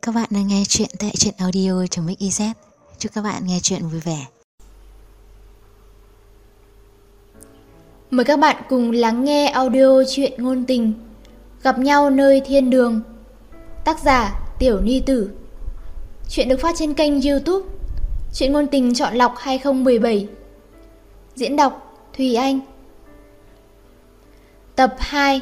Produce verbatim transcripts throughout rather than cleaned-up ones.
Các bạn đang nghe chuyện tại truyện audio.mixyz. Chúc các bạn nghe chuyện vui vẻ. Mời các bạn cùng lắng nghe audio truyện ngôn tình Gặp nhau nơi thiên đường. Tác giả Tiểu Ni Tử. Chuyện được phát trên kênh YouTube Truyện ngôn tình chọn lọc hai không một bảy. Diễn đọc Thùy Anh. Tập hai.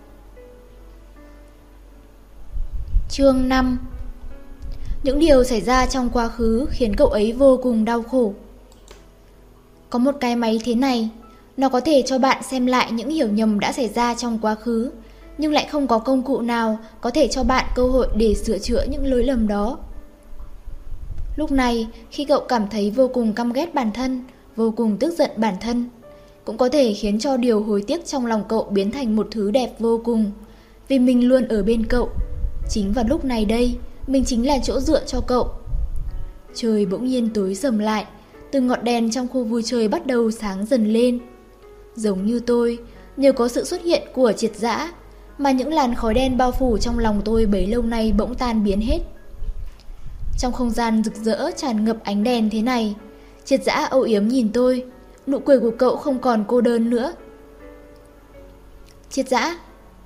Chương năm. Những điều xảy ra trong quá khứ khiến cậu ấy vô cùng đau khổ. Có một cái máy thế này, nó có thể cho bạn xem lại những hiểu nhầm đã xảy ra trong quá khứ, nhưng lại không có công cụ nào có thể cho bạn cơ hội để sửa chữa những lỗi lầm đó. Lúc này, khi cậu cảm thấy vô cùng căm ghét bản thân, vô cùng tức giận bản thân, cũng có thể khiến cho điều hối tiếc trong lòng cậu biến thành một thứ đẹp vô cùng, vì mình luôn ở bên cậu. Chính vào lúc này đây, mình chính là chỗ dựa cho cậu. Trời bỗng nhiên tối sầm lại, từng ngọn đèn trong khu vui chơi bắt đầu sáng dần lên. Giống như tôi, nhờ có sự xuất hiện của Triệt Dã mà những làn khói đen bao phủ trong lòng tôi bấy lâu nay bỗng tan biến hết. Trong không gian rực rỡ tràn ngập ánh đèn thế này, Triệt Dã âu yếm nhìn tôi, nụ cười của cậu không còn cô đơn nữa. Triệt Dã.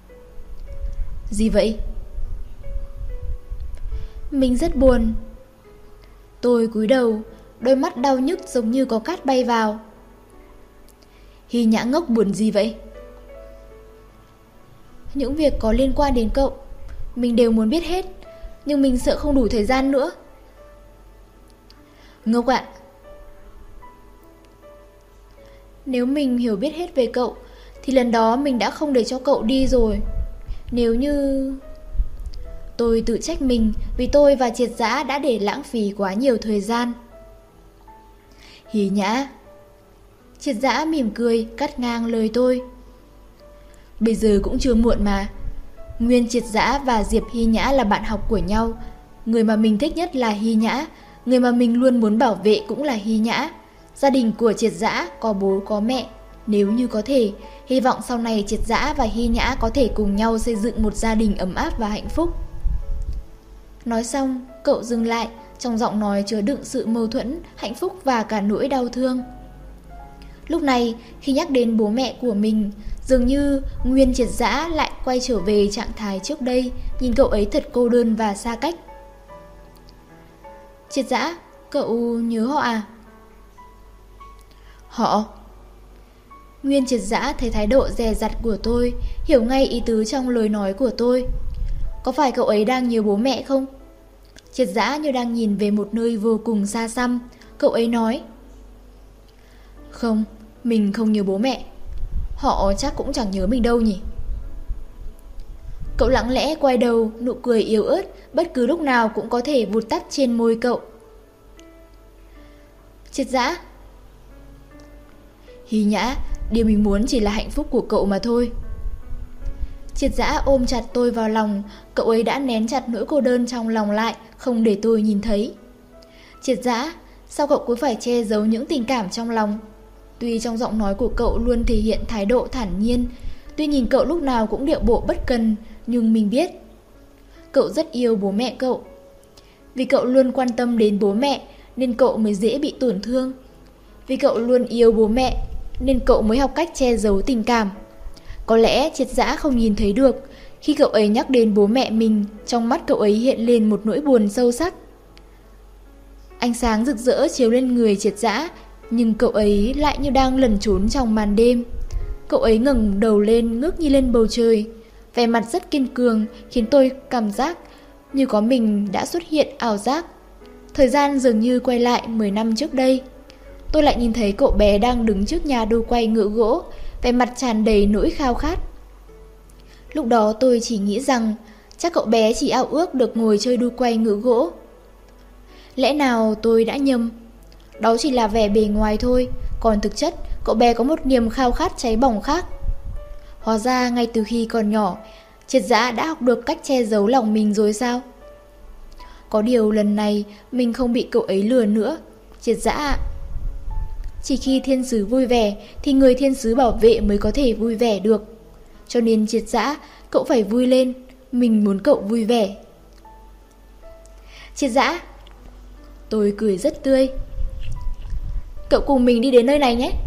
Gì vậy? Mình rất buồn. Tôi cúi đầu, đôi mắt đau nhức giống như có cát bay vào. Hy Nhã ngốc buồn gì vậy? Những việc có liên quan đến cậu, mình đều muốn biết hết, nhưng mình sợ không đủ thời gian nữa. Ngốc ạ. Nếu mình hiểu biết hết về cậu, thì lần đó mình đã không để cho cậu đi rồi. Nếu như... Tôi tự trách mình vì tôi và Triệt Dã đã để lãng phí quá nhiều thời gian. Hy Nhã. Triệt Dã mỉm cười cắt ngang lời tôi. Bây giờ cũng chưa muộn mà. Nguyên Triệt Dã và Diệp Hy Nhã là bạn học của nhau. Người mà mình thích nhất là Hy Nhã, người mà mình luôn muốn bảo vệ cũng là Hy Nhã. Gia đình của Triệt Dã có bố có mẹ. Nếu như có thể, hy vọng sau này Triệt Dã và Hy Nhã có thể cùng nhau xây dựng một gia đình ấm áp và hạnh phúc. Nói xong, cậu dừng lại, trong giọng nói chứa đựng sự mâu thuẫn, hạnh phúc và cả nỗi đau thương. Lúc này, khi nhắc đến bố mẹ của mình, dường như Nguyên Triệt Dã lại quay trở về trạng thái trước đây, nhìn cậu ấy thật cô đơn và xa cách. Triệt Dã, cậu nhớ họ à? Họ? Nguyên Triệt Dã thấy thái độ dè dặt của tôi, hiểu ngay ý tứ trong lời nói của tôi. Có phải cậu ấy đang nhớ bố mẹ không? Triệt Dã như đang nhìn về một nơi vô cùng xa xăm. Cậu ấy nói: Không, mình không nhớ bố mẹ. Họ chắc cũng chẳng nhớ mình đâu nhỉ. Cậu lặng lẽ quay đầu, nụ cười yếu ớt bất cứ lúc nào cũng có thể vụt tắt trên môi cậu. Triệt Dã. Hy Nhã, điều mình muốn chỉ là hạnh phúc của cậu mà thôi. Triệt Dã ôm chặt tôi vào lòng, cậu ấy đã nén chặt nỗi cô đơn trong lòng lại, không để tôi nhìn thấy. Triệt Dã, sao cậu cứ phải che giấu những tình cảm trong lòng? Tuy trong giọng nói của cậu luôn thể hiện thái độ thản nhiên, tuy nhìn cậu lúc nào cũng điệu bộ bất cần, nhưng mình biết cậu rất yêu bố mẹ cậu. Vì cậu luôn quan tâm đến bố mẹ nên cậu mới dễ bị tổn thương. Vì cậu luôn yêu bố mẹ nên cậu mới học cách che giấu tình cảm. Có lẽ Triệt Dã không nhìn thấy được, khi cậu ấy nhắc đến bố mẹ mình, trong mắt cậu ấy hiện lên một nỗi buồn sâu sắc. Ánh sáng rực rỡ chiếu lên người Triệt Dã, nhưng cậu ấy lại như đang lẩn trốn trong màn đêm. Cậu ấy ngẩng đầu lên, ngước nhìn lên bầu trời, vẻ mặt rất kiên cường, khiến tôi cảm giác như có mình đã xuất hiện ảo giác. Thời gian dường như quay lại mười năm trước đây. Tôi lại nhìn thấy cậu bé đang đứng trước nhà đu quay ngựa gỗ, vẻ mặt tràn đầy nỗi khao khát. Lúc đó tôi chỉ nghĩ rằng chắc cậu bé chỉ ao ước được ngồi chơi đu quay ngựa gỗ. Lẽ nào tôi đã nhầm? Đó chỉ là vẻ bề ngoài thôi, còn thực chất cậu bé có một niềm khao khát cháy bỏng khác. Hóa ra ngay từ khi còn nhỏ, Triệt Dã đã học được cách che giấu lòng mình rồi sao? Có điều lần này mình không bị cậu ấy lừa nữa. Triệt Dã ạ, chỉ khi thiên sứ vui vẻ thì người thiên sứ bảo vệ mới có thể vui vẻ được. Cho nên Triệt Dã, cậu phải vui lên, mình muốn cậu vui vẻ. Triệt Dã. Tôi cười rất tươi. Cậu cùng mình đi đến nơi này nhé.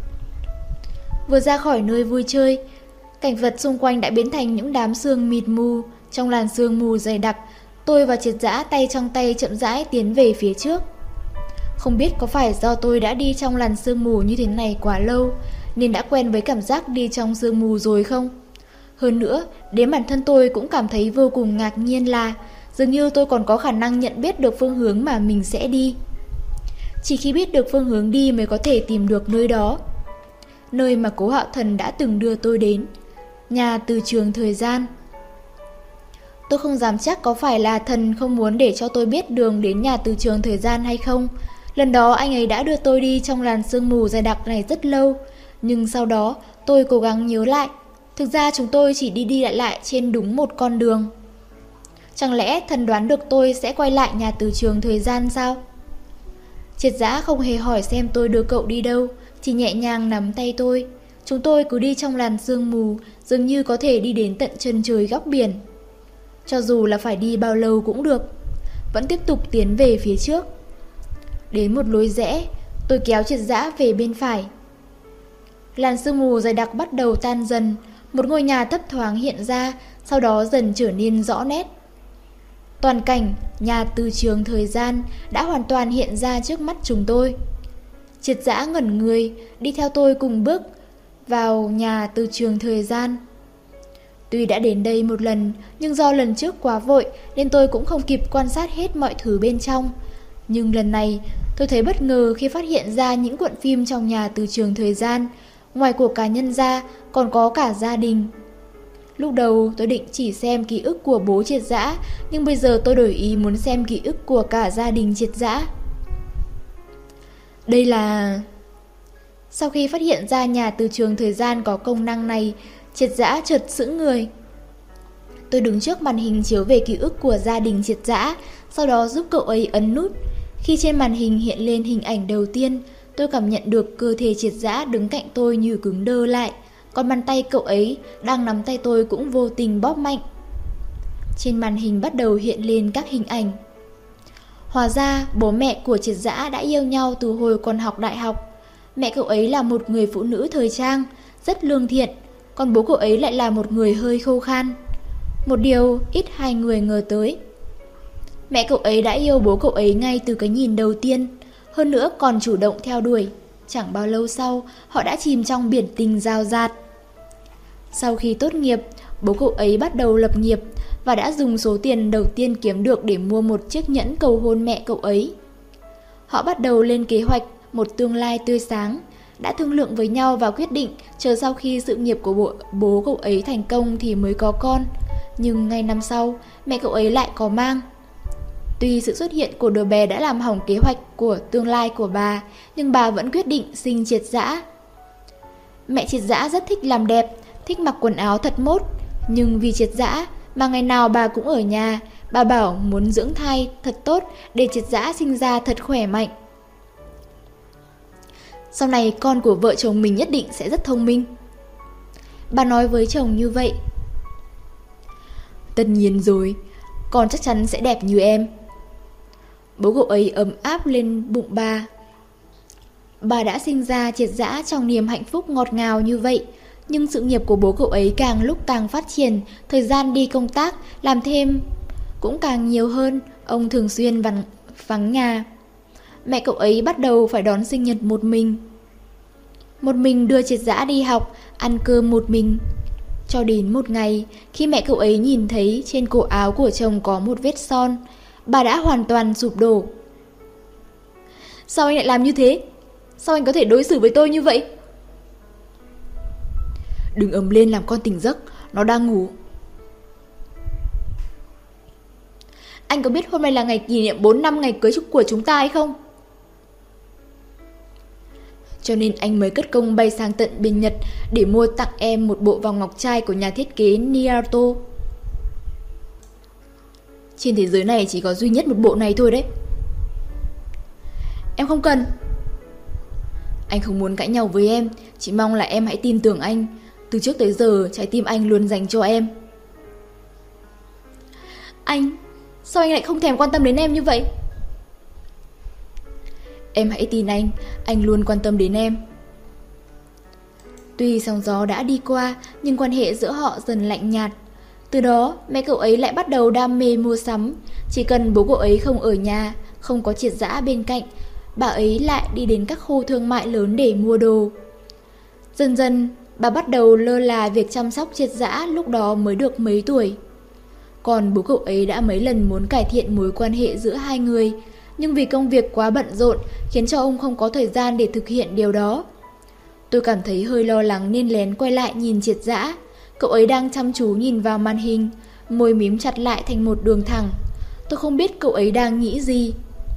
Vừa ra khỏi nơi vui chơi, cảnh vật xung quanh đã biến thành những đám sương mịt mù. Trong làn sương mù dày đặc, tôi và Triệt Dã tay trong tay chậm rãi tiến về phía trước. Không biết có phải do tôi đã đi trong làn sương mù như thế này quá lâu nên đã quen với cảm giác đi trong sương mù rồi không? Hơn nữa, đến bản thân tôi cũng cảm thấy vô cùng ngạc nhiên là dường như tôi còn có khả năng nhận biết được phương hướng mà mình sẽ đi. Chỉ khi biết được phương hướng đi mới có thể tìm được nơi đó. Nơi mà Cố Hạo Thần đã từng đưa tôi đến, nhà từ trường thời gian. Tôi không dám chắc có phải là thần không muốn để cho tôi biết đường đến nhà từ trường thời gian hay không. Lần đó anh ấy đã đưa tôi đi trong làn sương mù dày đặc này rất lâu, nhưng sau đó tôi cố gắng nhớ lại. Thực ra chúng tôi chỉ đi đi lại lại trên đúng một con đường. Chẳng lẽ thần đoán được tôi sẽ quay lại nhà từ trường thời gian sao? Triệt Dã không hề hỏi xem tôi đưa cậu đi đâu, chỉ nhẹ nhàng nắm tay tôi. Chúng tôi cứ đi trong làn sương mù, dường như có thể đi đến tận chân trời góc biển. Cho dù là phải đi bao lâu cũng được, vẫn tiếp tục tiến về phía trước. Đến một lối rẽ, tôi kéo Triệt Dã về bên phải. Làn sương mù dày đặc bắt đầu tan dần, một ngôi nhà thấp thoáng hiện ra, sau đó dần trở nên rõ nét. Toàn cảnh nhà từ trường thời gian đã hoàn toàn hiện ra trước mắt chúng tôi. Triệt Dã ngẩn người, đi theo tôi cùng bước vào nhà từ trường thời gian. Tuy đã đến đây một lần, nhưng do lần trước quá vội nên tôi cũng không kịp quan sát hết mọi thứ bên trong. Nhưng lần này, tôi thấy bất ngờ khi phát hiện ra những cuộn phim trong nhà từ trường thời gian. Ngoài của cá nhân ra, còn có cả gia đình. Lúc đầu tôi định chỉ xem ký ức của bố Triệt Dã, nhưng bây giờ tôi đổi ý muốn xem ký ức của cả gia đình Triệt Dã. Đây là... Sau khi phát hiện ra nhà từ trường thời gian có công năng này, Triệt Dã chợt sững người. Tôi đứng trước màn hình chiếu về ký ức của gia đình Triệt Dã, sau đó giúp cậu ấy ấn nút. Khi trên màn hình hiện lên hình ảnh đầu tiên, tôi cảm nhận được cơ thể Triệt Dã đứng cạnh tôi như cứng đơ lại, còn bàn tay cậu ấy đang nắm tay tôi cũng vô tình bóp mạnh. Trên màn hình bắt đầu hiện lên các hình ảnh. Hóa ra bố mẹ của Triệt Dã đã yêu nhau từ hồi còn học đại học. Mẹ cậu ấy là một người phụ nữ thời trang, rất lương thiện, còn bố cậu ấy lại là một người hơi khô khan. Một điều ít hai người ngờ tới. Mẹ cậu ấy đã yêu bố cậu ấy ngay từ cái nhìn đầu tiên, hơn nữa còn chủ động theo đuổi. Chẳng bao lâu sau, họ đã chìm trong biển tình rao rạt. Sau khi tốt nghiệp, bố cậu ấy bắt đầu lập nghiệp và đã dùng số tiền đầu tiên kiếm được để mua một chiếc nhẫn cầu hôn mẹ cậu ấy. Họ bắt đầu lên kế hoạch một tương lai tươi sáng, đã thương lượng với nhau và quyết định chờ sau khi sự nghiệp của bố, bố cậu ấy thành công thì mới có con. Nhưng ngay năm sau, mẹ cậu ấy lại có mang. Tuy sự xuất hiện của đứa bé đã làm hỏng kế hoạch của tương lai của bà, nhưng bà vẫn quyết định sinh Triệt Dã. Mẹ Triệt Dã rất thích làm đẹp, thích mặc quần áo thật mốt. Nhưng vì Triệt Dã mà ngày nào bà cũng ở nhà, bà bảo muốn dưỡng thai thật tốt để Triệt Dã sinh ra thật khỏe mạnh. Sau này con của vợ chồng mình nhất định sẽ rất thông minh. Bà nói với chồng như vậy. Tất nhiên rồi, con chắc chắn sẽ đẹp như em. Bố cậu ấy ấm áp lên bụng bà. Bà đã sinh ra Triệt Dã trong niềm hạnh phúc ngọt ngào như vậy. Nhưng sự nghiệp của bố cậu ấy càng lúc càng phát triển, thời gian đi công tác, làm thêm cũng càng nhiều hơn. Ông thường xuyên vắng, vắng nhà. Mẹ cậu ấy bắt đầu phải đón sinh nhật một mình. Một mình đưa Triệt Dã đi học, ăn cơm một mình. Cho đến một ngày, khi mẹ cậu ấy nhìn thấy trên cổ áo của chồng có một vết son, bà đã hoàn toàn sụp đổ. Sao anh lại làm như thế? Sao anh có thể đối xử với tôi như vậy? Đừng ầm lên làm con tỉnh giấc, nó đang ngủ. Anh có biết hôm nay là ngày kỷ niệm bốn năm ngày cưới của chúng ta hay không? Cho nên anh mới cất công bay sang tận bên Nhật để mua tặng em một bộ vòng ngọc trai của nhà thiết kế Naruto. Trên thế giới này chỉ có duy nhất một bộ này thôi đấy. Em không cần. Anh không muốn cãi nhau với em, chỉ mong là em hãy tin tưởng anh. Từ trước tới giờ trái tim anh luôn dành cho em. Anh, Sao anh lại không thèm quan tâm đến em như vậy? Em hãy tin anh, anh luôn quan tâm đến em. Tuy sóng gió đã đi qua, nhưng quan hệ giữa họ dần lạnh nhạt. Từ đó, mẹ cậu ấy lại bắt đầu đam mê mua sắm. Chỉ cần bố cậu ấy không ở nhà, không có Triệt Dã bên cạnh, bà ấy lại đi đến các khu thương mại lớn để mua đồ. Dần dần, bà bắt đầu lơ là việc chăm sóc Triệt Dã lúc đó mới được mấy tuổi. Còn bố cậu ấy đã mấy lần muốn cải thiện mối quan hệ giữa hai người, nhưng vì công việc quá bận rộn khiến cho ông không có thời gian để thực hiện điều đó. Tôi cảm thấy hơi lo lắng nên lén quay lại nhìn Triệt Dã. Cậu ấy đang chăm chú nhìn vào màn hình, môi mím chặt lại thành một đường thẳng. Tôi không biết cậu ấy đang nghĩ gì.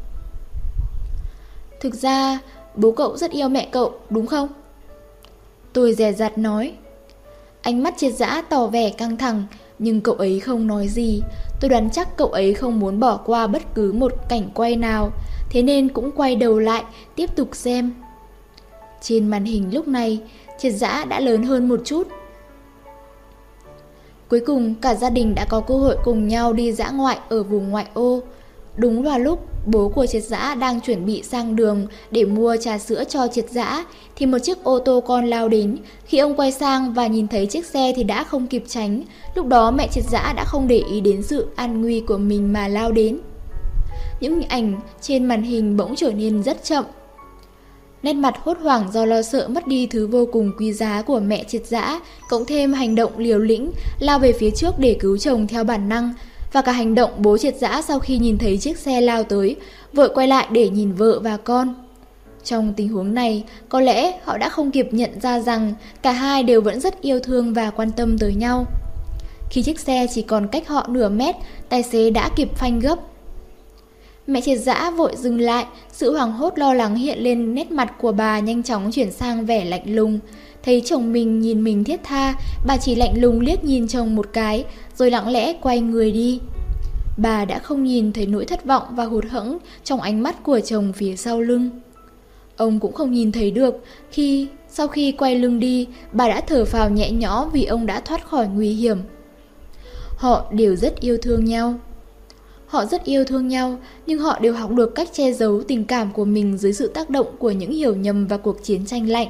Thực ra, bố cậu rất yêu mẹ cậu, đúng không? Tôi dè dặt nói. Ánh mắt Triệt Dã tỏ vẻ căng thẳng, nhưng cậu ấy không nói gì. Tôi đoán chắc cậu ấy không muốn bỏ qua bất cứ một cảnh quay nào, thế nên cũng quay đầu lại, tiếp tục xem. Trên màn hình lúc này, Triệt Dã đã lớn hơn một chút. Cuối cùng, cả gia đình đã có cơ hội cùng nhau đi dã ngoại ở vùng ngoại ô. Đúng vào lúc bố của Triệt Dã đang chuẩn bị sang đường để mua trà sữa cho Triệt Dã, thì một chiếc ô tô con lao đến. Khi ông quay sang và nhìn thấy chiếc xe thì đã không kịp tránh. Lúc đó mẹ Triệt Dã đã không để ý đến sự an nguy của mình mà lao đến. Những hình ảnh trên màn hình bỗng trở nên rất chậm. Nét mặt hốt hoảng do lo sợ mất đi thứ vô cùng quý giá của mẹ Triệt Dã, cộng thêm hành động liều lĩnh lao về phía trước để cứu chồng theo bản năng, và cả hành động bố Triệt Dã sau khi nhìn thấy chiếc xe lao tới, vội quay lại để nhìn vợ và con. Trong tình huống này, có lẽ họ đã không kịp nhận ra rằng cả hai đều vẫn rất yêu thương và quan tâm tới nhau. Khi chiếc xe chỉ còn cách họ nửa mét, tài xế đã kịp phanh gấp. Mẹ Triệt Dã vội dừng lại, sự hoảng hốt lo lắng hiện lên nét mặt của bà nhanh chóng chuyển sang vẻ lạnh lùng. Thấy chồng mình nhìn mình thiết tha, bà chỉ lạnh lùng liếc nhìn chồng một cái, rồi lặng lẽ quay người đi. Bà đã không nhìn thấy nỗi thất vọng và hụt hẫng trong ánh mắt của chồng phía sau lưng. Ông cũng không nhìn thấy được khi, sau khi quay lưng đi, bà đã thở phào nhẹ nhõm vì ông đã thoát khỏi nguy hiểm. Họ đều rất yêu thương nhau. Họ rất yêu thương nhau, nhưng họ đều học được cách che giấu tình cảm của mình dưới sự tác động của những hiểu nhầm và cuộc chiến tranh lạnh.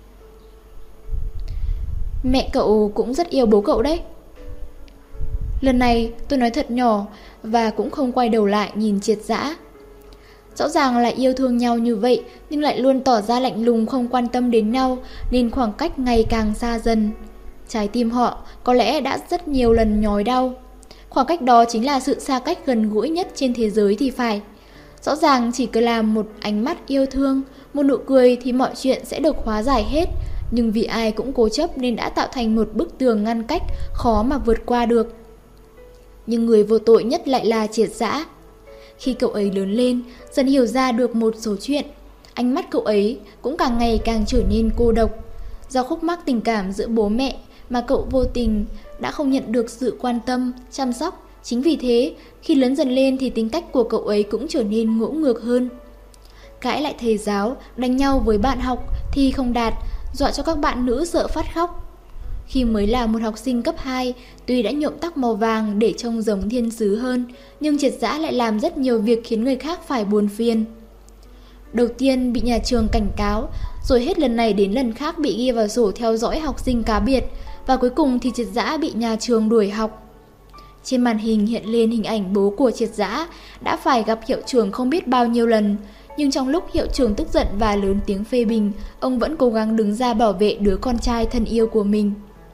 Mẹ cậu cũng rất yêu bố cậu đấy. Lần này tôi nói thật nhỏ và cũng không quay đầu lại nhìn Triệt Dã. Rõ ràng là yêu thương nhau như vậy nhưng lại luôn tỏ ra lạnh lùng không quan tâm đến nhau, nên khoảng cách ngày càng xa dần. Trái tim họ có lẽ đã rất nhiều lần nhói đau. Khoảng cách đó chính là sự xa cách gần gũi nhất trên thế giới thì phải. Rõ ràng chỉ cần làm một ánh mắt yêu thương, một nụ cười thì mọi chuyện sẽ được hóa giải hết. Nhưng vì ai cũng cố chấp nên đã tạo thành một bức tường ngăn cách khó mà vượt qua được. Nhưng người vô tội nhất lại là Triệt Dã. Khi cậu ấy lớn lên, dần hiểu ra được một số chuyện, ánh mắt cậu ấy cũng càng ngày càng trở nên cô độc. Do khúc mắc tình cảm giữa bố mẹ mà cậu vô tình đã không nhận được sự quan tâm, chăm sóc. Chính vì thế, khi lớn dần lên thì tính cách của cậu ấy cũng trở nên ngỗ ngược hơn. Cãi lại thầy giáo, đánh nhau với bạn học thì không đạt, dọa cho các bạn nữ sợ phát khóc. Khi mới là một học sinh cấp hai, tuy đã nhuộm tóc màu vàng để trông giống thiên sứ hơn, nhưng Triệt Dã lại làm rất nhiều việc khiến người khác phải buồn phiền. Đầu tiên bị nhà trường cảnh cáo, rồi hết lần này đến lần khác bị ghi vào sổ theo dõi học sinh cá biệt, và cuối cùng thì Triệt Dã bị nhà trường đuổi học. Trên màn hình hiện lên hình ảnh bố của Triệt Dã đã phải gặp hiệu trưởng không biết bao nhiêu lần, nhưng trong lúc hiệu trưởng tức giận và lớn tiếng phê bình, ông vẫn cố gắng đứng ra bảo vệ đứa con trai thân yêu của mình.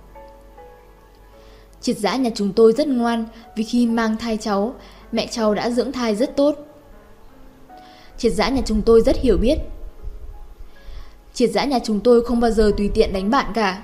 Triệt Dã nhà chúng tôi rất ngoan, vì khi mang thai cháu, mẹ cháu đã dưỡng thai rất tốt. Triệt Dã nhà chúng tôi rất hiểu biết. Triệt Dã nhà chúng tôi không bao giờ tùy tiện đánh bạn cả.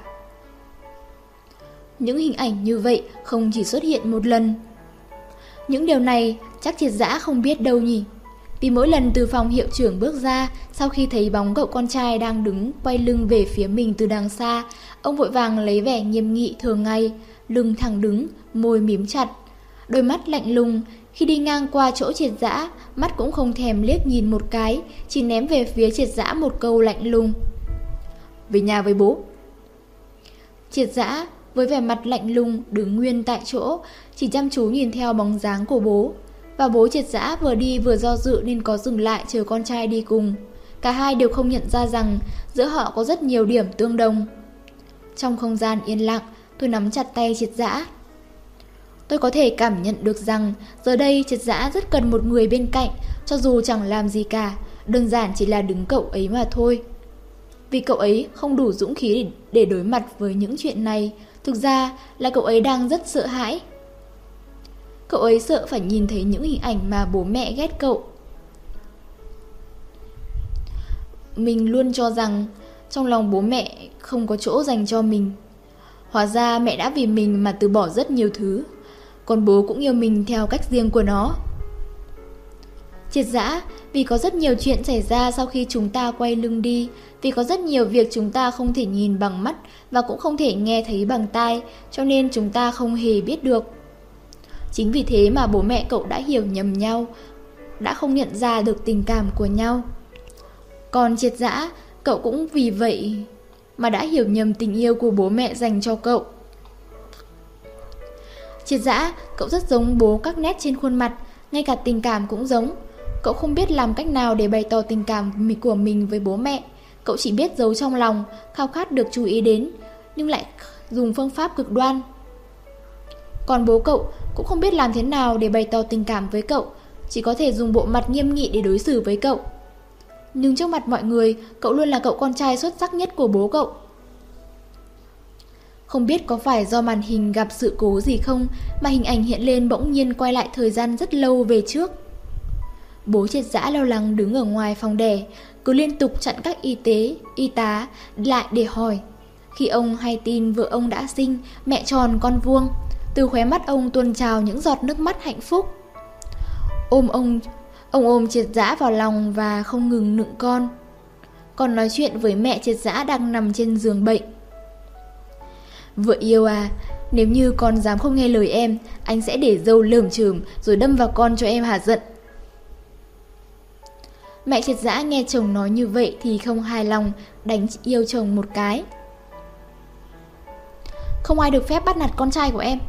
Những hình ảnh như vậy không chỉ xuất hiện một lần. Những điều này chắc Triệt Dã không biết đâu nhỉ. Vì mỗi lần từ phòng hiệu trưởng bước ra, sau khi thấy bóng cậu con trai đang đứng quay lưng về phía mình từ đằng xa, ông vội vàng lấy vẻ nghiêm nghị thường ngày, lưng thẳng đứng, môi mím chặt, đôi mắt lạnh lùng. Khi đi ngang qua chỗ Triệt Dã, mắt cũng không thèm liếc nhìn một cái, chỉ ném về phía Triệt Dã một câu lạnh lùng: về nhà với bố. Triệt Dã với vẻ mặt lạnh lùng đứng nguyên tại chỗ, chỉ chăm chú nhìn theo bóng dáng của bố. và bố Triệt Dã vừa đi vừa do dự nên có dừng lại chờ con trai đi cùng. Cả hai đều không nhận ra rằng giữa họ có rất nhiều điểm tương đồng. Trong không gian yên lặng, tôi nắm chặt tay Triệt Dã. Tôi có thể cảm nhận được rằng giờ đây Triệt Dã rất cần một người bên cạnh, cho dù chẳng làm gì cả, đơn giản chỉ là đứng cậu ấy mà thôi. Vì cậu ấy không đủ dũng khí để, để đối mặt với những chuyện này, thực ra là cậu ấy đang rất sợ hãi. Cậu ấy sợ phải nhìn thấy những hình ảnh mà bố mẹ ghét cậu. Mình luôn cho rằng trong lòng bố mẹ không có chỗ dành cho mình. Hóa ra mẹ đã vì mình mà từ bỏ rất nhiều thứ, còn bố cũng yêu mình theo cách riêng của nó. Triệt Dã, vì có rất nhiều chuyện xảy ra sau khi chúng ta quay lưng đi, vì có rất nhiều việc chúng ta không thể nhìn bằng mắt và cũng không thể nghe thấy bằng tai, cho nên chúng ta không hề biết được. Chính vì thế mà bố mẹ cậu đã hiểu nhầm nhau, đã không nhận ra được tình cảm của nhau. Còn Triệt Dã, cậu cũng vì vậy mà đã hiểu nhầm tình yêu của bố mẹ dành cho cậu. Triệt Dã, cậu rất giống bố các nét trên khuôn mặt, ngay cả tình cảm cũng giống. Cậu không biết làm cách nào để bày tỏ tình cảm của mình với bố mẹ. Cậu chỉ biết giấu trong lòng, khao khát được chú ý đến, nhưng lại dùng phương pháp cực đoan. Còn bố cậu cũng không biết làm thế nào để bày tỏ tình cảm với cậu, chỉ có thể dùng bộ mặt nghiêm nghị để đối xử với cậu. Nhưng trước mặt mọi người, cậu luôn là cậu con trai xuất sắc nhất của bố cậu. Không biết có phải do màn hình gặp sự cố gì không mà hình ảnh hiện lên bỗng nhiên quay lại thời gian rất lâu về trước. Bố Triệt Dã lo lắng đứng ở ngoài phòng đẻ, cứ liên tục chặn các y tế, y tá lại để hỏi. Khi ông hay tin vợ ông đã sinh, mẹ tròn con vuông, từ khóe mắt ông tuôn trào những giọt nước mắt hạnh phúc. Ôm ông, ông ôm Triệt Dã vào lòng và không ngừng nựng con. Còn nói chuyện với mẹ Triệt Dã đang nằm trên giường bệnh. Vợ yêu à, nếu như con dám không nghe lời em, anh sẽ để râu lởm chởm rồi đâm vào con cho em hả giận. Mẹ Triệt Dã nghe chồng nói như vậy thì không hài lòng, đánh yêu chồng một cái. Không ai được phép bắt nạt con trai của em.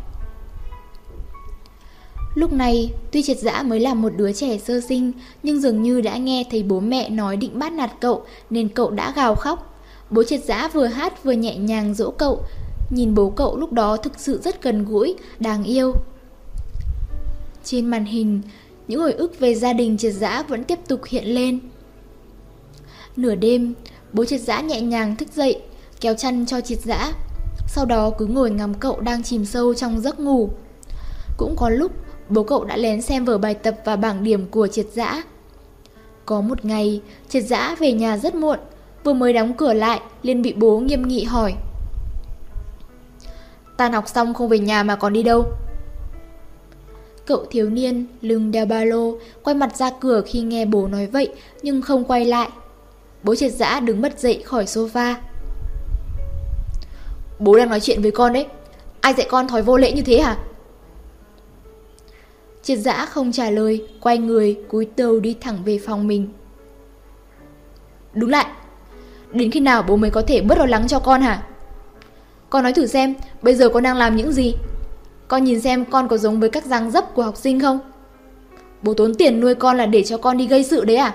Lúc này, tuy Triệt Dã mới là một đứa trẻ sơ sinh, nhưng dường như đã nghe thấy bố mẹ nói định bắt nạt cậu, nên cậu đã gào khóc. Bố Triệt Dã vừa hát vừa nhẹ nhàng dỗ cậu. Nhìn bố cậu lúc đó thực sự rất gần gũi, đáng yêu. Trên màn hình, những hồi ức về gia đình Triệt Dã vẫn tiếp tục hiện lên. Nửa đêm, bố Triệt Dã nhẹ nhàng thức dậy, kéo chăn cho Triệt Dã, sau đó cứ ngồi ngắm cậu đang chìm sâu trong giấc ngủ. Cũng có lúc, bố cậu đã lén xem vở bài tập và bảng điểm của Triệt Dã. Có một ngày, Triệt Dã về nhà rất muộn, vừa mới đóng cửa lại, liền bị bố nghiêm nghị hỏi. Tan học xong không về nhà mà còn đi đâu? Cậu thiếu niên, lưng đeo ba lô, quay mặt ra cửa khi nghe bố nói vậy, nhưng không quay lại. Bố Triệt Dã đứng bật dậy khỏi sofa. Bố đang nói chuyện với con đấy, ai dạy con thói vô lễ như thế hả? Triệt Dã không trả lời, quay người, cúi đầu đi thẳng về phòng mình. Đứng lại, đến khi nào bố mới có thể bớt lo lắng cho con hả? Con nói thử xem, bây giờ con đang làm những gì? Con nhìn xem con có giống với các dáng dấp của học sinh không? Bố tốn tiền nuôi con là để cho con đi gây sự đấy à?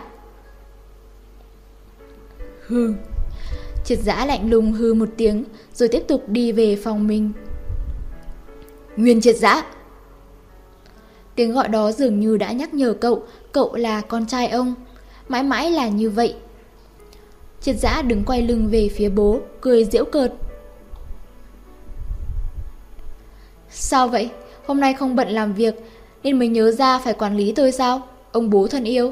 Hừ. Triệt Dã lạnh lùng hừ một tiếng, rồi tiếp tục đi về phòng mình. Nguyên Triệt Dã. Tiếng gọi đó dường như đã nhắc nhở cậu, cậu là con trai ông. Mãi mãi là như vậy. Triệt Dã đứng quay lưng về phía bố, cười giễu cợt. Sao vậy? Hôm nay không bận làm việc nên mới nhớ ra phải quản lý tôi sao? Ông bố thân yêu.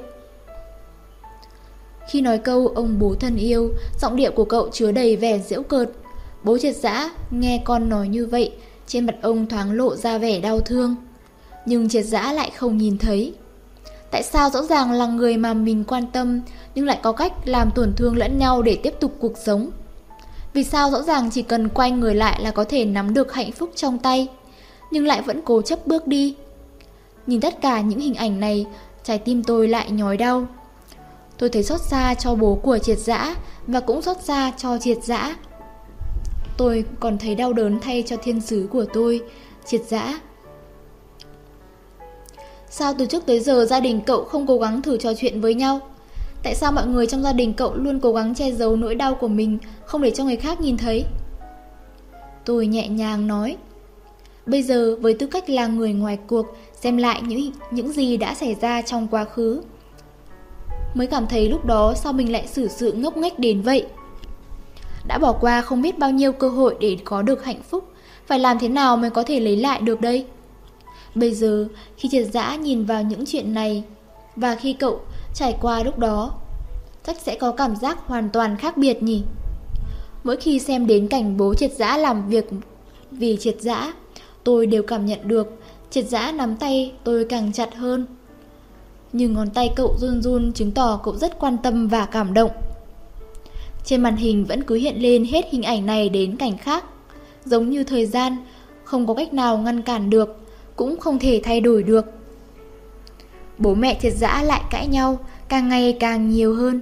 Khi nói câu ông bố thân yêu, giọng điệu của cậu chứa đầy vẻ giễu cợt. Bố Triệt Dã nghe con nói như vậy, trên mặt ông thoáng lộ ra vẻ đau thương. Nhưng Triệt Dã lại không nhìn thấy. Tại sao rõ ràng là người mà mình quan tâm, nhưng lại có cách làm tổn thương lẫn nhau để tiếp tục cuộc sống? Vì sao rõ ràng chỉ cần quay người lại là có thể nắm được hạnh phúc trong tay, nhưng lại vẫn cố chấp bước đi? Nhìn tất cả những hình ảnh này, trái tim tôi lại nhói đau. Tôi thấy xót xa cho bố của Triệt Dã và cũng xót xa cho Triệt Dã. Tôi còn thấy đau đớn thay cho thiên sứ của tôi, Triệt Dã. Sao từ trước tới giờ gia đình cậu không cố gắng thử trò chuyện với nhau? Tại sao mọi người trong gia đình cậu luôn cố gắng che giấu nỗi đau của mình, không để cho người khác nhìn thấy? Tôi nhẹ nhàng nói. Bây giờ với tư cách là người ngoài cuộc, xem lại những, những gì đã xảy ra trong quá khứ, mới cảm thấy lúc đó sao mình lại xử sự ngốc nghếch đến vậy. Đã bỏ qua không biết bao nhiêu cơ hội để có được hạnh phúc, phải làm thế nào mới có thể lấy lại được đây? Bây giờ khi Triệt Dã nhìn vào những chuyện này, và khi cậu trải qua lúc đó, chắc sẽ có cảm giác hoàn toàn khác biệt nhỉ. Mỗi khi xem đến cảnh bố Triệt Dã làm việc vì Triệt Dã, tôi đều cảm nhận được Triệt Dã nắm tay tôi càng chặt hơn. Nhưng ngón tay cậu run run chứng tỏ cậu rất quan tâm và cảm động. Trên màn hình vẫn cứ hiện lên hết hình ảnh này đến cảnh khác, giống như thời gian không có cách nào ngăn cản được, cũng không thể thay đổi được. Bố mẹ Triệt Dã lại cãi nhau, càng ngày càng nhiều hơn.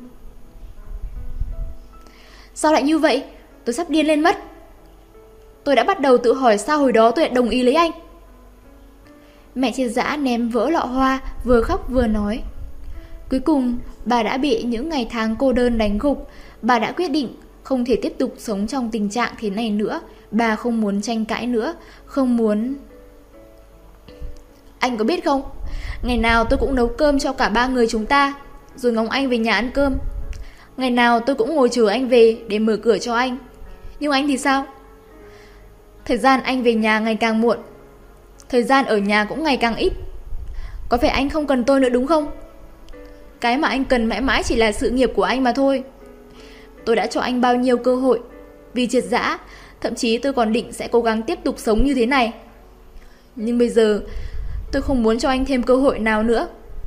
Sao lại như vậy? Tôi sắp điên lên mất. Tôi đã bắt đầu tự hỏi sao hồi đó tôi lại đồng ý lấy anh. Mẹ Triệt Dã ném vỡ lọ hoa, vừa khóc vừa nói. Cuối cùng, bà đã bị những ngày tháng cô đơn đánh gục. Bà đã quyết định không thể tiếp tục sống trong tình trạng thế này nữa. Bà không muốn tranh cãi nữa, không muốn... Anh có biết không, ngày nào tôi cũng nấu cơm cho cả ba người chúng ta, rồi ngóng anh về nhà ăn cơm. Ngày nào tôi cũng ngồi chờ anh về để mở cửa cho anh. Nhưng anh thì sao? Thời gian anh về nhà ngày càng muộn, thời gian ở nhà cũng ngày càng ít. Có phải anh không cần tôi nữa đúng không? Cái mà anh cần mãi mãi chỉ là sự nghiệp của anh mà thôi. Tôi đã cho anh bao nhiêu cơ hội vì Triệt Dã, thậm chí tôi còn định sẽ cố gắng tiếp tục sống như thế này. Nhưng bây giờ tôi không muốn cho anh thêm cơ hội nào nữa.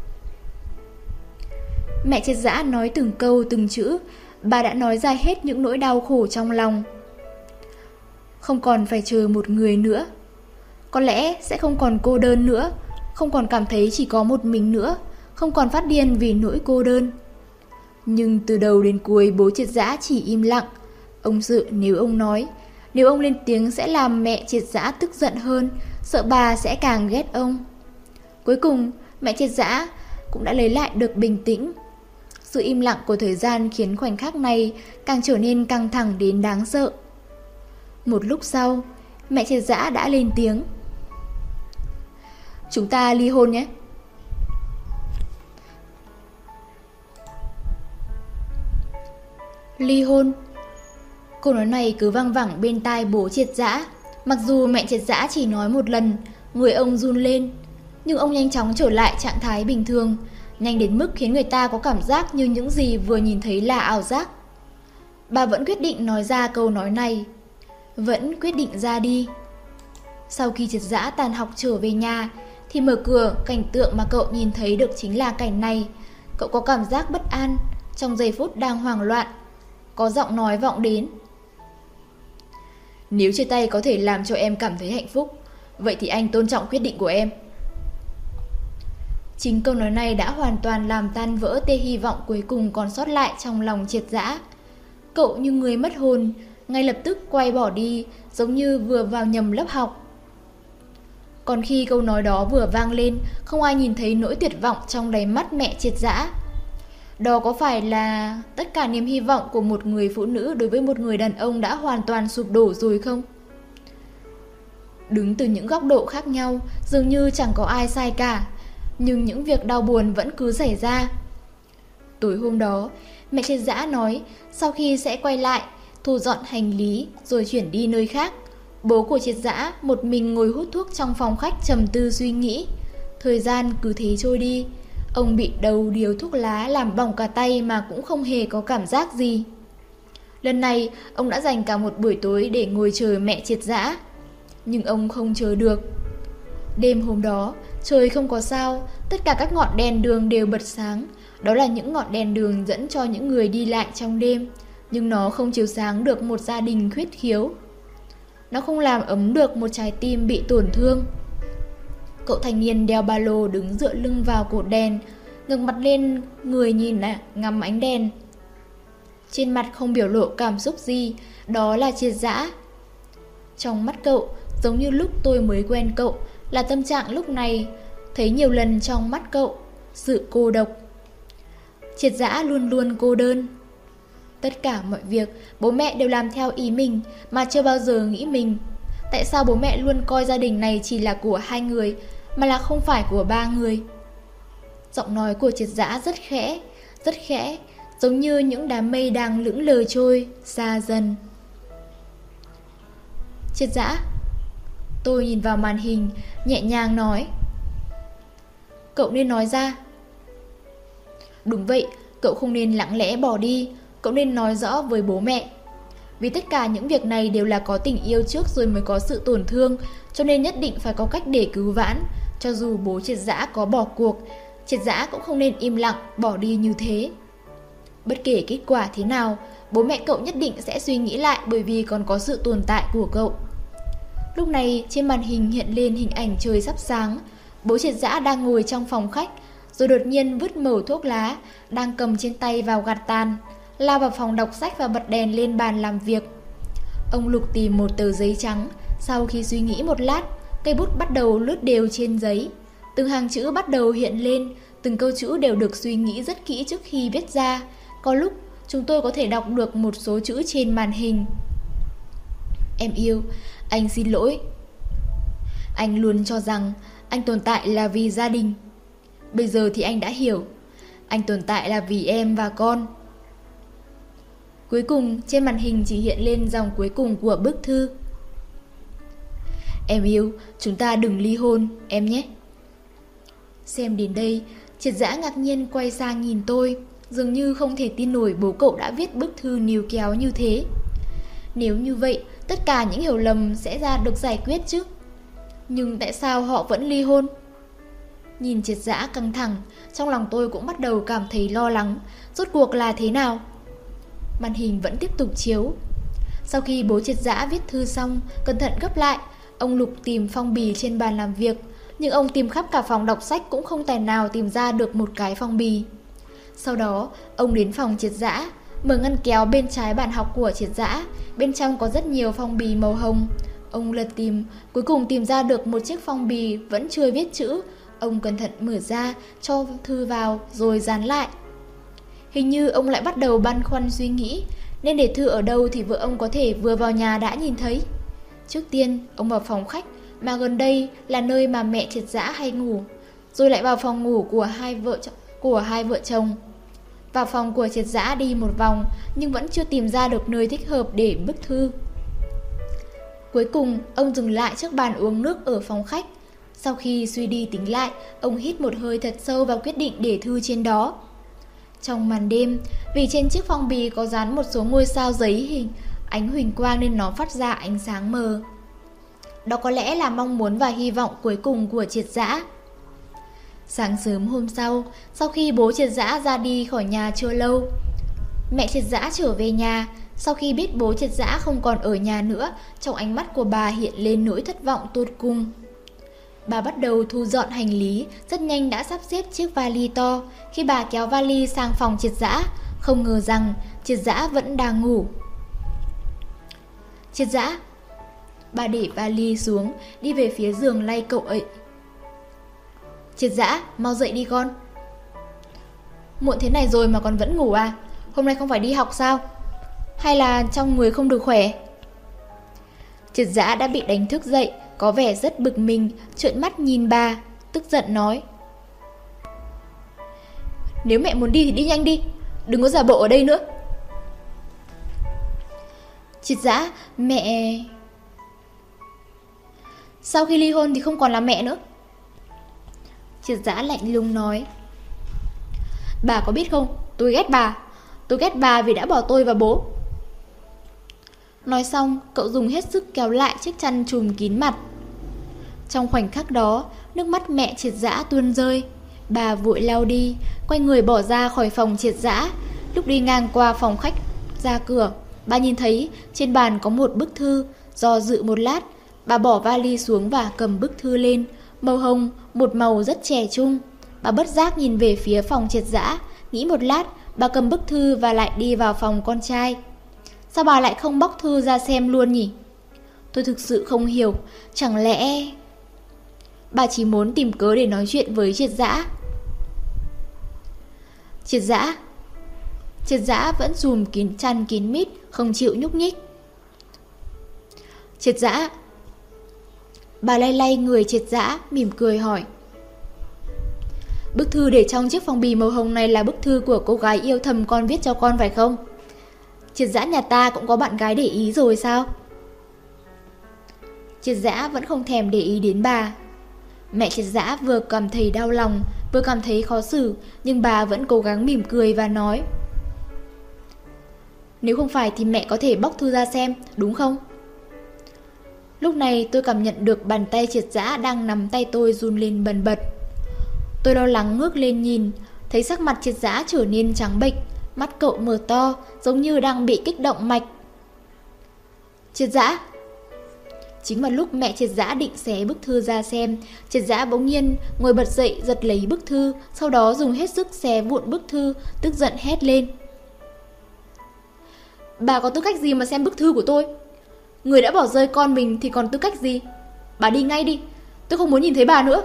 Mẹ Triệt Dã nói từng câu từng chữ. Bà đã nói ra hết những nỗi đau khổ trong lòng. Không còn phải chờ một người nữa, có lẽ sẽ không còn cô đơn nữa, không còn cảm thấy chỉ có một mình nữa, không còn phát điên vì nỗi cô đơn. Nhưng từ đầu đến cuối bố Triệt Dã chỉ im lặng. Ông sợ nếu ông nói, nếu ông lên tiếng sẽ làm mẹ Triệt Dã tức giận hơn, sợ bà sẽ càng ghét ông. Cuối cùng mẹ Triệt Dã cũng đã lấy lại được bình tĩnh. Sự im lặng của thời gian khiến khoảnh khắc này càng trở nên căng thẳng đến đáng sợ. Một lúc sau, mẹ Triệt Dã đã lên tiếng. Chúng ta ly hôn nhé. Ly hôn. Câu nói này cứ văng vẳng bên tai bố Triệt Dã. Mặc dù mẹ Triệt Dã chỉ nói một lần, người ông run lên, nhưng ông nhanh chóng trở lại trạng thái bình thường, nhanh đến mức khiến người ta có cảm giác như những gì vừa nhìn thấy là ảo giác. Bà vẫn quyết định nói ra câu nói này, vẫn quyết định ra đi. Sau khi Triệt Dã tàn học trở về nhà, thì mở cửa, cảnh tượng mà cậu nhìn thấy được chính là cảnh này. Cậu có cảm giác bất an, trong giây phút đang hoảng loạn. Có giọng nói vọng đến. Nếu chia tay có thể làm cho em cảm thấy hạnh phúc, vậy thì anh tôn trọng quyết định của em. Chính câu nói này đã hoàn toàn làm tan vỡ tia hy vọng cuối cùng còn sót lại trong lòng Triệt Dã. Cậu như người mất hồn, ngay lập tức quay bỏ đi, giống như vừa vào nhầm lớp học. Còn khi câu nói đó vừa vang lên, không ai nhìn thấy nỗi tuyệt vọng trong đáy mắt mẹ Triệt Dã. Đó có phải là tất cả niềm hy vọng của một người phụ nữ đối với một người đàn ông đã hoàn toàn sụp đổ rồi không? Đứng từ những góc độ khác nhau, dường như chẳng có ai sai cả, nhưng những việc đau buồn vẫn cứ xảy ra. Tối hôm đó, mẹ Triệt Dã nói sau khi sẽ quay lại, thu dọn hành lý rồi chuyển đi nơi khác. Bố của Triệt Dã một mình ngồi hút thuốc trong phòng khách trầm tư suy nghĩ. Thời gian cứ thế trôi đi. Ông bị đầu điếu thuốc lá làm bỏng cả tay mà cũng không hề có cảm giác gì. Lần này, ông đã dành cả một buổi tối để ngồi chờ mẹ Triệt Dã. Nhưng ông không chờ được. Đêm hôm đó, trời không có sao, tất cả các ngọn đèn đường đều bật sáng. Đó là những ngọn đèn đường dẫn cho những người đi lại trong đêm. Nhưng nó không chiếu sáng được một gia đình khuyết khiếu. Nó không làm ấm được một trái tim bị tổn thương. Cậu thanh niên đeo ba lô đứng dựa lưng vào cột đèn, ngẩng mặt lên người nhìn à, ngắm ánh đèn. Trên mặt không biểu lộ cảm xúc gì, đó là Triệt Dã. Trong mắt cậu, giống như lúc tôi mới quen cậu, là tâm trạng lúc này. thấy nhiều lần trong mắt cậu sự cô độc. Triệt Dã luôn luôn cô đơn. Tất cả mọi việc bố mẹ đều làm theo ý mình mà chưa bao giờ nghĩ mình. Tại sao bố mẹ luôn coi gia đình này chỉ là của hai người mà là không phải của ba người? Giọng nói của Triệt Dã rất khẽ, rất khẽ, giống như những đám mây đang lững lờ trôi, xa dần. Triệt Dã, tôi nhìn vào màn hình, nhẹ nhàng nói. Cậu nên nói ra. Đúng vậy, cậu không nên lặng lẽ bỏ đi, cậu nên nói rõ với bố mẹ. Vì tất cả những việc này đều là có tình yêu trước rồi mới có sự tổn thương, cho nên nhất định phải có cách để cứu vãn. Cho dù bố Triệt Dã có bỏ cuộc, Triệt Dã cũng không nên im lặng bỏ đi như thế. Bất kể kết quả thế nào, bố mẹ cậu nhất định sẽ suy nghĩ lại bởi vì còn có sự tồn tại của cậu. Lúc này trên màn hình hiện lên hình ảnh trời sắp sáng. Bố Triệt Dã đang ngồi trong phòng khách, rồi đột nhiên vứt mẩu thuốc lá đang cầm trên tay vào gạt tàn, lao vào phòng đọc sách và bật đèn lên bàn làm việc. Ông lục tìm một tờ giấy trắng. Sau khi suy nghĩ một lát, cây bút bắt đầu lướt đều trên giấy. Từng hàng chữ bắt đầu hiện lên, từng câu chữ đều được suy nghĩ rất kỹ trước khi viết ra. Có lúc chúng tôi có thể đọc được một số chữ trên màn hình. Em yêu, anh xin lỗi. Anh luôn cho rằng anh tồn tại là vì gia đình. Bây giờ thì anh đã hiểu, anh tồn tại là vì em và con. Cuối cùng trên màn hình chỉ hiện lên dòng cuối cùng của bức thư. Em yêu, chúng ta đừng ly hôn, em nhé. Xem đến đây, Triệt Dã ngạc nhiên quay sang nhìn tôi, dường như không thể tin nổi bố cậu đã viết bức thư níu kéo như thế. Nếu như vậy, tất cả những hiểu lầm sẽ ra được giải quyết chứ. Nhưng tại sao họ vẫn ly hôn? Nhìn Triệt Dã căng thẳng, trong lòng tôi cũng bắt đầu cảm thấy lo lắng. Rốt cuộc là thế nào? Màn hình vẫn tiếp tục chiếu. Sau khi bố Triệt Dã viết thư xong, cẩn thận gấp lại, ông lục tìm phong bì trên bàn làm việc. Nhưng ông tìm khắp cả phòng đọc sách cũng không tài nào tìm ra được một cái phong bì. Sau đó, ông đến phòng Triệt Dã, mở ngăn kéo bên trái bàn học của Triệt Dã. Bên trong có rất nhiều phong bì màu hồng. Ông lật tìm, cuối cùng tìm ra được một chiếc phong bì vẫn chưa viết chữ. Ông cẩn thận mở ra, cho thư vào rồi dán lại. Hình như ông lại bắt đầu băn khoăn suy nghĩ, nên để thư ở đâu thì vợ ông có thể vừa vào nhà đã nhìn thấy. Trước tiên, ông vào phòng khách, mà gần đây là nơi mà mẹ Triệt Dã hay ngủ. Rồi lại vào phòng ngủ của hai vợ của hai vợ chồng. Vào phòng của Triệt Dã đi một vòng, nhưng vẫn chưa tìm ra được nơi thích hợp để bức thư. Cuối cùng, ông dừng lại trước bàn uống nước ở phòng khách. Sau khi suy đi tính lại, ông hít một hơi thật sâu và quyết định để thư trên đó. Trong màn đêm, vì trên chiếc phong bì có dán một số ngôi sao giấy hình ánh huỳnh quang nên nó phát ra ánh sáng mờ. Đó có lẽ là mong muốn và hy vọng cuối cùng của Triệt Dã. Sáng sớm hôm sau, sau khi bố Triệt Dã ra đi khỏi nhà chưa lâu, mẹ Triệt Dã trở về nhà. Sau khi biết bố Triệt Dã không còn ở nhà nữa, trong ánh mắt của bà hiện lên nỗi thất vọng tột cùng. Bà bắt đầu thu dọn hành lý, rất nhanh đã sắp xếp chiếc vali to. Khi bà kéo vali sang phòng Triệt Dã, không ngờ rằng Triệt Dã vẫn đang ngủ. Triệt Dã, bà để vali xuống, đi về phía giường lay cậu ấy. Triệt Dã, mau dậy đi con. Muộn thế này rồi mà con vẫn ngủ à? Hôm nay không phải đi học sao? Hay là trong người không được khỏe? Triệt Dã đã bị đánh thức dậy, có vẻ rất bực mình, trợn mắt nhìn bà, tức giận nói. Nếu mẹ muốn đi thì đi nhanh đi, đừng có giả bộ ở đây nữa. Triệt Dã, mẹ... Sau khi ly hôn thì không còn là mẹ nữa. Triệt Dã lạnh lùng nói. Bà có biết không, tôi ghét bà. Tôi ghét bà vì đã bỏ tôi và bố. Nói xong, cậu dùng hết sức kéo lại chiếc chăn trùm kín mặt. Trong khoảnh khắc đó, nước mắt mẹ Triệt Dã tuôn rơi. Bà vội lau đi, quay người bỏ ra khỏi phòng Triệt Dã. Lúc đi ngang qua phòng khách ra cửa, bà nhìn thấy trên bàn có một bức thư. Do dự một lát, bà bỏ vali xuống và cầm bức thư lên. Màu hồng, một màu rất trẻ trung. Bà bất giác nhìn về phía phòng Triệt Dã. Nghĩ một lát, bà cầm bức thư và lại đi vào phòng con trai. Sao bà lại không bóc thư ra xem luôn nhỉ? Tôi thực sự không hiểu. Chẳng lẽ... Bà chỉ muốn tìm cớ để nói chuyện với Triệt Dã. Triệt Dã Triệt Dã vẫn chùm kín chăn kín mít, không chịu nhúc nhích. Triệt Dã Bà lay lay người Triệt Dã, mỉm cười hỏi. Bức thư để trong chiếc phong bì màu hồng này là bức thư của cô gái yêu thầm con viết cho con phải không? Triệt Dã nhà ta cũng có bạn gái để ý rồi sao? Triệt Dã vẫn không thèm để ý đến bà. Mẹ Triệt Dã vừa cảm thấy đau lòng, vừa cảm thấy khó xử, nhưng bà vẫn cố gắng mỉm cười và nói. Nếu không phải thì mẹ có thể bóc thư ra xem, đúng không? Lúc này tôi cảm nhận được bàn tay Triệt Dã đang nắm tay tôi run lên bần bật. Tôi lo lắng ngước lên nhìn, thấy sắc mặt Triệt Dã trở nên trắng bệch, mắt cậu mở to, giống như đang bị kích động mạch. Triệt Dã Chính vào lúc mẹ Triệt Dã định xé bức thư ra xem, Triệt Dã bỗng nhiên ngồi bật dậy giật lấy bức thư, sau đó dùng hết sức xé vụn bức thư, tức giận hét lên. Bà có tư cách gì mà xem bức thư của tôi? Người đã bỏ rơi con mình thì còn tư cách gì? Bà đi ngay đi, tôi không muốn nhìn thấy bà nữa.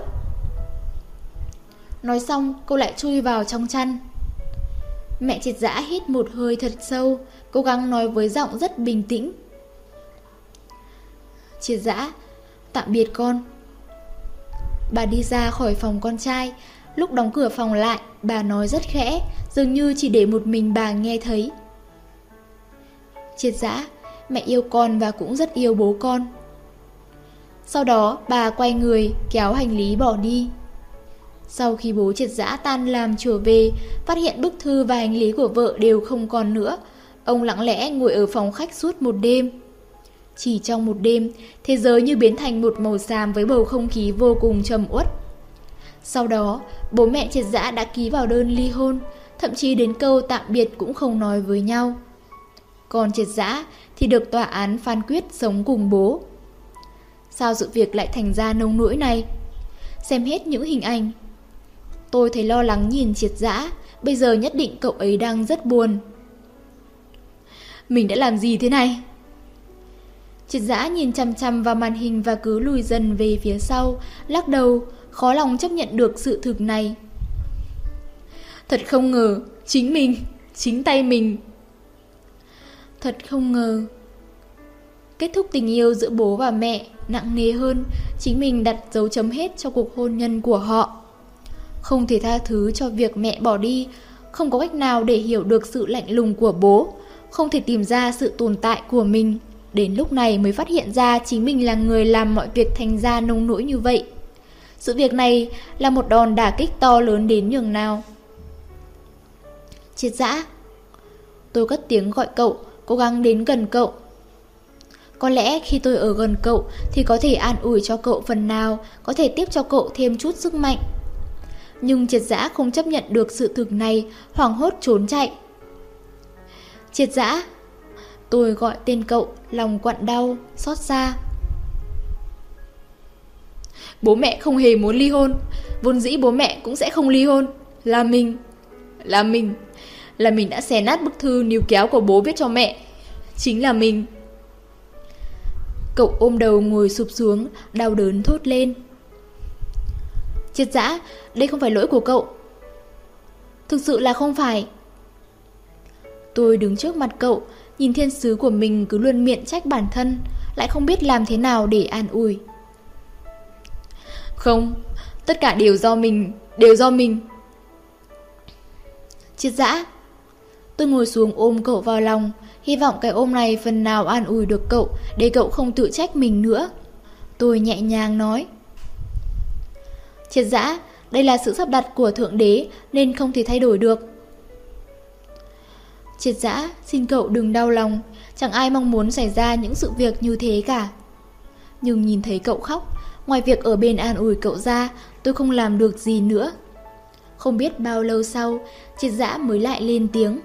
Nói xong cô lại chui vào trong chăn. Mẹ Triệt Dã hít một hơi thật sâu, cố gắng nói với giọng rất bình tĩnh. Triệt Dã, tạm biệt con. Bà đi ra khỏi phòng con trai. Lúc đóng cửa phòng lại, bà nói rất khẽ, dường như chỉ để một mình bà nghe thấy. Triệt Dã, mẹ yêu con và cũng rất yêu bố con. Sau đó bà quay người kéo hành lý bỏ đi. Sau khi bố Triệt Dã tan làm trở về, phát hiện bức thư và hành lý của vợ đều không còn nữa, ông lặng lẽ ngồi ở phòng khách suốt một đêm. Chỉ trong một đêm, thế giới như biến thành một màu xám với bầu không khí vô cùng trầm uất. Sau đó, bố mẹ Triệt Dã đã ký vào đơn ly hôn, thậm chí đến câu tạm biệt cũng không nói với nhau. Còn Triệt Dã thì được tòa án phán quyết sống cùng bố. Sao sự việc lại thành ra nông nỗi này? Xem hết những hình ảnh, tôi thấy lo lắng nhìn Triệt Dã, bây giờ nhất định cậu ấy đang rất buồn. Mình đã làm gì thế này? Triệt Dã nhìn chằm chằm vào màn hình và cứ lùi dần về phía sau, lắc đầu, khó lòng chấp nhận được sự thực này. Thật không ngờ, chính mình, chính tay mình. Thật không ngờ. Kết thúc tình yêu giữa bố và mẹ, nặng nề hơn, chính mình đặt dấu chấm hết cho cuộc hôn nhân của họ. Không thể tha thứ cho việc mẹ bỏ đi, không có cách nào để hiểu được sự lạnh lùng của bố, không thể tìm ra sự tồn tại của mình. Đến lúc này mới phát hiện ra chính mình là người làm mọi việc thành ra nông nỗi như vậy. Sự việc này là một đòn đả kích to lớn đến nhường nào. Triệt Dã. Tôi cất tiếng gọi cậu, cố gắng đến gần cậu. Có lẽ khi tôi ở gần cậu thì có thể an ủi cho cậu phần nào, có thể tiếp cho cậu thêm chút sức mạnh. Nhưng Triệt Dã không chấp nhận được sự thực này, hoảng hốt trốn chạy. Triệt Dã. Tôi gọi tên cậu, lòng quặn đau, xót xa. Bố mẹ không hề muốn ly hôn, vốn dĩ bố mẹ cũng sẽ không ly hôn. Là mình, là mình, là mình đã xé nát bức thư níu kéo của bố viết cho mẹ. Chính là mình. Cậu ôm đầu ngồi sụp xuống, đau đớn thốt lên. Triệt Dã, đây không phải lỗi của cậu. Thực sự là không phải. Tôi đứng trước mặt cậu, nhìn thiên sứ của mình cứ luôn miệng trách bản thân, lại không biết làm thế nào để an ủi. Không, tất cả đều do mình, đều do mình. Triệt Dã. Tôi ngồi xuống ôm cậu vào lòng, hy vọng cái ôm này phần nào an ủi được cậu, để cậu không tự trách mình nữa. Tôi nhẹ nhàng nói. Triệt Dã, đây là sự sắp đặt của Thượng Đế nên không thể thay đổi được. Triệt Dã, xin cậu đừng đau lòng, chẳng ai mong muốn xảy ra những sự việc như thế cả. Nhưng nhìn thấy cậu khóc, ngoài việc ở bên an ủi cậu ra, tôi không làm được gì nữa. Không biết bao lâu sau, Triệt Dã mới lại lên tiếng.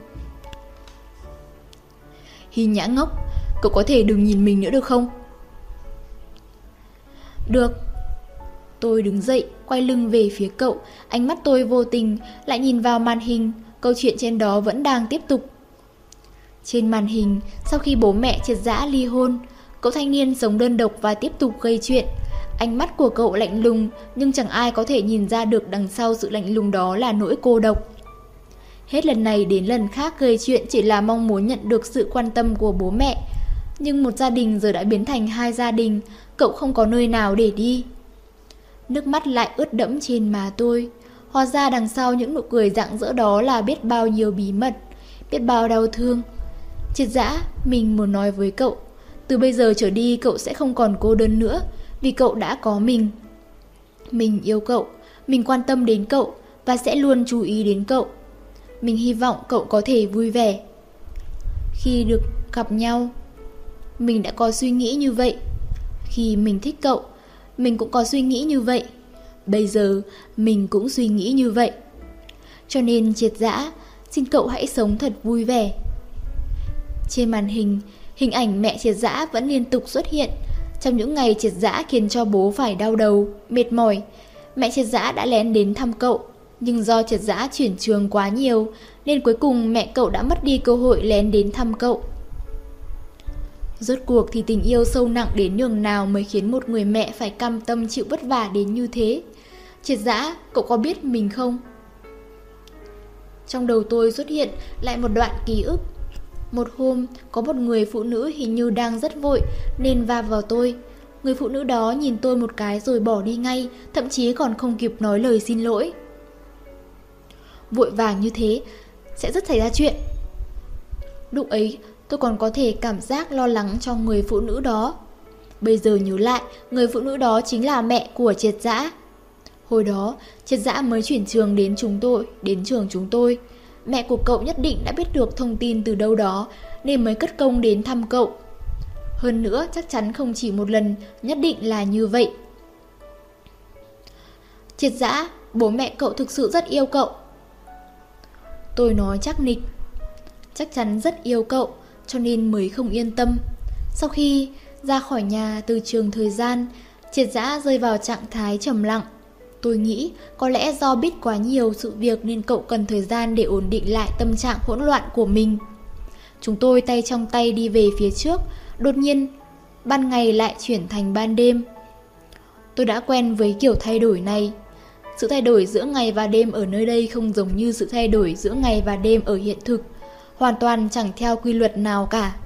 Hy Nhã ngốc, cậu có thể đừng nhìn mình nữa được không? Được. Tôi đứng dậy, quay lưng về phía cậu, ánh mắt tôi vô tình lại nhìn vào màn hình, câu chuyện trên đó vẫn đang tiếp tục. Trên màn hình, sau khi bố mẹ Triệt Dã ly hôn, cậu thanh niên sống đơn độc và tiếp tục gây chuyện. Ánh mắt của cậu lạnh lùng, nhưng chẳng ai có thể nhìn ra được đằng sau sự lạnh lùng đó là nỗi cô độc. Hết lần này đến lần khác gây chuyện chỉ là mong muốn nhận được sự quan tâm của bố mẹ. Nhưng một gia đình giờ đã biến thành hai gia đình, cậu không có nơi nào để đi. Nước mắt lại ướt đẫm trên má tôi. Hóa ra đằng sau những nụ cười rạng rỡ đó là biết bao nhiêu bí mật, biết bao đau thương. Triệt dã, mình muốn nói với cậu, từ bây giờ trở đi cậu sẽ không còn cô đơn nữa, vì cậu đã có mình. Mình yêu cậu, mình quan tâm đến cậu và sẽ luôn chú ý đến cậu. Mình hy vọng cậu có thể vui vẻ. Khi được gặp nhau, mình đã có suy nghĩ như vậy. Khi mình thích cậu, mình cũng có suy nghĩ như vậy. Bây giờ mình cũng suy nghĩ như vậy. Cho nên Triệt dã, xin cậu hãy sống thật vui vẻ. Trên màn hình, hình ảnh mẹ Triệt dã vẫn liên tục xuất hiện. Trong những ngày Triệt dã khiến cho bố phải đau đầu, mệt mỏi, mẹ Triệt dã đã lén đến thăm cậu. Nhưng do Triệt dã chuyển trường quá nhiều, nên cuối cùng mẹ cậu đã mất đi cơ hội lén đến thăm cậu. Rốt cuộc thì tình yêu sâu nặng đến nhường nào mới khiến một người mẹ phải cam tâm chịu vất vả đến như thế? Triệt dã, cậu có biết mình không? Trong đầu tôi xuất hiện lại một đoạn ký ức. Một hôm, có một người phụ nữ hình như đang rất vội nên va vào tôi. Người phụ nữ đó nhìn tôi một cái rồi bỏ đi ngay, thậm chí còn không kịp nói lời xin lỗi. Vội vàng như thế, sẽ rất xảy ra chuyện. Lúc ấy, tôi còn có thể cảm giác lo lắng cho người phụ nữ đó. Bây giờ nhớ lại, người phụ nữ đó chính là mẹ của Triệt dã. Hồi đó, Triệt dã mới chuyển trường đến chúng tôi, đến trường chúng tôi. Mẹ của cậu nhất định đã biết được thông tin từ đâu đó nên mới cất công đến thăm cậu. Hơn nữa, chắc chắn không chỉ một lần, nhất định là như vậy. Triệt dã, bố mẹ cậu thực sự rất yêu cậu. Tôi nói chắc nịch. Chắc chắn rất yêu cậu, cho nên mới không yên tâm. Sau khi ra khỏi nhà từ trường thời gian, Triệt dã rơi vào trạng thái trầm lặng. Tôi nghĩ có lẽ do biết quá nhiều sự việc nên cậu cần thời gian để ổn định lại tâm trạng hỗn loạn của mình. Chúng tôi tay trong tay đi về phía trước, đột nhiên ban ngày lại chuyển thành ban đêm. Tôi đã quen với kiểu thay đổi này. Sự thay đổi giữa ngày và đêm ở nơi đây không giống như sự thay đổi giữa ngày và đêm ở hiện thực, hoàn toàn chẳng theo quy luật nào cả.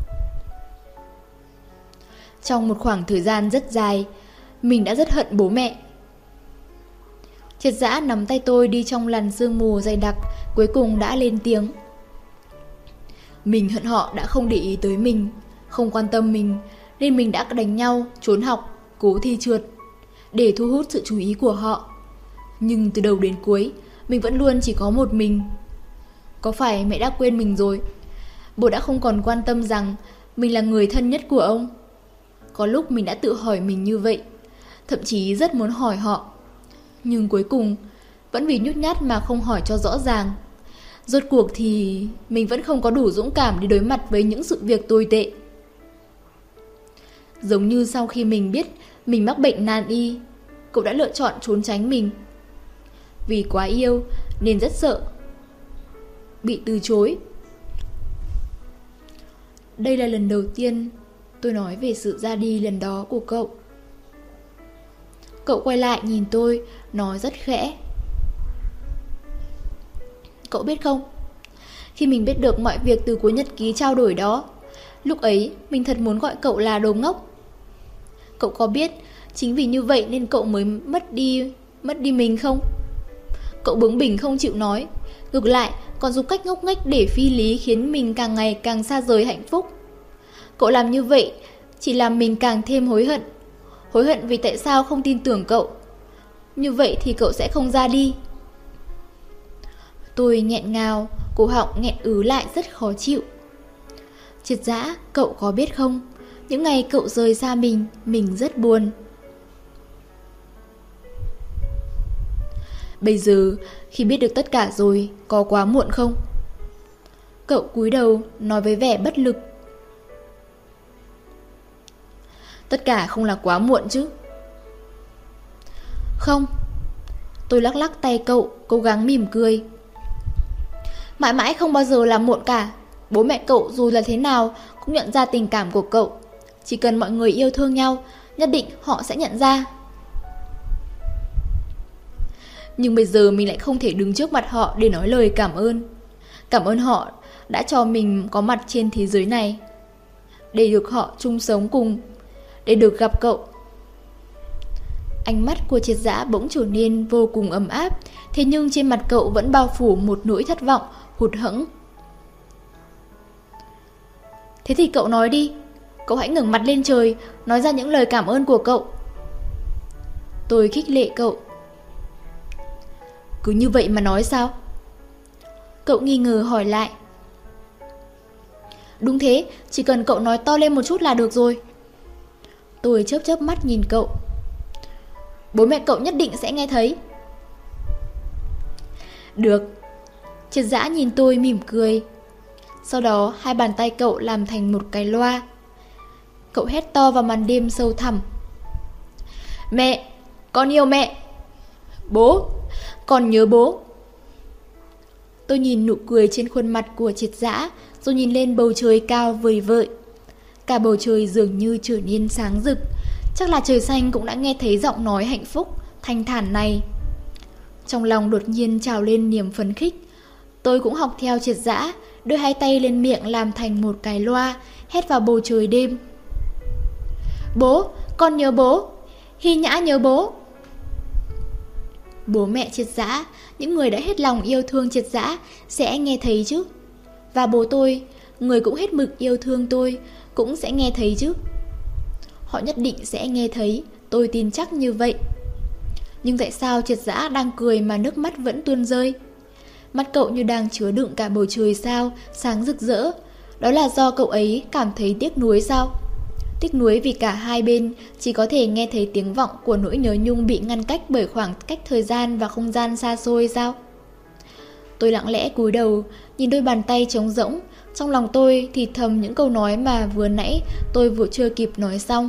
Trong một khoảng thời gian rất dài, mình đã rất hận bố mẹ. Triệt dã nắm tay tôi đi trong làn sương mù dày đặc, cuối cùng đã lên tiếng. Mình hận họ đã không để ý tới mình, không quan tâm mình, nên mình đã đánh nhau, trốn học, cố thi trượt, để thu hút sự chú ý của họ. Nhưng từ đầu đến cuối, mình vẫn luôn chỉ có một mình. Có phải mẹ đã quên mình rồi? Bố đã không còn quan tâm rằng mình là người thân nhất của ông. Có lúc mình đã tự hỏi mình như vậy, thậm chí rất muốn hỏi họ. Nhưng cuối cùng, vẫn vì nhút nhát mà không hỏi cho rõ ràng. Rốt cuộc thì mình vẫn không có đủ dũng cảm để đối mặt với những sự việc tồi tệ. Giống như sau khi mình biết mình mắc bệnh nan y, cậu đã lựa chọn trốn tránh mình. Vì quá yêu nên rất sợ bị từ chối. Đây là lần đầu tiên tôi nói về sự ra đi lần đó của cậu. Cậu quay lại nhìn tôi, nói rất khẽ. Cậu biết không, khi mình biết được mọi việc từ cuốn nhật ký trao đổi đó, lúc ấy mình thật muốn gọi cậu là đồ ngốc. Cậu có biết chính vì như vậy nên cậu mới mất đi Mất đi mình không? Cậu bướng bỉnh không chịu nói, ngược lại còn dùng cách ngốc nghếch để phi lý, khiến mình càng ngày càng xa rời hạnh phúc. Cậu làm như vậy chỉ làm mình càng thêm hối hận. Hối hận vì tại sao không tin tưởng cậu. Như vậy thì cậu sẽ không ra đi. Tôi nghẹn ngào, cổ họng nghẹn ứ lại rất khó chịu. Triệt dã, cậu có biết không, những ngày cậu rời xa mình, mình rất buồn. Bây giờ, khi biết được tất cả rồi, có quá muộn không? Cậu cúi đầu, nói với vẻ bất lực. Tất cả không là quá muộn chứ? Không. Tôi lắc lắc tay cậu, cố gắng mỉm cười. Mãi mãi không bao giờ là muộn cả. Bố mẹ cậu dù là thế nào cũng nhận ra tình cảm của cậu. Chỉ cần mọi người yêu thương nhau nhất định họ sẽ nhận ra. Nhưng bây giờ mình lại không thể đứng trước mặt họ để nói lời cảm ơn. Cảm ơn họ đã cho mình có mặt trên thế giới này, để được họ chung sống cùng, để được gặp cậu. Ánh mắt của Triệt Dã bỗng trở nên vô cùng ấm áp, thế nhưng trên mặt cậu vẫn bao phủ một nỗi thất vọng, hụt hẫng. Thế thì cậu nói đi, cậu hãy ngẩng mặt lên trời, nói ra những lời cảm ơn của cậu. Tôi khích lệ cậu. Cứ như vậy mà nói sao? Cậu nghi ngờ hỏi lại. Đúng thế, chỉ cần cậu nói to lên một chút là được rồi. Tôi chớp chớp mắt nhìn cậu. Bố mẹ cậu nhất định sẽ nghe thấy. Được. Triệt Dã nhìn tôi mỉm cười. Sau đó hai bàn tay cậu làm thành một cái loa. Cậu hét to vào màn đêm sâu thẳm. Mẹ, con yêu mẹ. Bố, con nhớ bố. Tôi nhìn nụ cười trên khuôn mặt của Triệt Dã, rồi nhìn lên bầu trời cao vời vợi. Cả bầu trời dường như trở nên sáng rực. Chắc là trời xanh cũng đã nghe thấy giọng nói hạnh phúc, thanh thản này. Trong lòng đột nhiên trào lên niềm phấn khích. Tôi cũng học theo Triệt Dã, đưa hai tay lên miệng làm thành một cái loa, hét vào bầu trời đêm. Bố, con nhớ bố. Hy Nhã nhớ bố. Bố mẹ Triệt Dã, những người đã hết lòng yêu thương Triệt Dã sẽ nghe thấy chứ. Và bố tôi, người cũng hết mực yêu thương tôi, cũng sẽ nghe thấy chứ. Họ nhất định sẽ nghe thấy, tôi tin chắc như vậy. Nhưng tại sao Triệt Dã đang cười mà nước mắt vẫn tuôn rơi? Mắt cậu như đang chứa đựng cả bầu trời sao, sáng rực rỡ. Đó là do cậu ấy cảm thấy tiếc nuối sao? Tiếc nuối vì cả hai bên chỉ có thể nghe thấy tiếng vọng của nỗi nhớ nhung bị ngăn cách bởi khoảng cách thời gian và không gian xa xôi sao? Tôi lặng lẽ cúi đầu, nhìn đôi bàn tay trống rỗng. Trong lòng tôi thì thầm những câu nói mà vừa nãy tôi vừa chưa kịp nói xong.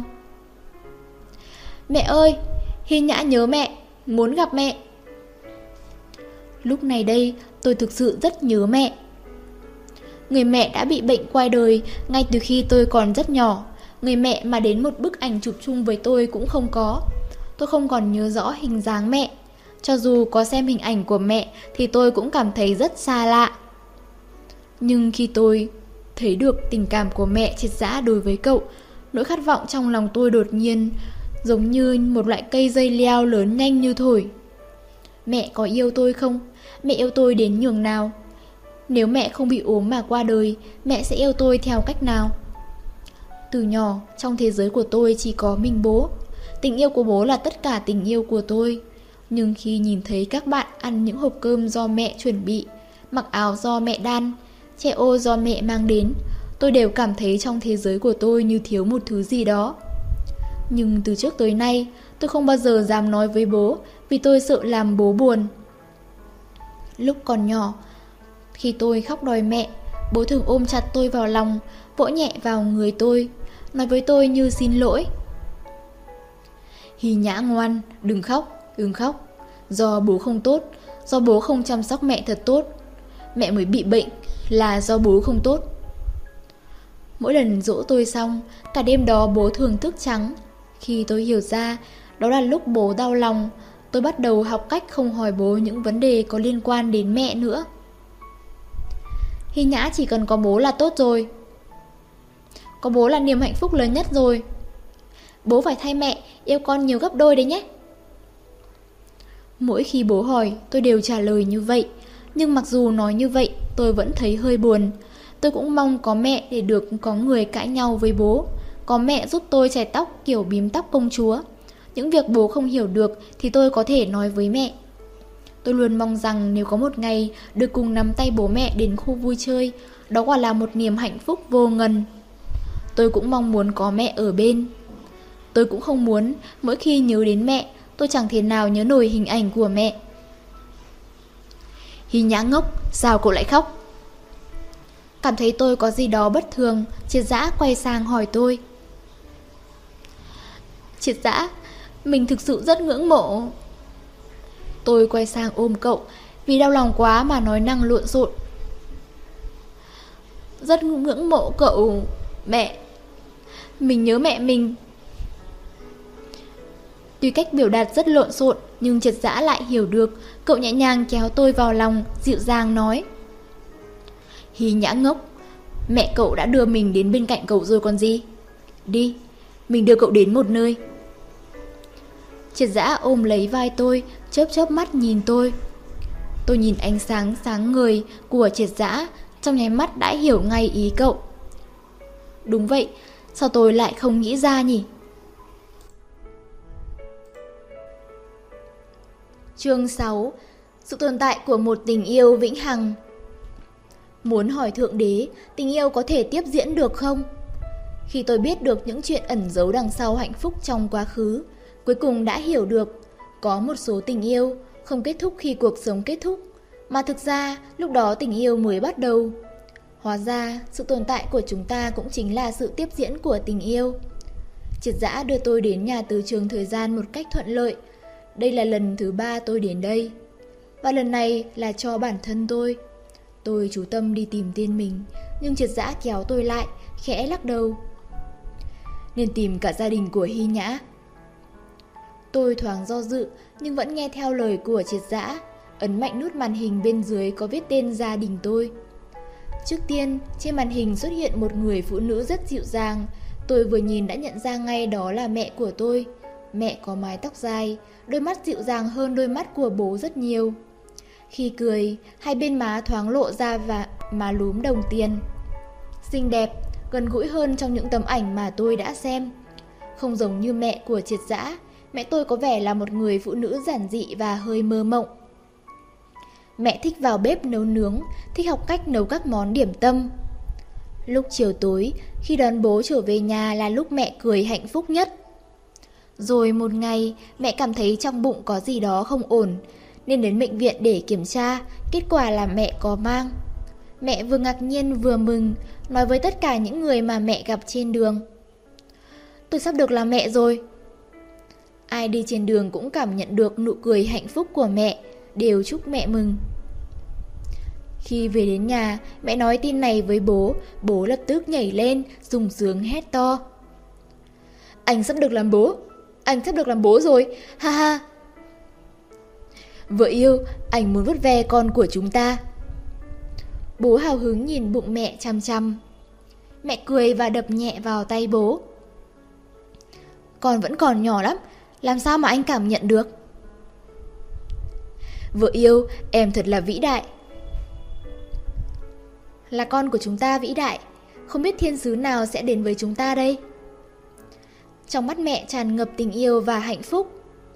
Mẹ ơi, Hy Nhã nhớ mẹ, muốn gặp mẹ. Lúc này đây, tôi thực sự rất nhớ mẹ. Người mẹ đã bị bệnh qua đời ngay từ khi tôi còn rất nhỏ. Người mẹ mà đến một bức ảnh chụp chung với tôi cũng không có. Tôi không còn nhớ rõ hình dáng mẹ. Cho dù có xem hình ảnh của mẹ thì tôi cũng cảm thấy rất xa lạ. Nhưng khi tôi thấy được tình cảm của mẹ Triệt Dã đối với cậu, nỗi khát vọng trong lòng tôi đột nhiên giống như một loại cây dây leo lớn nhanh như thổi. Mẹ có yêu tôi không? Mẹ yêu tôi đến nhường nào? Nếu mẹ không bị ốm mà qua đời, mẹ sẽ yêu tôi theo cách nào? Từ nhỏ, trong thế giới của tôi chỉ có mình bố. Tình yêu của bố là tất cả tình yêu của tôi. Nhưng khi nhìn thấy các bạn ăn những hộp cơm do mẹ chuẩn bị, mặc áo do mẹ đan, che ô do mẹ mang đến, tôi đều cảm thấy trong thế giới của tôi như thiếu một thứ gì đó. Nhưng từ trước tới nay, tôi không bao giờ dám nói với bố vì tôi sợ làm bố buồn. Lúc còn nhỏ, khi tôi khóc đòi mẹ, bố thường ôm chặt tôi vào lòng, vỗ nhẹ vào người tôi, nói với tôi như xin lỗi. Hy Nhã ngoan, đừng khóc, đừng khóc. Do bố không tốt, do bố không chăm sóc mẹ thật tốt. Mẹ mới bị bệnh là do bố không tốt. Mỗi lần dỗ tôi xong, cả đêm đó bố thường thức trắng. Khi tôi hiểu ra, đó là lúc bố đau lòng, tôi bắt đầu học cách không hỏi bố những vấn đề có liên quan đến mẹ nữa. Hy Nhã chỉ cần có bố là tốt rồi. Có bố là niềm hạnh phúc lớn nhất rồi. Bố phải thay mẹ yêu con nhiều gấp đôi đấy nhé. Mỗi khi bố hỏi, tôi đều trả lời như vậy. Nhưng mặc dù nói như vậy, tôi vẫn thấy hơi buồn. Tôi cũng mong có mẹ để được có người cãi nhau với bố. Có mẹ giúp tôi chải tóc kiểu bím tóc công chúa. Những việc bố không hiểu được thì tôi có thể nói với mẹ. Tôi luôn mong rằng nếu có một ngày được cùng nắm tay bố mẹ đến khu vui chơi, đó quả là một niềm hạnh phúc vô ngần. Tôi cũng mong muốn có mẹ ở bên. Tôi cũng không muốn mỗi khi nhớ đến mẹ, tôi chẳng thể nào nhớ nổi hình ảnh của mẹ. Hy Nhã ngốc, sao cậu lại khóc? Cảm thấy tôi có gì đó bất thường, Triệt Dã quay sang hỏi tôi. Triệt Dã, mình thực sự rất ngưỡng mộ. Tôi quay sang ôm cậu, vì đau lòng quá mà nói năng lộn xộn. Rất ngưỡng mộ cậu, mẹ. Mình nhớ mẹ mình. Tuy cách biểu đạt rất lộn xộn, nhưng Triệt Dã lại hiểu được. Cậu nhẹ nhàng kéo tôi vào lòng, dịu dàng nói: Hy Nhã ngốc, mẹ cậu đã đưa mình đến bên cạnh cậu rồi còn gì. Đi, mình đưa cậu đến một nơi. Triệt Dã ôm lấy vai tôi, chớp chớp mắt nhìn tôi. Tôi nhìn ánh sáng sáng ngời của Triệt Dã, trong nháy mắt đã hiểu ngay ý cậu. Đúng vậy, sao tôi lại không nghĩ ra nhỉ? Chương sáu. Sự tồn tại của một tình yêu vĩnh hằng. Muốn hỏi Thượng Đế, tình yêu có thể tiếp diễn được không? Khi tôi biết được những chuyện ẩn giấu đằng sau hạnh phúc trong quá khứ, cuối cùng đã hiểu được, có một số tình yêu không kết thúc khi cuộc sống kết thúc, mà thực ra lúc đó tình yêu mới bắt đầu. Hóa ra, sự tồn tại của chúng ta cũng chính là sự tiếp diễn của tình yêu. Triệt Dã đưa tôi đến nhà từ trường thời gian một cách thuận lợi. Đây là lần thứ ba tôi đến đây. Và lần này là cho bản thân tôi. Tôi chú tâm đi tìm tên mình, nhưng Triệt Dã kéo tôi lại, khẽ lắc đầu. Nên tìm cả gia đình của Hy Nhã. Tôi thoáng do dự, nhưng vẫn nghe theo lời của Triệt Dã, ấn mạnh nút màn hình bên dưới có viết tên gia đình tôi. Trước tiên, trên màn hình xuất hiện một người phụ nữ rất dịu dàng. Tôi vừa nhìn đã nhận ra ngay đó là mẹ của tôi. Mẹ có mái tóc dài, đôi mắt dịu dàng hơn đôi mắt của bố rất nhiều. Khi cười, hai bên má thoáng lộ ra và má lúm đồng tiền. Xinh đẹp, gần gũi hơn trong những tấm ảnh mà tôi đã xem. Không giống như mẹ của Triệt Dã, mẹ tôi có vẻ là một người phụ nữ giản dị và hơi mơ mộng. Mẹ thích vào bếp nấu nướng, thích học cách nấu các món điểm tâm. Lúc chiều tối, khi đón bố trở về nhà là lúc mẹ cười hạnh phúc nhất. Rồi một ngày, mẹ cảm thấy trong bụng có gì đó không ổn, nên đến bệnh viện để kiểm tra, kết quả là mẹ có mang. Mẹ vừa ngạc nhiên vừa mừng, nói với tất cả những người mà mẹ gặp trên đường: Tôi sắp được làm mẹ rồi. Ai đi trên đường cũng cảm nhận được nụ cười hạnh phúc của mẹ, đều chúc mẹ mừng. Khi về đến nhà, mẹ nói tin này với bố, bố lập tức nhảy lên, sung sướng hét to: Anh sắp được làm bố, anh sắp được làm bố rồi, ha ha. Vợ yêu, anh muốn vuốt ve con của chúng ta. Bố hào hứng nhìn bụng mẹ chăm chăm. Mẹ cười và đập nhẹ vào tay bố. Con vẫn còn nhỏ lắm, làm sao mà anh cảm nhận được? Vợ yêu, em thật là vĩ đại. Là con của chúng ta vĩ đại, không biết thiên sứ nào sẽ đến với chúng ta đây. Trong mắt mẹ tràn ngập tình yêu và hạnh phúc.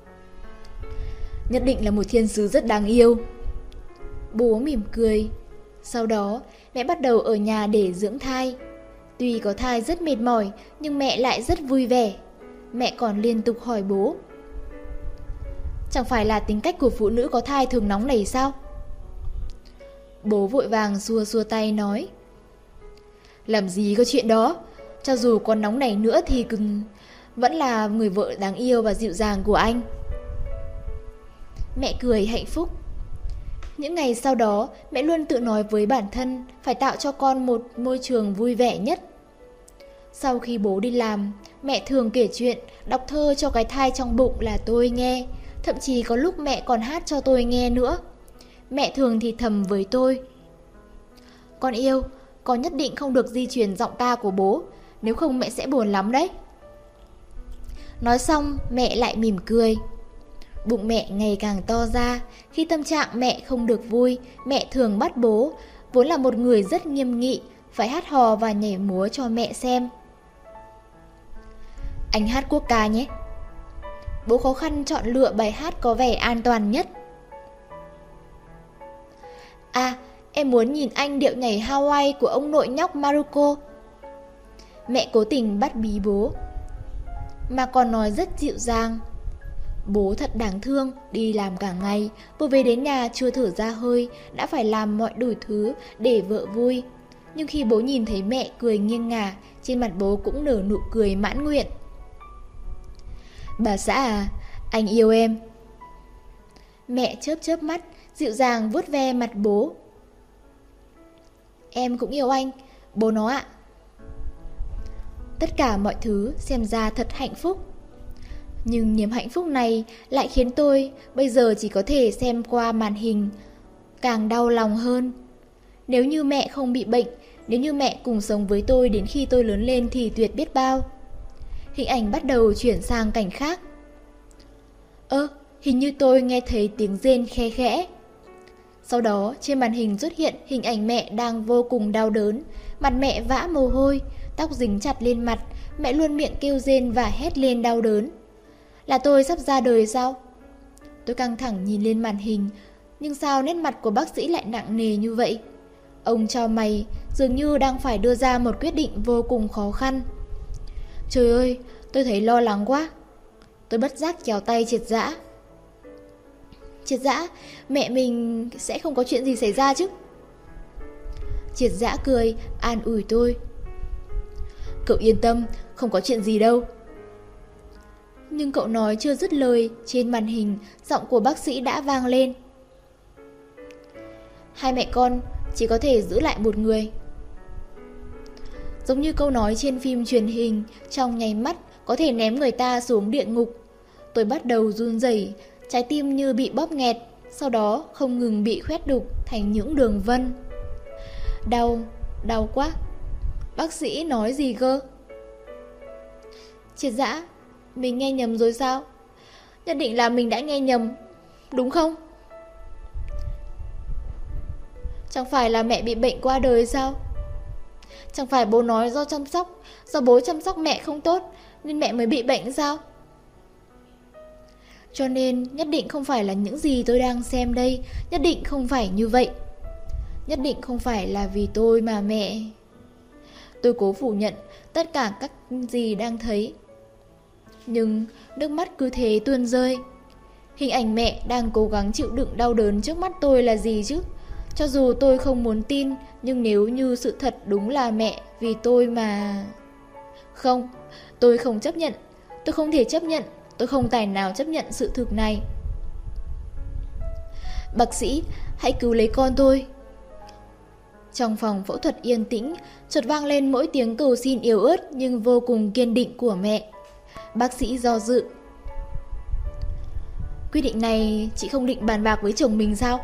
Nhất định là một thiên sứ rất đáng yêu. Bố mỉm cười. Sau đó, mẹ bắt đầu ở nhà để dưỡng thai. Tuy có thai rất mệt mỏi, nhưng mẹ lại rất vui vẻ. Mẹ còn liên tục hỏi bố: Chẳng phải là tính cách của phụ nữ có thai thường nóng nảy sao? Bố vội vàng xua xua tay nói: Làm gì có chuyện đó, cho dù còn nóng nảy nữa thì cưng vẫn là người vợ đáng yêu và dịu dàng của anh. Mẹ cười hạnh phúc. Những ngày sau đó, mẹ luôn tự nói với bản thân phải tạo cho con một môi trường vui vẻ nhất. Sau khi bố đi làm, mẹ thường kể chuyện, đọc thơ cho cái thai trong bụng là tôi nghe. Thậm chí có lúc mẹ còn hát cho tôi nghe nữa. Mẹ thường thì thầm với tôi: Con yêu, con nhất định không được di truyền giọng ca của bố, nếu không mẹ sẽ buồn lắm đấy. Nói xong, mẹ lại mỉm cười. Bụng mẹ ngày càng to ra. Khi tâm trạng mẹ không được vui, mẹ thường bắt bố, vốn là một người rất nghiêm nghị, phải hát hò và nhảy múa cho mẹ xem. Anh hát quốc ca nhé. Bố khó khăn chọn lựa bài hát có vẻ an toàn nhất. À, em muốn nhìn anh điệu nhảy Hawaii của ông nội nhóc Maruko. Mẹ cố tình bắt bí bố, mà còn nói rất dịu dàng. Bố thật đáng thương, đi làm cả ngày, vừa về đến nhà chưa thở ra hơi, đã phải làm mọi đủ thứ để vợ vui. Nhưng khi bố nhìn thấy mẹ cười nghiêng ngả, trên mặt bố cũng nở nụ cười mãn nguyện. Bà xã à, anh yêu em. Mẹ chớp chớp mắt, dịu dàng vuốt ve mặt bố. Em cũng yêu anh, bố nó ạ. Tất cả mọi thứ xem ra thật hạnh phúc. Nhưng niềm hạnh phúc này lại khiến tôi bây giờ chỉ có thể xem qua màn hình, càng đau lòng hơn. Nếu như mẹ không bị bệnh, nếu như mẹ cùng sống với tôi đến khi tôi lớn lên thì tuyệt biết bao. Hình ảnh bắt đầu chuyển sang cảnh khác. Ơ, hình như tôi nghe thấy tiếng rên khe khẽ. Sau đó trên màn hình xuất hiện hình ảnh mẹ đang vô cùng đau đớn, mặt mẹ vã mồ hôi, tóc dính chặt lên mặt, mẹ luôn miệng kêu rên và hét lên đau đớn. Là tôi sắp ra đời sao? Tôi căng thẳng nhìn lên màn hình, nhưng sao nét mặt của bác sĩ lại nặng nề như vậy? Ông chau mày, dường như đang phải đưa ra một quyết định vô cùng khó khăn. Trời ơi, tôi thấy lo lắng quá. Tôi bất giác kéo tay Triệt Dã. Triệt Dã, mẹ mình sẽ không có chuyện gì xảy ra chứ? Triệt Dã cười, an ủi tôi. Cậu yên tâm, không có chuyện gì đâu. Nhưng cậu nói chưa dứt lời, trên màn hình, giọng của bác sĩ đã vang lên. Hai mẹ con chỉ có thể giữ lại một người. Giống như câu nói trên phim truyền hình, trong nháy mắt có thể ném người ta xuống địa ngục. Tôi bắt đầu run rẩy, trái tim như bị bóp nghẹt, sau đó không ngừng bị khoét đục thành những đường vân. Đau, đau quá. Bác sĩ nói gì cơ? Triệt Dã, mình nghe nhầm rồi sao? Nhất định là mình đã nghe nhầm, đúng không? Chẳng phải là mẹ bị bệnh qua đời sao? Chẳng phải bố nói do chăm sóc, do bố chăm sóc mẹ không tốt nên mẹ mới bị bệnh sao? Cho nên nhất định không phải là những gì tôi đang xem đây, nhất định không phải như vậy. Nhất định không phải là vì tôi mà mẹ... Tôi cố phủ nhận tất cả các gì đang thấy. Nhưng nước mắt cứ thế tuôn rơi. Hình ảnh mẹ đang cố gắng chịu đựng đau đớn trước mắt tôi là gì chứ? Cho dù tôi không muốn tin, nhưng nếu như sự thật đúng là mẹ vì tôi mà... Không, tôi không chấp nhận. Tôi không thể chấp nhận. Tôi không tài nào chấp nhận sự thực này. Bác sĩ, hãy cứu lấy con tôi. Trong phòng phẫu thuật yên tĩnh, chợt vang lên mỗi tiếng cầu xin yếu ớt nhưng vô cùng kiên định của mẹ. Bác sĩ do dự. Quyết định này chị không định bàn bạc với chồng mình sao?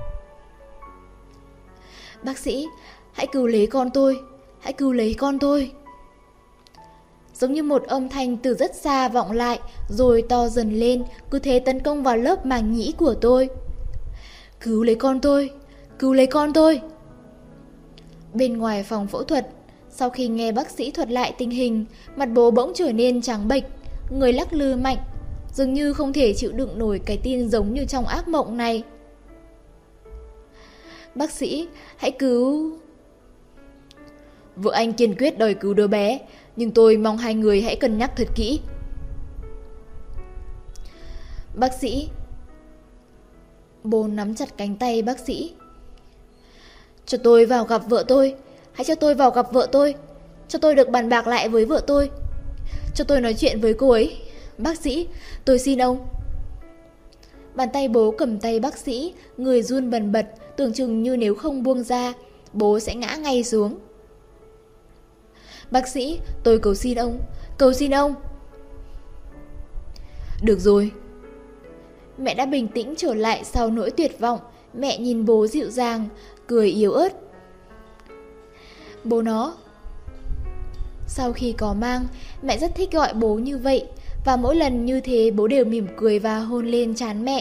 Bác sĩ, hãy cứu lấy con tôi, hãy cứu lấy con tôi. Giống như một âm thanh từ rất xa vọng lại, rồi to dần lên, cứ thế tấn công vào lớp màng nhĩ của tôi. Cứu lấy con tôi, cứu lấy con tôi. Bên ngoài phòng phẫu thuật, sau khi nghe bác sĩ thuật lại tình hình, mặt bố bỗng trở nên trắng bệch, người lắc lư mạnh, dường như không thể chịu đựng nổi cái tin giống như trong ác mộng này. Bác sĩ, hãy cứu... Vợ anh kiên quyết đòi cứu đứa bé, nhưng tôi mong hai người hãy cân nhắc thật kỹ. Bác sĩ... Bố nắm chặt cánh tay bác sĩ. Cho tôi vào gặp vợ tôi, hãy cho tôi vào gặp vợ tôi, cho tôi được bàn bạc lại với vợ tôi, cho tôi nói chuyện với cô ấy. Bác sĩ, tôi xin ông. Bàn tay bố cầm tay bác sĩ, người run bần bật, tưởng chừng như nếu không buông ra, bố sẽ ngã ngay xuống. Bác sĩ, tôi cầu xin ông, cầu xin ông. Được rồi. Mẹ đã bình tĩnh trở lại sau nỗi tuyệt vọng. Mẹ nhìn bố dịu dàng, cười yếu ớt. Bố nó. Sau khi có mang, mẹ rất thích gọi bố như vậy, và mỗi lần như thế bố đều mỉm cười và hôn lên trán mẹ.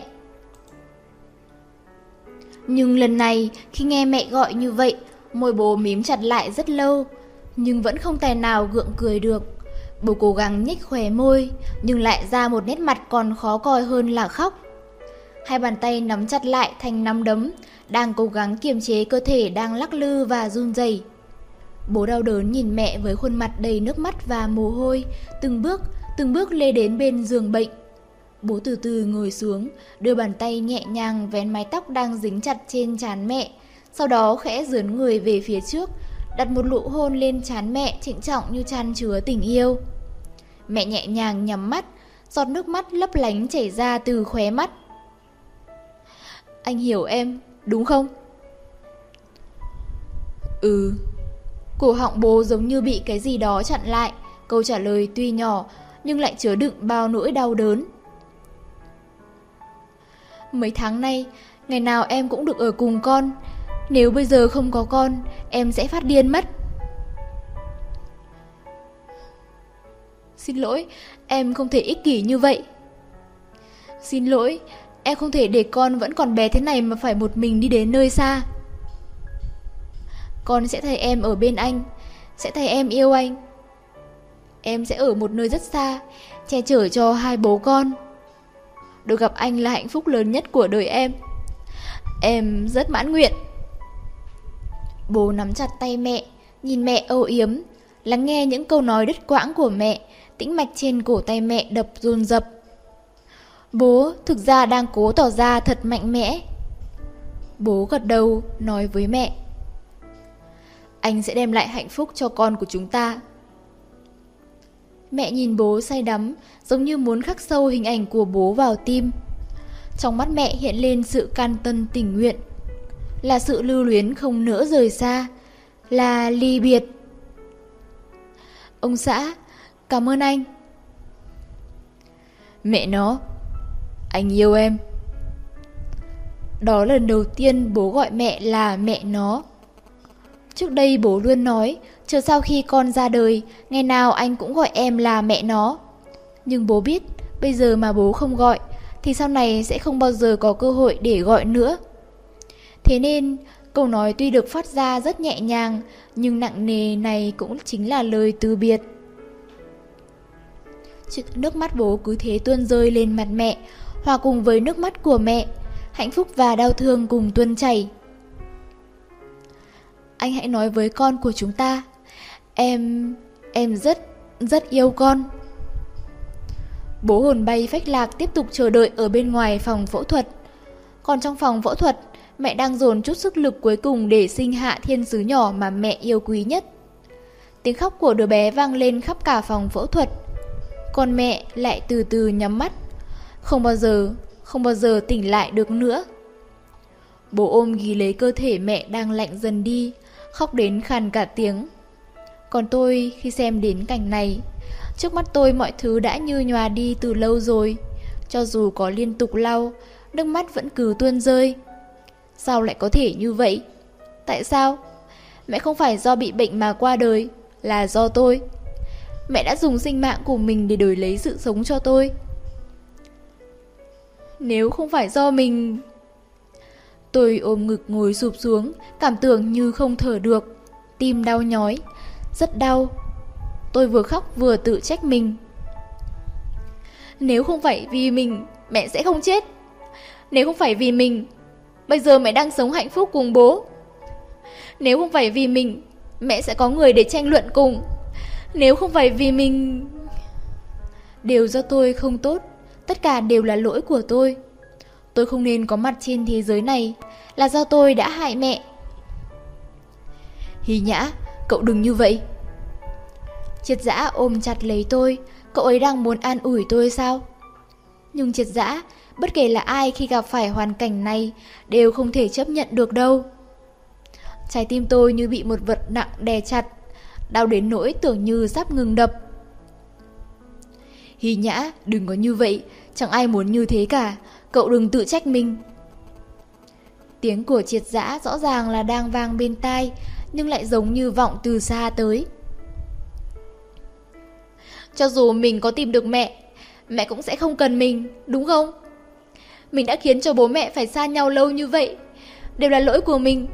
Nhưng lần này, khi nghe mẹ gọi như vậy, môi bố mím chặt lại rất lâu, nhưng vẫn không tài nào gượng cười được. Bố cố gắng nhếch khóe môi, nhưng lại ra một nét mặt còn khó coi hơn là khóc. Hai bàn tay nắm chặt lại thành nắm đấm, đang cố gắng kiềm chế cơ thể đang lắc lư và run rẩy. Bố đau đớn nhìn mẹ với khuôn mặt đầy nước mắt và mồ hôi, từng bước, từng bước lê đến bên giường bệnh. Bố từ từ ngồi xuống, đưa bàn tay nhẹ nhàng vén mái tóc đang dính chặt trên trán mẹ, sau đó khẽ dướn người về phía trước, đặt một nụ hôn lên trán mẹ trịnh trọng như chan chứa tình yêu. Mẹ nhẹ nhàng nhắm mắt, giọt nước mắt lấp lánh chảy ra từ khóe mắt. Anh hiểu em, đúng không? Ừ. Cổ họng bố giống như bị cái gì đó chặn lại. Câu trả lời tuy nhỏ, nhưng lại chứa đựng bao nỗi đau đớn. Mấy tháng nay, ngày nào em cũng được ở cùng con. Nếu bây giờ không có con, em sẽ phát điên mất. Xin lỗi, em không thể ích kỷ như vậy. Xin lỗi, em không thể để con vẫn còn bé thế này mà phải một mình đi đến nơi xa. Con sẽ thay em ở bên anh, sẽ thay em yêu anh. Em sẽ ở một nơi rất xa, che chở cho hai bố con. Được gặp anh là hạnh phúc lớn nhất của đời em. Em rất mãn nguyện. Bố nắm chặt tay mẹ, nhìn mẹ âu yếm, lắng nghe những câu nói đứt quãng của mẹ. Tĩnh mạch trên cổ tay mẹ đập dồn dập. Bố thực ra đang cố tỏ ra thật mạnh mẽ. Bố gật đầu nói với mẹ: anh sẽ đem lại hạnh phúc cho con của chúng ta. Mẹ nhìn bố say đắm, giống như muốn khắc sâu hình ảnh của bố vào tim. Trong mắt mẹ hiện lên sự can tân tình nguyện, là sự lưu luyến không nỡ rời xa, là ly biệt. Ông xã, cảm ơn anh. Mẹ nó, anh yêu em. Đó lần đầu tiên bố gọi mẹ là mẹ nó. Trước đây bố luôn nói, chờ sau khi con ra đời, ngày nào anh cũng gọi em là mẹ nó. Nhưng bố biết, bây giờ mà bố không gọi, thì sau này sẽ không bao giờ có cơ hội để gọi nữa. Thế nên, câu nói tuy được phát ra rất nhẹ nhàng, nhưng nặng nề này cũng chính là lời từ biệt. Nước mắt bố cứ thế tuôn rơi lên mặt mẹ, hòa cùng với nước mắt của mẹ, hạnh phúc và đau thương cùng tuôn chảy. Anh hãy nói với con của chúng ta, Em... em rất, rất yêu con. Bố hồn bay phách lạc tiếp tục chờ đợi ở bên ngoài phòng phẫu thuật. Còn trong phòng phẫu thuật, mẹ đang dồn chút sức lực cuối cùng để sinh hạ thiên sứ nhỏ mà mẹ yêu quý nhất. Tiếng khóc của đứa bé vang lên khắp cả phòng phẫu thuật. Còn mẹ lại từ từ nhắm mắt, không bao giờ, không bao giờ tỉnh lại được nữa. Bố ôm ghì lấy cơ thể mẹ đang lạnh dần đi, khóc đến khàn cả tiếng. Còn tôi khi xem đến cảnh này, trước mắt tôi mọi thứ đã như nhòa đi từ lâu rồi. Cho dù có liên tục lau, nước mắt vẫn cứ tuôn rơi. Sao lại có thể như vậy? Tại sao? Mẹ không phải do bị bệnh mà qua đời, là do tôi. Mẹ đã dùng sinh mạng của mình để đổi lấy sự sống cho tôi. Nếu không phải do mình... Tôi ôm ngực ngồi sụp xuống, cảm tưởng như không thở được. Tim đau nhói, rất đau. Tôi vừa khóc vừa tự trách mình. Nếu không phải vì mình, mẹ sẽ không chết. Nếu không phải vì mình, bây giờ mẹ đang sống hạnh phúc cùng bố. Nếu không phải vì mình, mẹ sẽ có người để tranh luận cùng. Nếu không phải vì mình... Đều do tôi không tốt. Tất cả đều là lỗi của tôi. Tôi không nên có mặt trên thế giới này. Là do tôi đã hại mẹ. Hy Nhã, cậu đừng như vậy. Triệt Dã ôm chặt lấy tôi. Cậu ấy đang muốn an ủi tôi sao? Nhưng Triệt Dã, bất kể là ai khi gặp phải hoàn cảnh này, đều không thể chấp nhận được đâu. Trái tim tôi như bị một vật nặng đè chặt, đau đến nỗi tưởng như sắp ngừng đập. Hy Nhã, đừng có như vậy, chẳng ai muốn như thế cả, cậu đừng tự trách mình. Tiếng của Triệt Dã rõ ràng là đang vang bên tai, nhưng lại giống như vọng từ xa tới. Cho dù mình có tìm được mẹ, mẹ cũng sẽ không cần mình, đúng không? Mình đã khiến cho bố mẹ phải xa nhau lâu như vậy, đều là lỗi của mình.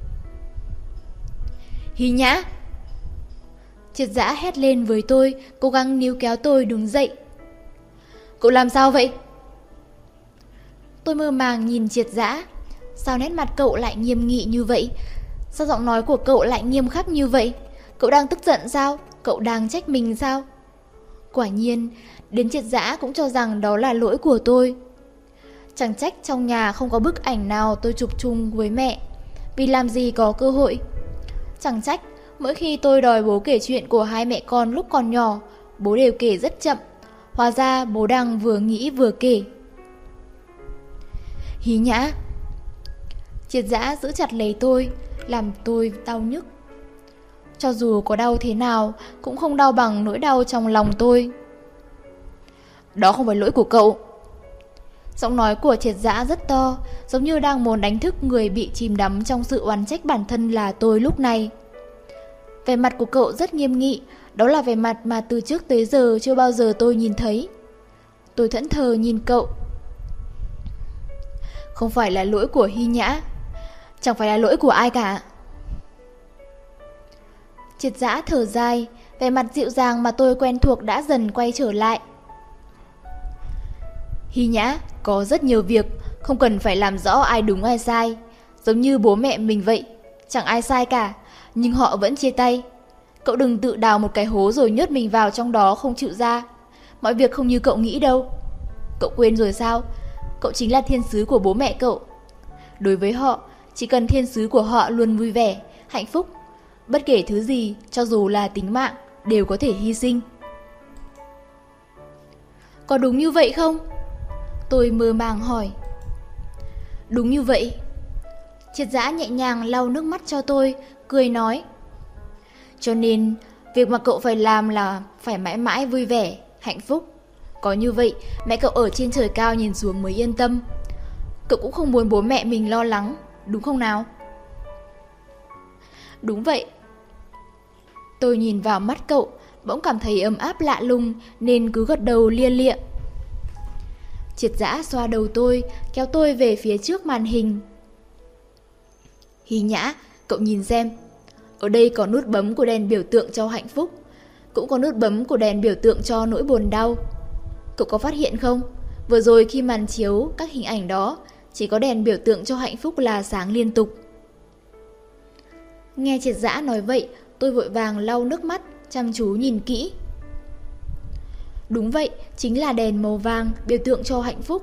Hy Nhã! Triệt Dã hét lên với tôi, cố gắng níu kéo tôi đứng dậy. Cậu làm sao vậy? Tôi mơ màng nhìn Triệt Dã. Sao nét mặt cậu lại nghiêm nghị như vậy? Sao giọng nói của cậu lại nghiêm khắc như vậy? Cậu đang tức giận sao? Cậu đang trách mình sao? Quả nhiên, đến Triệt Dã cũng cho rằng đó là lỗi của tôi. Chẳng trách trong nhà không có bức ảnh nào tôi chụp chung với mẹ, vì làm gì có cơ hội. Chẳng trách mỗi khi tôi đòi bố kể chuyện của hai mẹ con lúc còn nhỏ, bố đều kể rất chậm. Hóa ra bố đang vừa nghĩ vừa kể. Hy Nhã! Triệt Dã giữ chặt lấy tôi, làm tôi đau nhức. Cho dù có đau thế nào, cũng không đau bằng nỗi đau trong lòng tôi. đó không phải lỗi của cậu. Giọng nói của Triệt Dã rất to, giống như đang muốn đánh thức người bị chìm đắm trong sự oán trách bản thân là tôi lúc này. Vẻ mặt của cậu rất nghiêm nghị, đó là vẻ mặt mà từ trước tới giờ chưa bao giờ tôi nhìn thấy. Tôi thẫn thờ nhìn cậu. Không phải là lỗi của Hy Nhã, chẳng phải là lỗi của ai cả. Triệt Dã thở dài, vẻ mặt dịu dàng mà tôi quen thuộc đã dần quay trở lại. Hy Nhã có rất nhiều việc, không cần phải làm rõ ai đúng ai sai. Giống như bố mẹ mình vậy, chẳng ai sai cả, nhưng họ vẫn chia tay. Cậu đừng tự đào một cái hố rồi nhốt mình vào trong đó không chịu ra. Mọi việc không như cậu nghĩ đâu. Cậu quên rồi sao? Cậu chính là thiên sứ của bố mẹ cậu. Đối với họ, chỉ cần thiên sứ của họ luôn vui vẻ, hạnh phúc. Bất kể thứ gì, cho dù là tính mạng, đều có thể hy sinh. Có đúng như vậy không? Tôi mơ màng hỏi. Đúng như vậy. Triệt Dã nhẹ nhàng lau nước mắt cho tôi, cười nói. Cho nên, việc mà cậu phải làm là phải mãi mãi vui vẻ, hạnh phúc. Có như vậy, mẹ cậu ở trên trời cao nhìn xuống mới yên tâm. Cậu cũng không muốn bố mẹ mình lo lắng, đúng không nào? Đúng vậy. Tôi nhìn vào mắt cậu, bỗng cảm thấy ấm áp lạ lùng nên cứ gật đầu lia lịa. Triệt Dã xoa đầu tôi, kéo tôi về phía trước màn hình. Hy Nhã, cậu nhìn xem. Ở đây có nút bấm của đèn biểu tượng cho hạnh phúc, cũng có nút bấm của đèn biểu tượng cho nỗi buồn đau. Cậu có phát hiện không? Vừa rồi khi màn chiếu các hình ảnh đó, chỉ có đèn biểu tượng cho hạnh phúc là sáng liên tục. Nghe Triệt Dã nói vậy, tôi vội vàng lau nước mắt, chăm chú nhìn kỹ. Đúng vậy, chính là đèn màu vàng, biểu tượng cho hạnh phúc.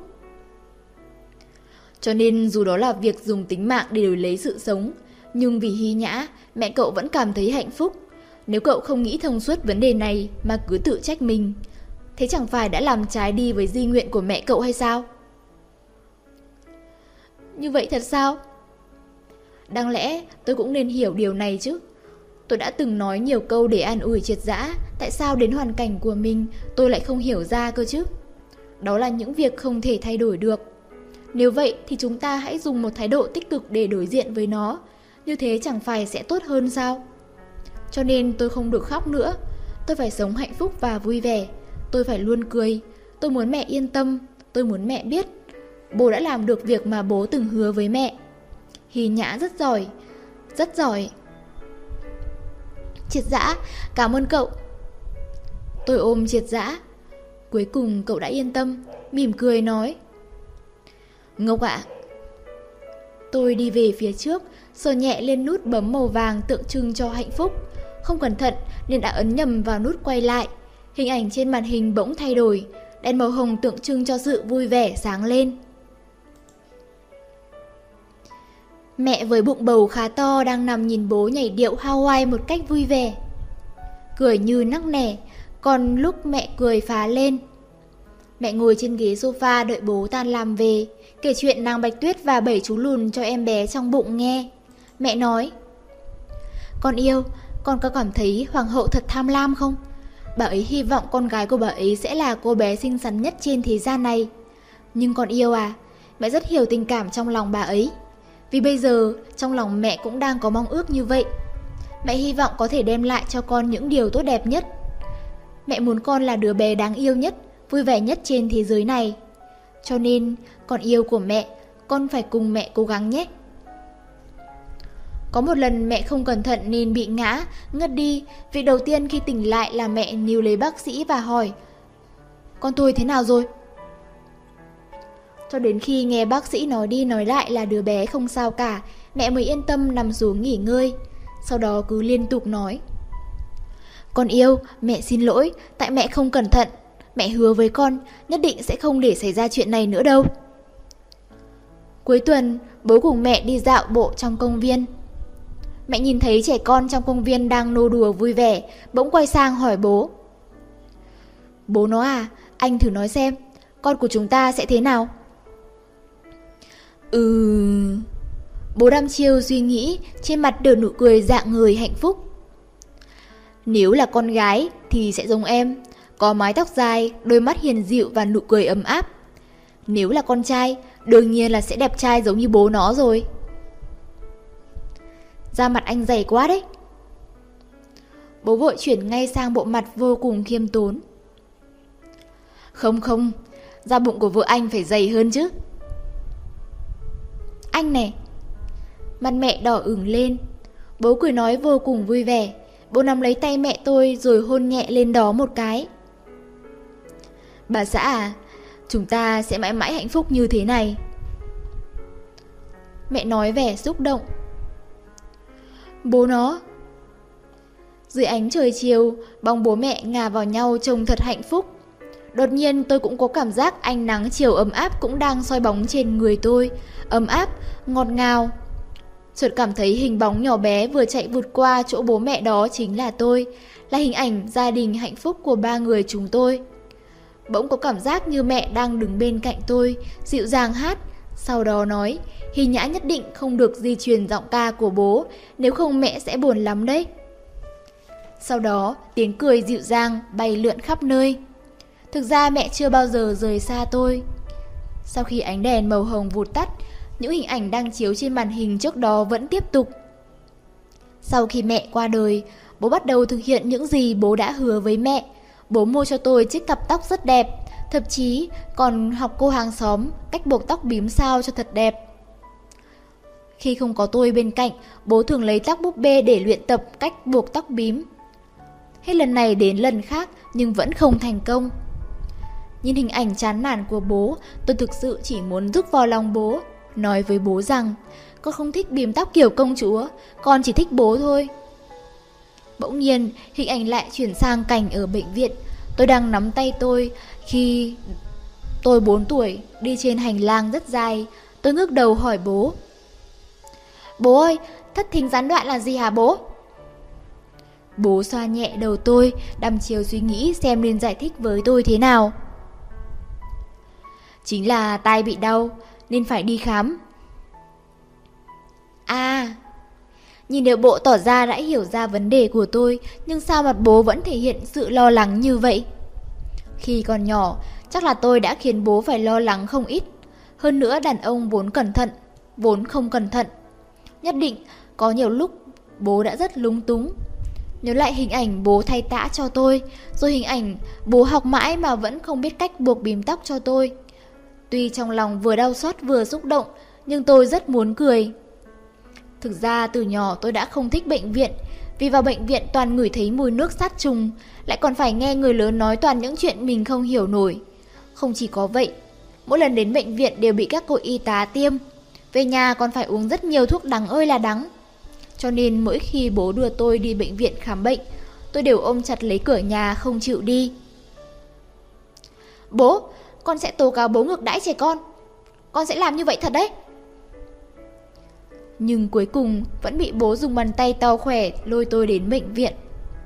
Cho nên dù đó là việc dùng tính mạng để đổi lấy sự sống, nhưng vì Hy Nhã, mẹ cậu vẫn cảm thấy hạnh phúc. Nếu cậu không nghĩ thông suốt vấn đề này mà cứ tự trách mình, thế chẳng phải đã làm trái đi với di nguyện của mẹ cậu hay sao? Như vậy thật sao? Đáng lẽ tôi cũng nên hiểu điều này chứ. Tôi đã từng nói nhiều câu để an ủi Triệt Dã, tại sao đến hoàn cảnh của mình tôi lại không hiểu ra cơ chứ? Đó là những việc không thể thay đổi được. Nếu vậy thì chúng ta hãy dùng một thái độ tích cực để đối diện với nó. Như thế chẳng phải sẽ tốt hơn sao? Cho nên tôi không được khóc nữa. Tôi phải sống hạnh phúc và vui vẻ. Tôi phải luôn cười. Tôi muốn mẹ yên tâm. Tôi muốn mẹ biết bố đã làm được việc mà bố từng hứa với mẹ. Hy Nhã rất giỏi. Rất giỏi. Triệt Dã, cảm ơn cậu. Tôi ôm Triệt Dã. Cuối cùng cậu đã yên tâm, mỉm cười nói. Ngốc ạ. Tôi đi về phía trước, sờ nhẹ lên nút bấm màu vàng tượng trưng cho hạnh phúc. Không cẩn thận nên đã ấn nhầm vào nút quay lại. Hình ảnh trên màn hình bỗng thay đổi. Đèn màu hồng tượng trưng cho sự vui vẻ sáng lên. Mẹ với bụng bầu khá to đang nằm nhìn bố nhảy điệu Hawaii một cách vui vẻ. Cười như nắc nẻ, còn lúc mẹ cười phá lên. Mẹ ngồi trên ghế sofa đợi bố tan làm về, kể chuyện nàng Bạch Tuyết và bảy chú lùn cho em bé trong bụng nghe. Mẹ nói, con yêu, con có cảm thấy hoàng hậu thật tham lam không? Bà ấy hy vọng con gái của bà ấy sẽ là cô bé xinh xắn nhất trên thế gian này. Nhưng con yêu à, mẹ rất hiểu tình cảm trong lòng bà ấy. Vì bây giờ trong lòng mẹ cũng đang có mong ước như vậy. Mẹ hy vọng có thể đem lại cho con những điều tốt đẹp nhất. Mẹ muốn con là đứa bé đáng yêu nhất, vui vẻ nhất trên thế giới này. Cho nên, con yêu của mẹ, con phải cùng mẹ cố gắng nhé. Có một lần mẹ không cẩn thận nên bị ngã, ngất đi. Việc đầu tiên khi tỉnh lại là mẹ níu lấy bác sĩ và hỏi, con tôi thế nào rồi? Cho đến khi nghe bác sĩ nói đi nói lại là đứa bé không sao cả, mẹ mới yên tâm nằm xuống nghỉ ngơi. Sau đó cứ liên tục nói, con yêu, mẹ xin lỗi, tại mẹ không cẩn thận. Mẹ hứa với con, nhất định sẽ không để xảy ra chuyện này nữa đâu. Cuối tuần, bố cùng mẹ đi dạo bộ trong công viên. Mẹ nhìn thấy trẻ con trong công viên đang nô đùa vui vẻ, bỗng quay sang hỏi bố. Bố nó à, anh thử nói xem, con của chúng ta sẽ thế nào? Ừ... Bố đăm chiêu suy nghĩ, trên mặt nở nụ cười rạng ngời hạnh phúc. Nếu là con gái thì sẽ giống em, có mái tóc dài, đôi mắt hiền dịu và nụ cười ấm áp. Nếu là con trai, đương nhiên là sẽ đẹp trai giống như bố nó rồi. Da mặt anh dày quá đấy. Bố vội chuyển ngay sang bộ mặt vô cùng khiêm tốn. Không không, da bụng của vợ anh phải dày hơn chứ. Anh này. Mặt mẹ đỏ ửng lên. Bố cười nói vô cùng vui vẻ. Bố nắm lấy tay mẹ tôi rồi hôn nhẹ lên đó một cái. Bà xã à, chúng ta sẽ mãi mãi hạnh phúc như thế này. Mẹ nói vẻ xúc động. Bố nó. Dưới ánh trời chiều, bóng bố mẹ ngả vào nhau trông thật hạnh phúc. Đột nhiên tôi cũng có cảm giác ánh nắng chiều ấm áp cũng đang soi bóng trên người tôi. Ấm áp, ngọt ngào. Chợt cảm thấy hình bóng nhỏ bé vừa chạy vụt qua chỗ bố mẹ đó chính là tôi. Là hình ảnh gia đình hạnh phúc của ba người chúng tôi. Bỗng có cảm giác như mẹ đang đứng bên cạnh tôi, dịu dàng hát. Sau đó nói, Hy Nhã nhất định không được di truyền giọng ca của bố, nếu không mẹ sẽ buồn lắm đấy. Sau đó tiếng cười dịu dàng bay lượn khắp nơi. Thực ra mẹ chưa bao giờ rời xa tôi. Sau khi ánh đèn màu hồng vụt tắt, những hình ảnh đang chiếu trên màn hình trước đó vẫn tiếp tục. Sau khi mẹ qua đời, bố bắt đầu thực hiện những gì bố đã hứa với mẹ. Bố mua cho tôi chiếc cặp tóc rất đẹp, thậm chí còn học cô hàng xóm cách buộc tóc bím sao cho thật đẹp. Khi không có tôi bên cạnh, bố thường lấy tóc búp bê để luyện tập cách buộc tóc bím. Hết lần này đến lần khác nhưng vẫn không thành công. Nhìn hình ảnh chán nản của bố, tôi thực sự chỉ muốn rúc vào lòng bố, nói với bố rằng con không thích bím tóc kiểu công chúa, con chỉ thích bố thôi. Bỗng nhiên, hình ảnh lại chuyển sang cảnh ở bệnh viện. Tôi đang nắm tay tôi khi tôi bốn tuổi, đi trên hành lang rất dài. Tôi ngước đầu hỏi bố. Bố ơi, thất thính gián đoạn là gì hả bố? Bố xoa nhẹ đầu tôi, đăm chiều suy nghĩ xem nên giải thích với tôi thế nào. Chính là tai bị đau, nên phải đi khám. À, nhìn điệu bộ tỏ ra đã hiểu ra vấn đề của tôi, nhưng sao mặt bố vẫn thể hiện sự lo lắng như vậy? Khi còn nhỏ, chắc là tôi đã khiến bố phải lo lắng không ít. Hơn nữa đàn ông vốn cẩn thận, vốn không cẩn thận. Nhất định có nhiều lúc bố đã rất lúng túng. Nhớ lại hình ảnh bố thay tã cho tôi, rồi hình ảnh bố học mãi mà vẫn không biết cách buộc bím tóc cho tôi. Tuy trong lòng vừa đau xót vừa xúc động, nhưng tôi rất muốn cười. Thực ra từ nhỏ tôi đã không thích bệnh viện, vì vào bệnh viện toàn ngửi thấy mùi nước sát trùng, lại còn phải nghe người lớn nói toàn những chuyện mình không hiểu nổi. Không chỉ có vậy, mỗi lần đến bệnh viện đều bị các cô y tá tiêm. Về nhà còn phải uống rất nhiều thuốc đắng ơi là đắng. Cho nên mỗi khi bố đưa tôi đi bệnh viện khám bệnh, tôi đều ôm chặt lấy cửa nhà không chịu đi. Bố, con sẽ tố cáo bố ngược đãi trẻ con. Con sẽ làm như vậy thật đấy. Nhưng cuối cùng vẫn bị bố dùng bàn tay to khỏe lôi tôi đến bệnh viện.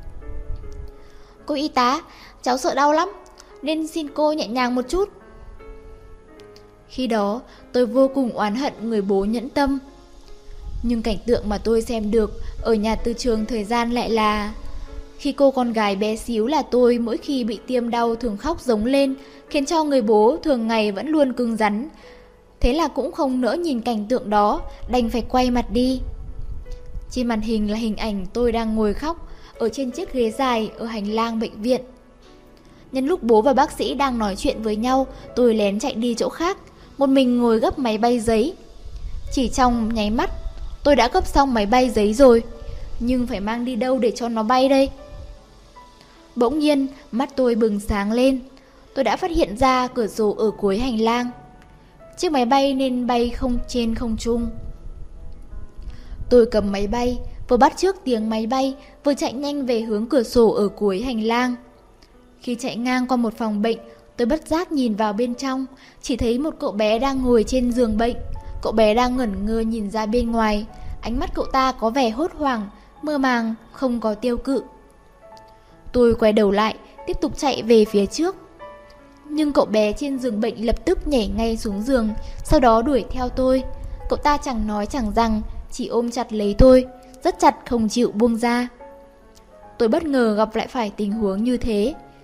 Cô y tá, cháu sợ đau lắm, nên xin cô nhẹ nhàng một chút. Khi đó tôi vô cùng oán hận người bố nhẫn tâm. Nhưng cảnh tượng mà tôi xem được ở nhà tư trường thời gian lại là khi cô con gái bé xíu là tôi mỗi khi bị tiêm đau thường khóc giống lên, khiến cho người bố thường ngày vẫn luôn cứng rắn. Thế là cũng không nỡ nhìn cảnh tượng đó, đành phải quay mặt đi. Trên màn hình là hình ảnh tôi đang ngồi khóc ở trên chiếc ghế dài ở hành lang bệnh viện. Nhân lúc bố và bác sĩ đang nói chuyện với nhau, tôi lén chạy đi chỗ khác, một mình ngồi gấp máy bay giấy. Chỉ trong nháy mắt, tôi đã gấp xong máy bay giấy rồi, nhưng phải mang đi đâu để cho nó bay đây? Bỗng nhiên, mắt tôi bừng sáng lên. Tôi đã phát hiện ra cửa sổ ở cuối hành lang. Chiếc máy bay nên bay không trên không trung. Tôi cầm máy bay, vừa bắt chước tiếng máy bay, vừa chạy nhanh về hướng cửa sổ ở cuối hành lang. Khi chạy ngang qua một phòng bệnh, tôi bất giác nhìn vào bên trong, chỉ thấy một cậu bé đang ngồi trên giường bệnh. Cậu bé đang ngẩn ngơ nhìn ra bên ngoài, ánh mắt cậu ta có vẻ hốt hoảng, mơ màng, không có tiêu cự. Tôi quay đầu lại, tiếp tục chạy về phía trước. Nhưng cậu bé trên giường bệnh lập tức nhảy ngay xuống giường, sau đó đuổi theo tôi. Cậu ta chẳng nói chẳng rằng, chỉ ôm chặt lấy tôi, rất chặt không chịu buông ra. Tôi bất ngờ gặp lại phải tình huống như thế.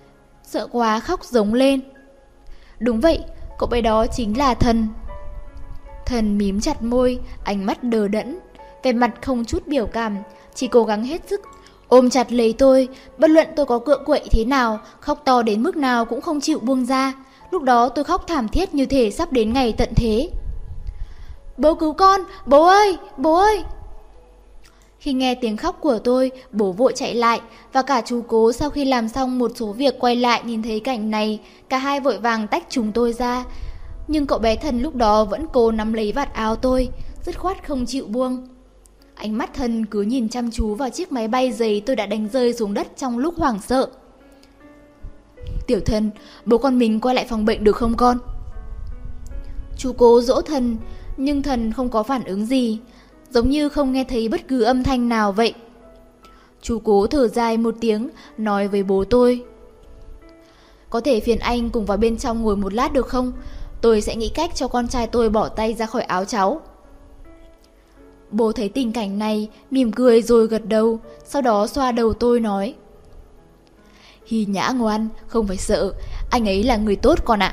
Sợ quá khóc giống lên. Đúng vậy, cậu bé đó chính là Thần. Thần mím chặt môi, ánh mắt đờ đẫn, vẻ mặt không chút biểu cảm, chỉ cố gắng hết sức ôm chặt lấy tôi. Bất luận tôi có cựa quậy thế nào, khóc to đến mức nào cũng không chịu buông ra. Lúc đó tôi khóc thảm thiết như thể sắp đến ngày tận thế. Bố cứu con, bố ơi, bố ơi. Khi nghe tiếng khóc của tôi, bố vội chạy lại, và cả chú Cố sau khi làm xong một số việc quay lại nhìn thấy cảnh này, cả hai vội vàng tách chúng tôi ra. Nhưng cậu bé Thần lúc đó vẫn cố nắm lấy vạt áo tôi, dứt khoát không chịu buông. Ánh mắt Thần cứ nhìn chăm chú vào chiếc máy bay giấy tôi đã đánh rơi xuống đất trong lúc hoảng sợ. Tiểu Thần, bố con mình quay lại phòng bệnh được không con? Chú Cố dỗ Thần, nhưng Thần không có phản ứng gì, giống như không nghe thấy bất cứ âm thanh nào vậy. Chú Cố thở dài một tiếng, nói với bố tôi. Có thể phiền anh cùng vào bên trong ngồi một lát được không? Tôi sẽ nghĩ cách cho con trai tôi bỏ tay ra khỏi áo cháu. Bố thấy tình cảnh này, mỉm cười rồi gật đầu, sau đó xoa đầu tôi nói. Hy Nhã ngoan, không phải sợ, anh ấy là người tốt con ạ.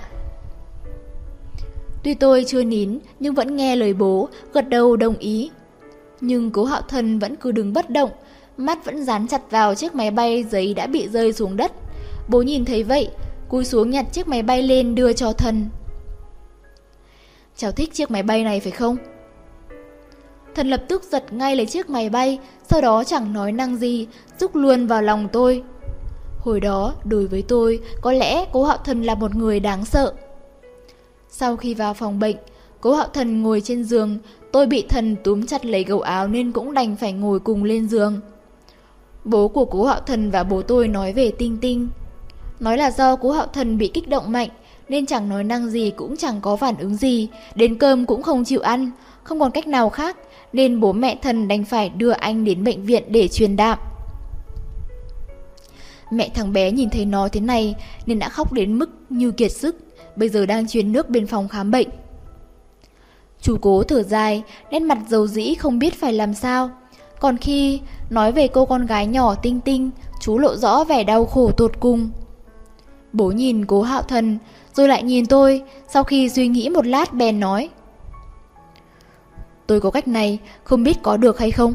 Tuy tôi chưa nín, nhưng vẫn nghe lời bố, gật đầu đồng ý. Nhưng Cố Hạo Thần vẫn cứ đứng bất động, mắt vẫn dán chặt vào chiếc máy bay giấy đã bị rơi xuống đất. Bố nhìn thấy vậy, cúi xuống nhặt chiếc máy bay lên đưa cho Thần. Cháu thích chiếc máy bay này phải không? Thần lập tức giật ngay lấy chiếc máy bay, sau đó chẳng nói năng gì, rúc luôn vào lòng tôi. Hồi đó, đối với tôi, có lẽ Cố Hạo Thần là một người đáng sợ. Sau khi vào phòng bệnh, Cố Hạo Thần ngồi trên giường, tôi bị Thần túm chặt lấy gấu áo nên cũng đành phải ngồi cùng lên giường. Bố của Cố Hạo Thần và bố tôi nói về Tinh Tinh. Nói là do Cố Hạo Thần bị kích động mạnh, nên chẳng nói năng gì cũng chẳng có phản ứng gì, đến cơm cũng không chịu ăn, không còn cách nào khác, nên bố mẹ Thần đành phải đưa anh đến bệnh viện để truyền đạm. Mẹ thằng bé nhìn thấy nó thế này nên đã khóc đến mức như kiệt sức, bây giờ đang truyền nước bên phòng khám bệnh. Chú Cố thở dài, nét mặt dầu dĩ không biết phải làm sao. Còn khi nói về cô con gái nhỏ Tinh Tinh, chú lộ rõ vẻ đau khổ tột cùng. Bố nhìn Cố Hạo Thần, rồi lại nhìn tôi, sau khi suy nghĩ một lát bèn nói. Tôi có cách này, không biết có được hay không?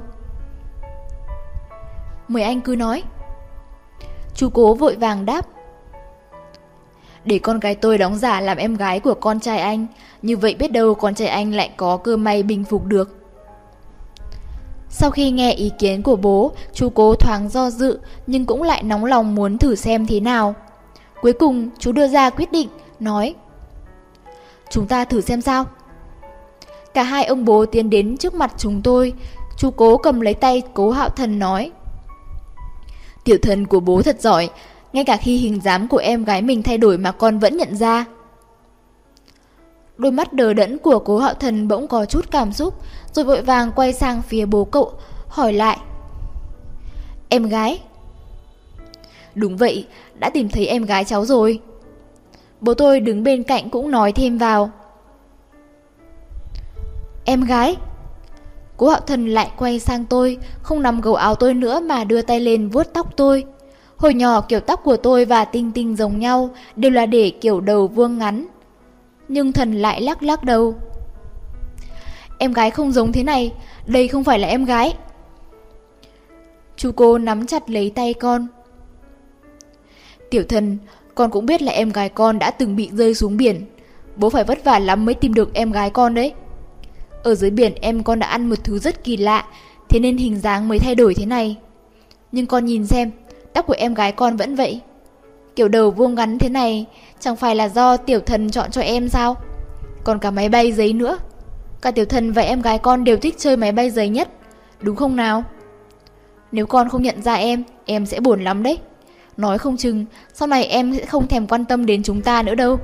Mời anh cứ nói. Chú Cố vội vàng đáp. Để con gái tôi đóng giả làm em gái của con trai anh, như vậy biết đâu con trai anh lại có cơ may bình phục được. Sau khi nghe ý kiến của bố, chú Cố thoáng do dự, nhưng cũng lại nóng lòng muốn thử xem thế nào. Cuối cùng chú đưa ra quyết định, nói. Chúng ta thử xem sao. Cả hai ông bố tiến đến trước mặt chúng tôi. Chú Cố cầm lấy tay Cố Hạo Thần nói. Tiểu Thần của bố thật giỏi, ngay cả khi hình dáng của em gái mình thay đổi mà con vẫn nhận ra. Đôi mắt đờ đẫn của Cố Hạo Thần bỗng có chút cảm xúc, rồi vội vàng quay sang phía bố cậu, hỏi lại. Em gái? Đúng vậy, đã tìm thấy em gái cháu rồi. Bố tôi đứng bên cạnh cũng nói thêm vào. Em gái? Cố Hạo Thần lại quay sang tôi, không nắm gấu áo tôi nữa mà đưa tay lên vuốt tóc tôi. Hồi nhỏ kiểu tóc của tôi và Tinh Tinh giống nhau, đều là để kiểu đầu vuông ngắn. Nhưng Thần lại lắc lắc đầu. Em gái không giống thế này, đây không phải là em gái. Chú Cố nắm chặt lấy tay con. Tiểu Thần, con cũng biết là em gái con đã từng bị rơi xuống biển. Bố phải vất vả lắm mới tìm được em gái con đấy. Ở dưới biển em con đã ăn một thứ rất kỳ lạ, thế nên hình dáng mới thay đổi thế này. Nhưng con nhìn xem, tóc của em gái con vẫn vậy. Kiểu đầu vuông ngắn thế này, chẳng phải là do Tiểu Thần chọn cho em sao? Còn cả máy bay giấy nữa. Cả Tiểu Thần và em gái con đều thích chơi máy bay giấy nhất, đúng không nào? Nếu con không nhận ra em, em sẽ buồn lắm đấy. Nói không chừng, sau này em sẽ không thèm quan tâm đến chúng ta nữa đâu.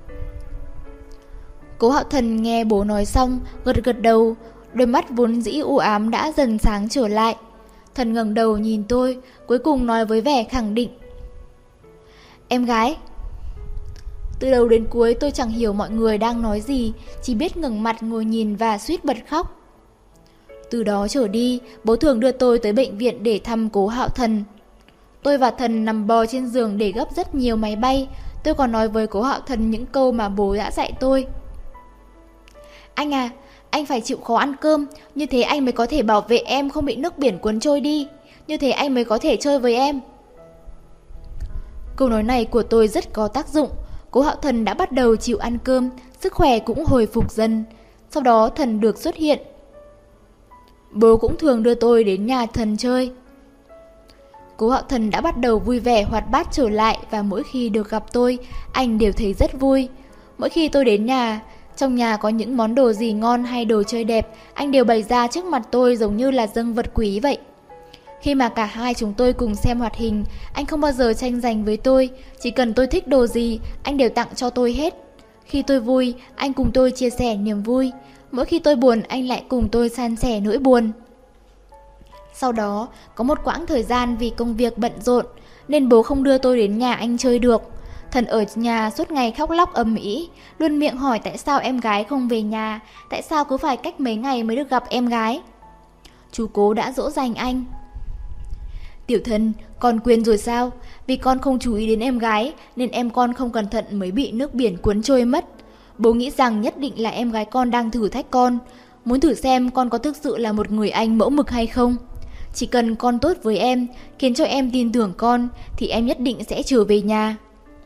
Cố Hạo Thần nghe bố nói xong, gật gật đầu, đôi mắt vốn dĩ u ám đã dần sáng trở lại. Thần ngẩng đầu nhìn tôi, cuối cùng nói với vẻ khẳng định. Em gái. Từ đầu đến cuối tôi chẳng hiểu mọi người đang nói gì, chỉ biết ngẩng mặt ngồi nhìn và suýt bật khóc. Từ đó trở đi, bố thường đưa tôi tới bệnh viện để thăm Cố Hạo Thần. Tôi và Thần nằm bò trên giường để gấp rất nhiều máy bay. Tôi còn nói với Cố Hạo Thần những câu mà bố đã dạy tôi. Anh à, anh phải chịu khó ăn cơm, như thế anh mới có thể bảo vệ em không bị nước biển cuốn trôi đi. Như thế anh mới có thể chơi với em. Câu nói này của tôi rất có tác dụng. Cố Hạo Thần đã bắt đầu chịu ăn cơm, sức khỏe cũng hồi phục dần. Sau đó Thần được xuất hiện. Bố cũng thường đưa tôi đến nhà Thần chơi. Cố Hạo Thần đã bắt đầu vui vẻ hoạt bát trở lại, và mỗi khi được gặp tôi, anh đều thấy rất vui. Mỗi khi tôi đến nhà, trong nhà có những món đồ gì ngon hay đồ chơi đẹp, anh đều bày ra trước mặt tôi giống như là dâng vật quý vậy. Khi mà cả hai chúng tôi cùng xem hoạt hình, anh không bao giờ tranh giành với tôi. Chỉ cần tôi thích đồ gì, anh đều tặng cho tôi hết. Khi tôi vui, anh cùng tôi chia sẻ niềm vui. Mỗi khi tôi buồn, anh lại cùng tôi san sẻ nỗi buồn. Sau đó, có một quãng thời gian vì công việc bận rộn, nên bố không đưa tôi đến nhà anh chơi được. Thần ở nhà suốt ngày khóc lóc ầm ĩ, luôn miệng hỏi tại sao em gái không về nhà, tại sao cứ phải cách mấy ngày mới được gặp em gái. Chú Cố đã dỗ dành anh. Tiểu Thần, con quên rồi sao? Vì con không chú ý đến em gái, nên em con không cẩn thận mới bị nước biển cuốn trôi mất. Bố nghĩ rằng nhất định là em gái con đang thử thách con, muốn thử xem con có thực sự là một người anh mẫu mực hay không. Chỉ cần con tốt với em, khiến cho em tin tưởng con, thì em nhất định sẽ trở về nhà.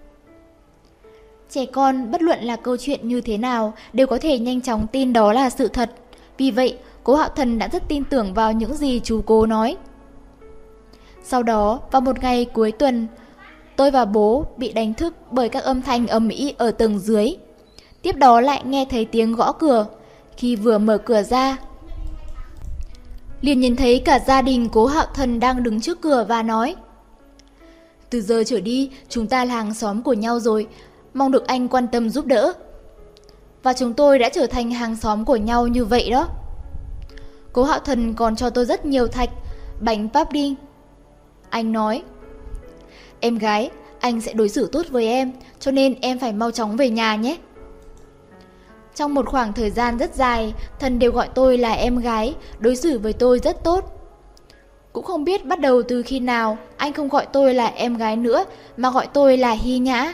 Trẻ con, bất luận là câu chuyện như thế nào, đều có thể nhanh chóng tin đó là sự thật. Vì vậy, Cố Hạo Thần đã rất tin tưởng vào những gì chú Cố nói. Sau đó, vào một ngày cuối tuần, tôi và bố bị đánh thức bởi các âm thanh ầm ĩ ở tầng dưới. Tiếp đó lại nghe thấy tiếng gõ cửa. Khi vừa mở cửa ra, liền nhìn thấy cả gia đình Cố Hạo Thần đang đứng trước cửa và nói: Từ giờ trở đi, chúng ta là hàng xóm của nhau rồi, mong được anh quan tâm giúp đỡ. Và chúng tôi đã trở thành hàng xóm của nhau như vậy đó. Cố Hạo Thần còn cho tôi rất nhiều thạch, bánh pudding. Anh nói: Em gái, anh sẽ đối xử tốt với em, cho nên em phải mau chóng về nhà nhé. Trong một khoảng thời gian rất dài, Thần đều gọi tôi là em gái, đối xử với tôi rất tốt. Cũng không biết bắt đầu từ khi nào anh không gọi tôi là em gái nữa, mà gọi tôi là Hy Nhã.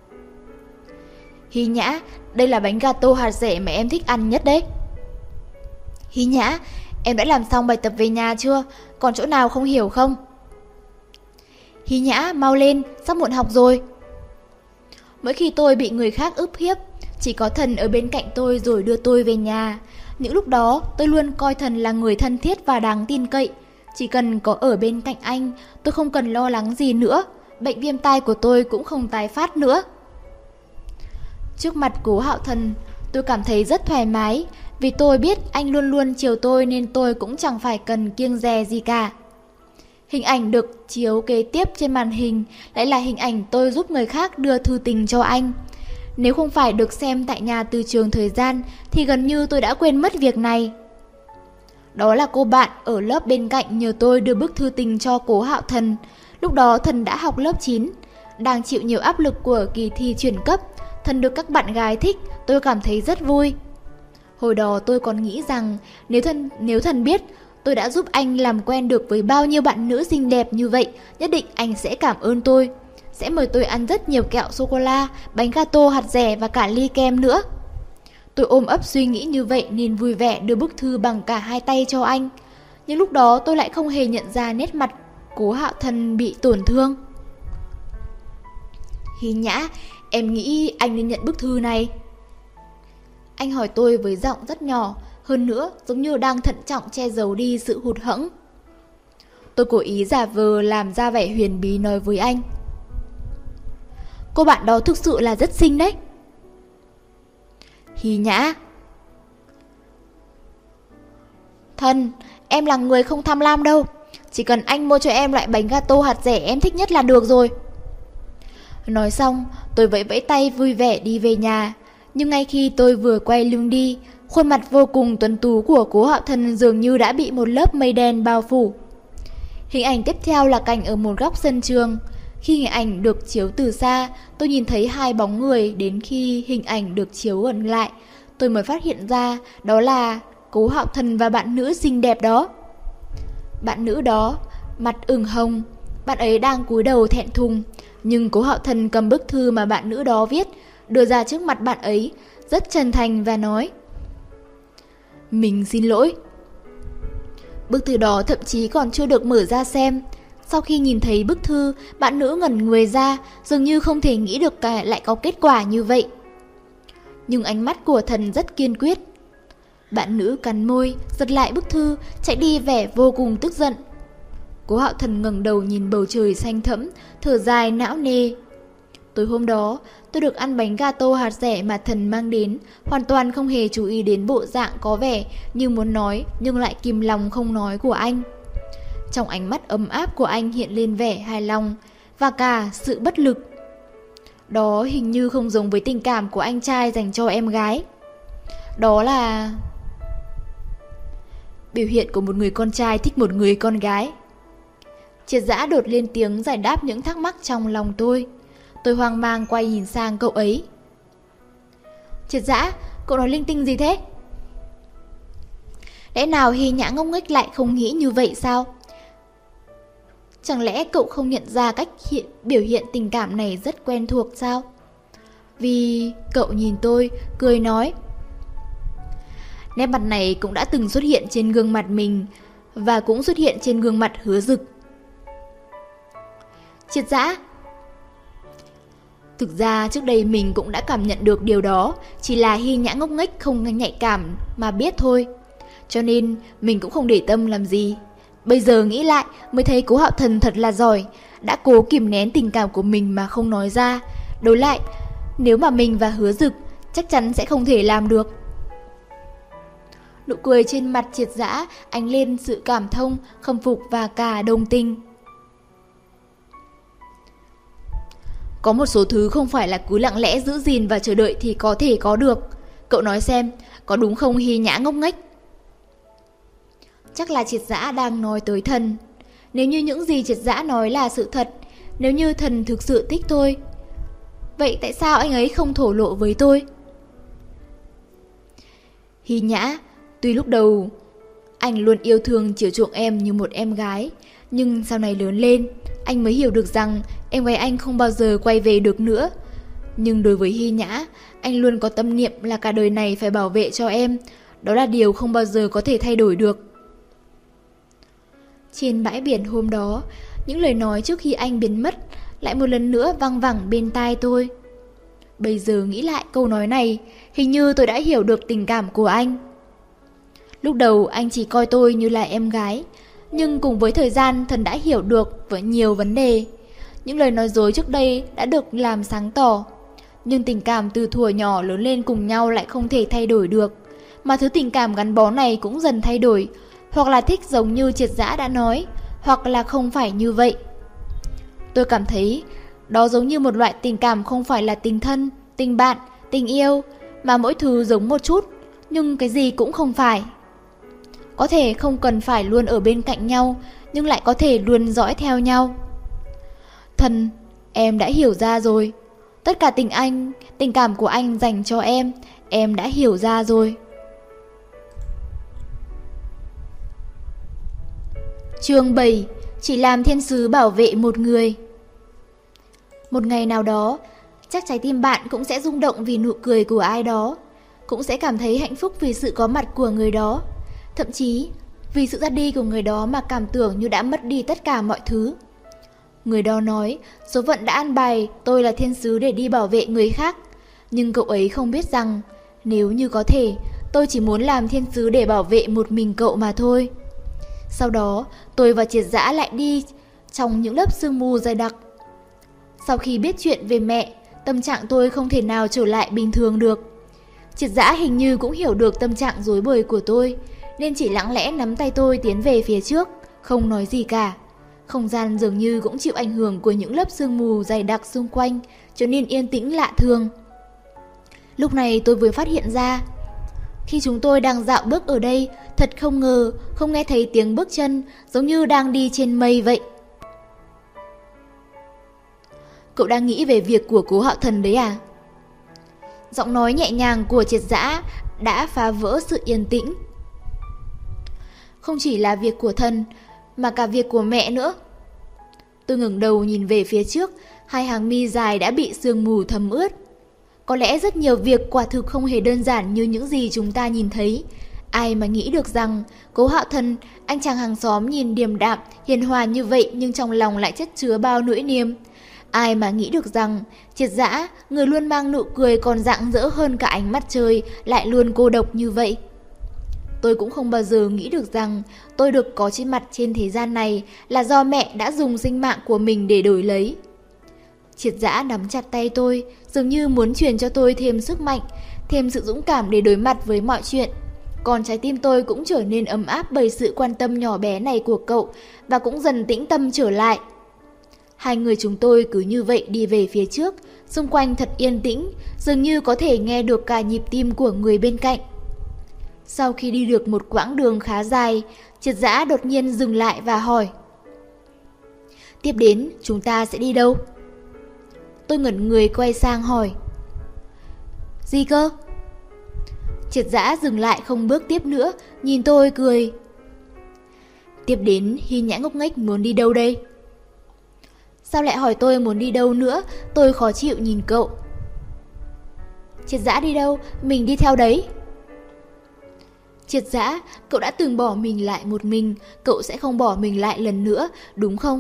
Hy Nhã, đây là bánh gato hạt dẻ mà em thích ăn nhất đấy. Hy Nhã, em đã làm xong bài tập về nhà chưa? Còn chỗ nào không hiểu không? Hy Nhã, mau lên, sắp muộn học rồi. Mỗi khi tôi bị người khác ức hiếp, chỉ có Thần ở bên cạnh tôi rồi đưa tôi về nhà. Những lúc đó, tôi luôn coi Thần là người thân thiết và đáng tin cậy. Chỉ cần có ở bên cạnh anh, tôi không cần lo lắng gì nữa. Bệnh viêm tai của tôi cũng không tái phát nữa. Trước mặt Cố Hạo Thần, tôi cảm thấy rất thoải mái. Vì tôi biết anh luôn luôn chiều tôi, nên tôi cũng chẳng phải cần kiêng dè gì cả. Hình ảnh được chiếu kế tiếp trên màn hình lại là hình ảnh tôi giúp người khác đưa thư tình cho anh. Nếu không phải được xem tại nhà từ trường thời gian, thì gần như tôi đã quên mất việc này. Đó là cô bạn ở lớp bên cạnh nhờ tôi đưa bức thư tình cho Cố Hạo Thần. Lúc đó Thần đã học lớp chín, đang chịu nhiều áp lực của kỳ thi chuyển cấp. Thần được các bạn gái thích, tôi cảm thấy rất vui. Hồi đó tôi còn nghĩ rằng nếu thần, nếu thần biết tôi đã giúp anh làm quen được với bao nhiêu bạn nữ xinh đẹp như vậy, nhất định anh sẽ cảm ơn tôi, sẽ mời tôi ăn rất nhiều kẹo sô-cô-la, bánh gato hạt dẻ và cả ly kem nữa. Tôi ôm ấp suy nghĩ như vậy nên vui vẻ đưa bức thư bằng cả hai tay cho anh. Nhưng lúc đó tôi lại không hề nhận ra nét mặt Cố Hạo Thần bị tổn thương. Hy Nhã, em nghĩ anh nên nhận bức thư này. Anh hỏi tôi với giọng rất nhỏ, hơn nữa giống như đang thận trọng che giấu đi sự hụt hẫng. Tôi cố ý giả vờ làm ra vẻ huyền bí nói với anh: Cô bạn đó thực sự là rất xinh đấy. Hy Nhã: Thần, em là người không tham lam đâu. Chỉ cần anh mua cho em loại bánh gato hạt dẻ em thích nhất là được rồi. Nói xong, tôi vẫy vẫy tay vui vẻ đi về nhà. Nhưng ngay khi tôi vừa quay lưng đi, khuôn mặt vô cùng tuấn tú của Cố Hạo Thần dường như đã bị một lớp mây đen bao phủ. Hình ảnh tiếp theo là cảnh ở một góc sân trường. Khi hình ảnh được chiếu từ xa, tôi nhìn thấy hai bóng người. Đến khi hình ảnh được chiếu gần lại, tôi mới phát hiện ra đó là Cố Hạo Thần và bạn nữ xinh đẹp đó. Bạn nữ đó, mặt ửng hồng, Bạn ấy đang cúi đầu thẹn thùng, nhưng Cố Hạo Thần cầm bức thư mà bạn nữ đó viết, đưa ra trước mặt bạn ấy, rất chân thành và nói: "Mình xin lỗi." Bức thư đó thậm chí còn chưa được mở ra xem. Sau khi nhìn thấy bức thư, bạn nữ ngẩn người ra, dường như không thể nghĩ được cả lại có kết quả như vậy. Nhưng ánh mắt của Thần rất kiên quyết. Bạn nữ cắn môi, giật lại bức thư, chạy đi vẻ vô cùng tức giận. Cố Hạo Thần ngẩng đầu nhìn bầu trời xanh thẫm, thở dài não nề. Tối hôm đó, tôi được ăn bánh gato hạt dẻ mà Thần mang đến, hoàn toàn không hề chú ý đến bộ dạng có vẻ như muốn nói nhưng lại kìm lòng không nói của anh. Trong ánh mắt ấm áp của anh hiện lên vẻ hài lòng và cả sự bất lực. Đó hình như không giống với tình cảm của anh trai dành cho em gái. Đó là biểu hiện của một người con trai thích một người con gái. Triệt Dã đột lên tiếng giải đáp những thắc mắc trong lòng tôi. Tôi hoang mang quay nhìn sang cậu ấy. Triệt Dã, cậu nói linh tinh gì thế? Lẽ nào Hy Nhã ngốc nghếch lại không nghĩ như vậy sao? Chẳng lẽ cậu không nhận ra cách hiện, biểu hiện tình cảm này rất quen thuộc sao? Vì cậu nhìn tôi, cười nói: nét mặt này cũng đã từng xuất hiện trên gương mặt mình, và cũng xuất hiện trên gương mặt Hứa Dực. Triệt Dã, thực ra trước đây mình cũng đã cảm nhận được điều đó, chỉ là Hy Nhã ngốc nghếch không nhạy cảm mà biết thôi. Cho nên mình cũng không để tâm làm gì. Bây giờ nghĩ lại mới thấy Cố Hạo Thần thật là giỏi, đã cố kìm nén tình cảm của mình mà không nói ra. Đối lại, nếu mà mình và Hứa Dực chắc chắn sẽ không thể làm được. Nụ cười trên mặt Triệt Dã ánh lên sự cảm thông, khâm phục và cả đồng tình. Có một số thứ không phải là cứ lặng lẽ giữ gìn và chờ đợi thì có thể có được. Cậu nói xem, có đúng không Hy Nhã ngốc nghếch? Chắc là Triệt Dã đang nói tới Thần. Nếu như những gì Triệt Dã nói là sự thật, nếu như Thần thực sự thích tôi, vậy tại sao anh ấy không thổ lộ với tôi? Hy Nhã, tuy lúc đầu anh luôn yêu thương chiều chuộng em như một em gái, nhưng sau này lớn lên, anh mới hiểu được rằng em gái anh không bao giờ quay về được nữa. Nhưng đối với Hy Nhã, anh luôn có tâm niệm là cả đời này phải bảo vệ cho em. Đó là điều không bao giờ có thể thay đổi được. Trên bãi biển hôm đó, những lời nói trước khi anh biến mất lại một lần nữa văng vẳng bên tai tôi. Bây giờ nghĩ lại câu nói này, hình như tôi đã hiểu được tình cảm của anh. Lúc đầu anh chỉ coi tôi như là em gái, nhưng cùng với thời gian Thần đã hiểu được với nhiều vấn đề. Những lời nói dối trước đây đã được làm sáng tỏ. Nhưng tình cảm từ thuở nhỏ lớn lên cùng nhau lại không thể thay đổi được. Mà thứ tình cảm gắn bó này cũng dần thay đổi. Hoặc là thích giống như Triệt Dã đã nói, hoặc là không phải như vậy. Tôi cảm thấy đó giống như một loại tình cảm không phải là tình thân, tình bạn, tình yêu, mà mỗi thứ giống một chút, nhưng cái gì cũng không phải. Có thể không cần phải luôn ở bên cạnh nhau, nhưng lại có thể luôn dõi theo nhau. Thần, em đã hiểu ra rồi. Tất cả tình anh, tình cảm của anh dành cho em, em đã hiểu ra rồi. Chương bảy. Chỉ làm thiên sứ bảo vệ một người. Một ngày nào đó, chắc trái tim bạn cũng sẽ rung động vì nụ cười của ai đó, cũng sẽ cảm thấy hạnh phúc vì sự có mặt của người đó. Thậm chí, vì sự ra đi của người đó mà cảm tưởng như đã mất đi tất cả mọi thứ. Người đó nói, số phận đã an bài tôi là thiên sứ để đi bảo vệ người khác. Nhưng cậu ấy không biết rằng, nếu như có thể, tôi chỉ muốn làm thiên sứ để bảo vệ một mình cậu mà thôi. Sau đó, tôi và Triệt Dã lại đi trong những lớp sương mù dày đặc. Sau khi biết chuyện về mẹ, tâm trạng tôi không thể nào trở lại bình thường được. Triệt Dã hình như cũng hiểu được tâm trạng rối bời của tôi, nên chỉ lặng lẽ nắm tay tôi tiến về phía trước, không nói gì cả. Không gian dường như cũng chịu ảnh hưởng của những lớp sương mù dày đặc xung quanh, trở nên yên tĩnh lạ thường. Lúc này tôi vừa phát hiện ra, khi chúng tôi đang dạo bước ở đây, thật không ngờ không nghe thấy tiếng bước chân, giống như đang đi trên mây vậy. Cậu đang nghĩ về việc của Cố Hạo Thần đấy à? Giọng nói nhẹ nhàng của Triệt Dã đã phá vỡ sự yên tĩnh. Không chỉ là việc của Thần, mà cả việc của mẹ nữa. Tôi ngẩng đầu nhìn về phía trước, hai hàng mi dài đã bị sương mù thấm ướt. Có lẽ rất nhiều việc quả thực không hề đơn giản như những gì chúng ta nhìn thấy. Ai mà nghĩ được rằng Cố Hạo Thần, anh chàng hàng xóm nhìn điềm đạm, hiền hòa như vậy nhưng trong lòng lại chất chứa bao nỗi niềm. Ai mà nghĩ được rằng Triệt Dã, người luôn mang nụ cười còn rạng rỡ hơn cả ánh mặt trời, lại luôn cô độc như vậy. Tôi cũng không bao giờ nghĩ được rằng tôi được có trên mặt trên thế gian này là do mẹ đã dùng sinh mạng của mình để đổi lấy. Triệt Dã nắm chặt tay tôi, dường như muốn truyền cho tôi thêm sức mạnh, thêm sự dũng cảm để đối mặt với mọi chuyện. Còn trái tim tôi cũng trở nên ấm áp bởi sự quan tâm nhỏ bé này của cậu và cũng dần tĩnh tâm trở lại. Hai người chúng tôi cứ như vậy đi về phía trước, xung quanh thật yên tĩnh, dường như có thể nghe được cả nhịp tim của người bên cạnh. Sau khi đi được một quãng đường khá dài, Triệt Dã đột nhiên dừng lại và hỏi: "Tiếp đến, chúng ta sẽ đi đâu?" Tôi ngẩn người quay sang hỏi: "Gì cơ?" Triệt Dã dừng lại không bước tiếp nữa, nhìn tôi cười: "Tiếp đến, Hy Nhã ngốc nghếch muốn đi đâu đây?" Sao lại hỏi tôi muốn đi đâu nữa? Tôi khó chịu nhìn cậu. Triệt Dã đi đâu, mình đi theo đấy. Triệt Dã, cậu đã từng bỏ mình lại một mình, cậu sẽ không bỏ mình lại lần nữa, đúng không?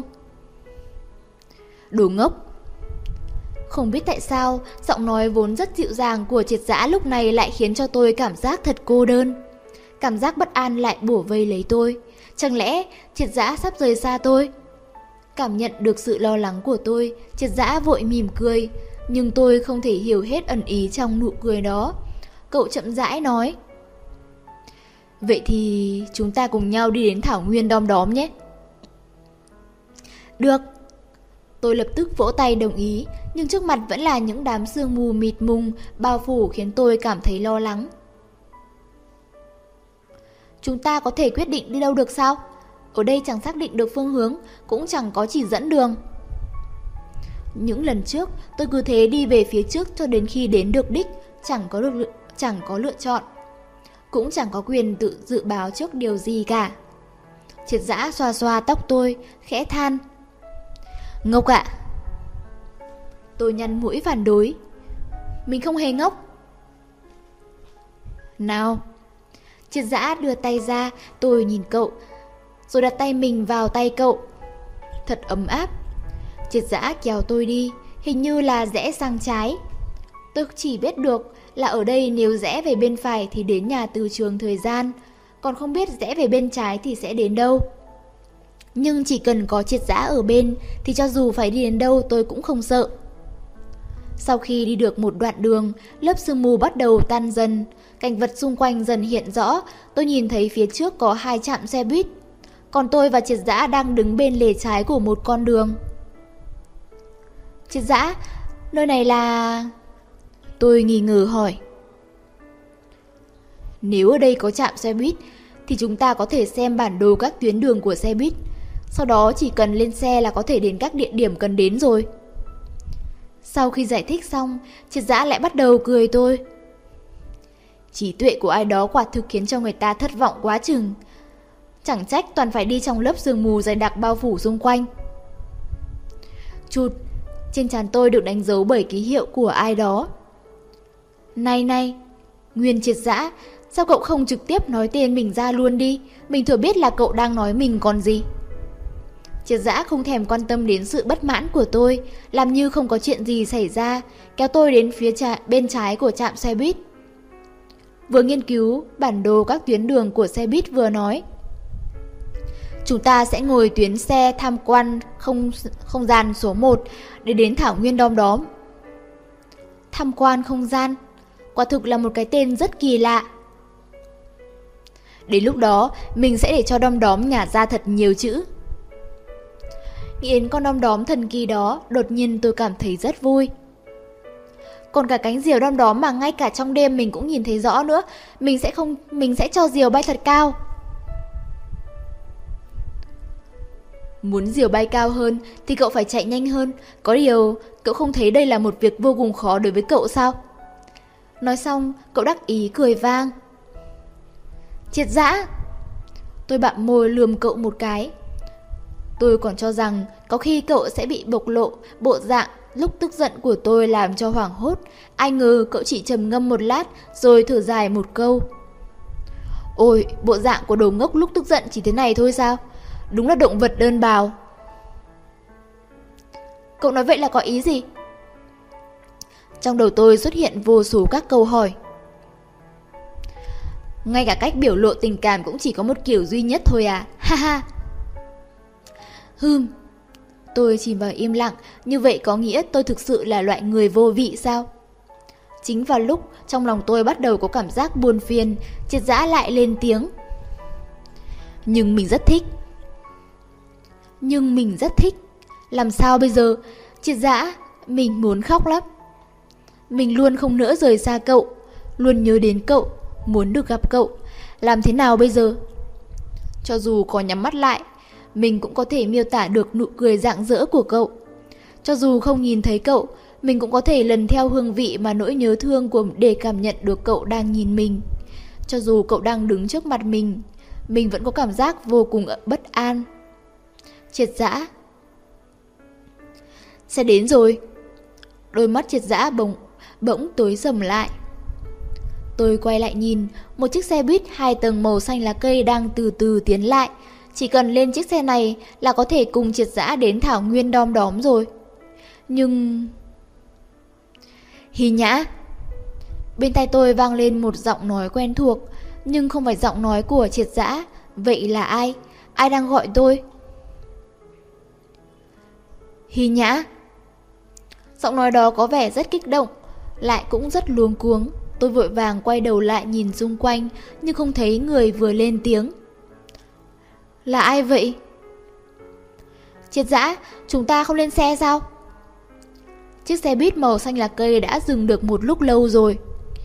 Đồ ngốc. Không biết tại sao, giọng nói vốn rất dịu dàng của Triệt Dã lúc này lại khiến cho tôi cảm giác thật cô đơn. Cảm giác bất an lại bủa vây lấy tôi. Chẳng lẽ Triệt Dã sắp rời xa tôi? Cảm nhận được sự lo lắng của tôi, Triệt Dã vội mỉm cười, nhưng tôi không thể hiểu hết ẩn ý trong nụ cười đó. Cậu chậm rãi nói: "Vậy thì chúng ta cùng nhau đi đến thảo nguyên Đom Đóm nhé." "Được." Tôi lập tức vỗ tay đồng ý, nhưng trước mặt vẫn là những đám sương mù mịt mùng bao phủ khiến tôi cảm thấy lo lắng. "Chúng ta có thể quyết định đi đâu được sao? Ở đây chẳng xác định được phương hướng, cũng chẳng có chỉ dẫn đường." Những lần trước, tôi cứ thế đi về phía trước cho đến khi đến được đích, chẳng có được chẳng có lựa chọn, cũng chẳng có quyền tự dự báo trước điều gì cả. Triệt Dã xoa xoa tóc tôi, khẽ than: "Ngốc ạ." Tôi nhăn mũi phản đối: "Mình không hề ngốc." "Nào." Triệt Dã đưa tay ra, tôi nhìn cậu, rồi đặt tay mình vào tay cậu. Thật ấm áp. Triệt Dã kéo tôi đi, hình như là rẽ sang trái. Tôi chỉ biết được là ở đây nếu rẽ về bên phải thì đến nhà từ trường thời gian, còn không biết rẽ về bên trái thì sẽ đến đâu. Nhưng chỉ cần có Triệt Dã ở bên thì cho dù phải đi đến đâu tôi cũng không sợ. Sau khi đi được một đoạn đường, lớp sương mù bắt đầu tan dần, cảnh vật xung quanh dần hiện rõ. Tôi nhìn thấy phía trước có hai trạm xe buýt, còn tôi và Triệt Dã đang đứng bên lề trái của một con đường. "Triệt Dã, nơi này là..." Tôi nghi ngờ hỏi. "Nếu ở đây có trạm xe buýt thì chúng ta có thể xem bản đồ các tuyến đường của xe buýt, sau đó chỉ cần lên xe là có thể đến các địa điểm cần đến rồi." Sau khi giải thích xong, Triệt Dã lại bắt đầu cười tôi. Trí tuệ của ai đó quả thực khiến cho người ta thất vọng quá chừng. Chẳng trách toàn phải đi trong lớp sương mù dày đặc bao phủ xung quanh. Chụt, trên trán tôi được đánh dấu bởi ký hiệu của ai đó. Này này, Nguyên Triệt Dã, sao cậu không trực tiếp nói tên mình ra luôn đi? Mình thừa biết là cậu đang nói mình còn gì. Triệt Dã không thèm quan tâm đến sự bất mãn của tôi, làm như không có chuyện gì xảy ra, kéo tôi đến phía trà, bên trái của trạm xe buýt. Vừa nghiên cứu bản đồ các tuyến đường của xe buýt vừa nói: "Chúng ta sẽ ngồi tuyến xe tham quan không, không gian số một để đến thảo nguyên Đom Đóm." Tham quan không gian, quả thực là một cái tên rất kỳ lạ. Đến lúc đó, mình sẽ để cho Đom Đóm nhả ra thật nhiều chữ. Nghĩ đến con Đom Đóm thần kỳ đó, đột nhiên tôi cảm thấy rất vui. Còn cả cánh diều Đom Đóm mà ngay cả trong đêm mình cũng nhìn thấy rõ nữa, mình sẽ không, mình sẽ cho diều bay thật cao. Muốn diều bay cao hơn thì cậu phải chạy nhanh hơn. Có điều, cậu không thấy đây là một việc vô cùng khó đối với cậu sao? Nói xong, cậu đắc ý cười vang. Triệt Dã! Tôi bặm môi lườm cậu một cái. Tôi còn cho rằng có khi cậu sẽ bị bộc lộ bộ dạng lúc tức giận của tôi làm cho hoảng hốt. Ai ngờ cậu chỉ trầm ngâm một lát rồi thở dài một câu. Ôi, bộ dạng của đồ ngốc lúc tức giận chỉ thế này thôi sao? Đúng là động vật đơn bào. Cậu nói vậy là có ý gì? Trong đầu tôi xuất hiện vô số các câu hỏi. Ngay cả cách biểu lộ tình cảm cũng chỉ có một kiểu duy nhất thôi à? Ha ha. Hừm. Tôi chìm vào im lặng, như vậy có nghĩa tôi thực sự là loại người vô vị sao? Chính vào lúc trong lòng tôi bắt đầu có cảm giác buồn phiền, Triệt Dã lại lên tiếng. Nhưng mình rất thích. Nhưng mình rất thích. Làm sao bây giờ? Triệt Dã, mình muốn khóc lắm. Mình luôn không nỡ rời xa cậu, luôn nhớ đến cậu, muốn được gặp cậu. Làm thế nào bây giờ? Cho dù có nhắm mắt lại, mình cũng có thể miêu tả được nụ cười rạng rỡ của cậu. Cho dù không nhìn thấy cậu, mình cũng có thể lần theo hương vị mà nỗi nhớ thương của để cảm nhận được cậu đang nhìn mình. Cho dù cậu đang đứng trước mặt mình, mình vẫn có cảm giác vô cùng bất an. Triệt Dã. Sẽ đến rồi. Đôi mắt Triệt Dã bỗng bỗng tối sầm lại. Tôi quay lại nhìn, một chiếc xe buýt hai tầng màu xanh lá cây đang từ từ tiến lại. Chỉ cần lên chiếc xe này là có thể cùng Triệt Dã đến thảo nguyên Đom Đóm rồi. Nhưng... Hy Nhã. Bên tai tôi vang lên một giọng nói quen thuộc, nhưng không phải giọng nói của Triệt Dã. Vậy là ai? Ai đang gọi tôi? Hy Nhã. Giọng nói đó có vẻ rất kích động, lại cũng rất luống cuống. Tôi vội vàng quay đầu lại nhìn xung quanh, nhưng không thấy người vừa lên tiếng. Là ai vậy? Triệt Dã, chúng ta không lên xe sao? Chiếc xe buýt màu xanh lá cây đã dừng được một lúc lâu rồi.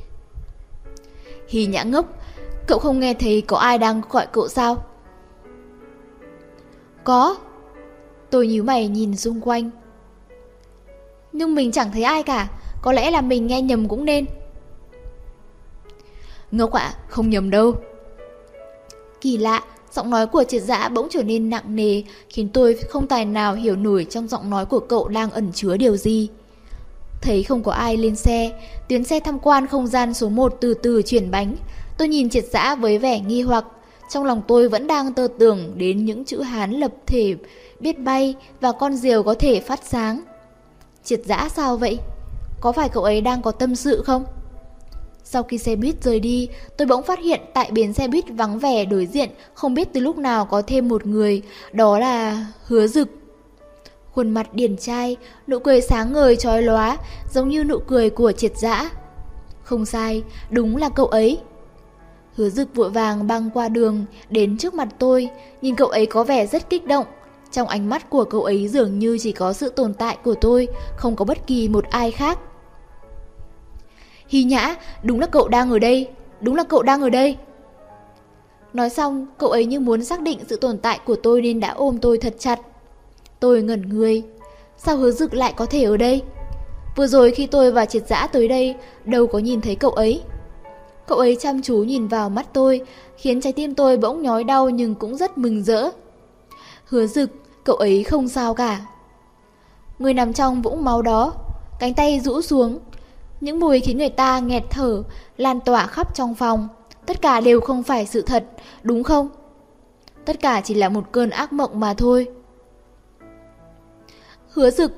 Hy Nhã ngốc, cậu không nghe thấy có ai đang gọi cậu sao? Có. Tôi nhíu mày nhìn xung quanh. Nhưng mình chẳng thấy ai cả, có lẽ là mình nghe nhầm cũng nên. Ngốc ạ, không nhầm đâu. Kỳ lạ, giọng nói của Triệt Dã bỗng trở nên nặng nề, khiến tôi không tài nào hiểu nổi trong giọng nói của cậu đang ẩn chứa điều gì. Thấy không có ai lên xe, tuyến xe tham quan không gian số một từ từ chuyển bánh. Tôi nhìn Triệt Dã với vẻ nghi hoặc, trong lòng tôi vẫn đang tơ tưởng đến những chữ Hán lập thể biết bay và con diều có thể phát sáng. Triệt Dã sao vậy? Có phải cậu ấy đang có tâm sự không? Sau khi xe buýt rời đi, tôi bỗng phát hiện tại bến xe buýt vắng vẻ đối diện không biết từ lúc nào có thêm một người, đó là Hứa Dực. Khuôn mặt điển trai, nụ cười sáng ngời chói lóa, giống như nụ cười của Triệt Dã. Không sai, đúng là cậu ấy. Hứa Dực vội vàng băng qua đường, đến trước mặt tôi, nhìn cậu ấy có vẻ rất kích động. Trong ánh mắt của cậu ấy dường như chỉ có sự tồn tại của tôi, không có bất kỳ một ai khác. Hy Nhã, đúng là cậu đang ở đây, đúng là cậu đang ở đây. Nói xong, cậu ấy như muốn xác định sự tồn tại của tôi nên đã ôm tôi thật chặt. Tôi ngẩn người. Sao Hứa Dực lại có thể ở đây? Vừa rồi khi tôi và Triệt Dã tới đây, đâu có nhìn thấy cậu ấy. Cậu ấy chăm chú nhìn vào mắt tôi, khiến trái tim tôi bỗng nhói đau nhưng cũng rất mừng rỡ. Hứa Dực, cậu ấy không sao cả. Người nằm trong vũng máu đó, cánh tay rũ xuống. Những mùi khiến người ta nghẹt thở, lan tỏa khắp trong phòng. Tất cả đều không phải sự thật, đúng không? Tất cả chỉ là một cơn ác mộng mà thôi. Hứa Dực.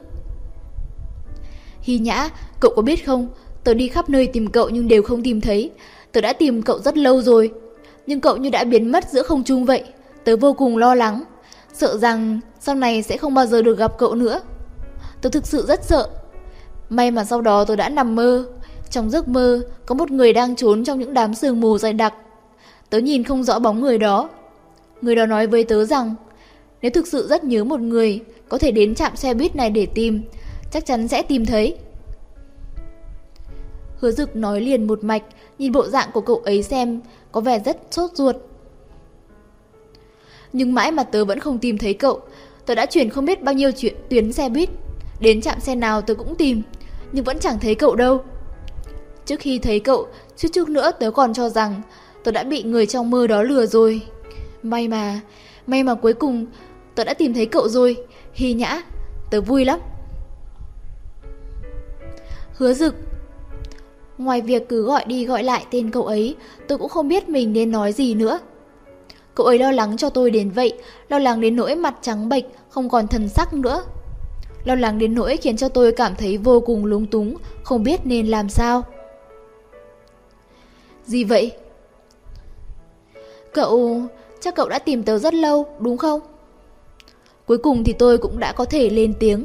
Hy Nhã, cậu có biết không, tớ đi khắp nơi tìm cậu nhưng đều không tìm thấy. Tớ đã tìm cậu rất lâu rồi, nhưng cậu như đã biến mất giữa không trung vậy. Tớ vô cùng lo lắng, sợ rằng sau này sẽ không bao giờ được gặp cậu nữa. Tớ thực sự rất sợ. May mà sau đó tôi đã nằm mơ. Trong giấc mơ có một người đang trốn trong những đám sương mù dày đặc. Tớ nhìn không rõ bóng người đó. Người đó nói với tớ rằng nếu thực sự rất nhớ một người, có thể đến trạm xe buýt này để tìm, chắc chắn sẽ tìm thấy. Hứa Dực nói liền một mạch, nhìn bộ dạng của cậu ấy xem có vẻ rất sốt ruột. Nhưng mãi mà tớ vẫn không tìm thấy cậu. Tớ đã chuyển không biết bao nhiêu chuyện tuyến xe buýt, đến trạm xe nào tớ cũng tìm, nhưng vẫn chẳng thấy cậu đâu. Trước khi thấy cậu, chút chút nữa tớ còn cho rằng tớ đã bị người trong mơ đó lừa rồi. May mà, may mà cuối cùng tớ tớ đã tìm thấy cậu rồi, Hy Nhã, tớ vui lắm. Hứa Dực. Ngoài việc cứ gọi đi gọi lại tên cậu ấy, tôi cũng không biết mình nên nói gì nữa. Cậu ấy lo lắng cho tôi đến vậy, lo lắng đến nỗi mặt trắng bệch, không còn thần sắc nữa. Lo lắng đến nỗi khiến cho tôi cảm thấy vô cùng lúng túng, không biết nên làm sao. Gì vậy? Cậu... chắc cậu đã tìm tớ rất lâu, đúng không? Cuối cùng thì tôi cũng đã có thể lên tiếng.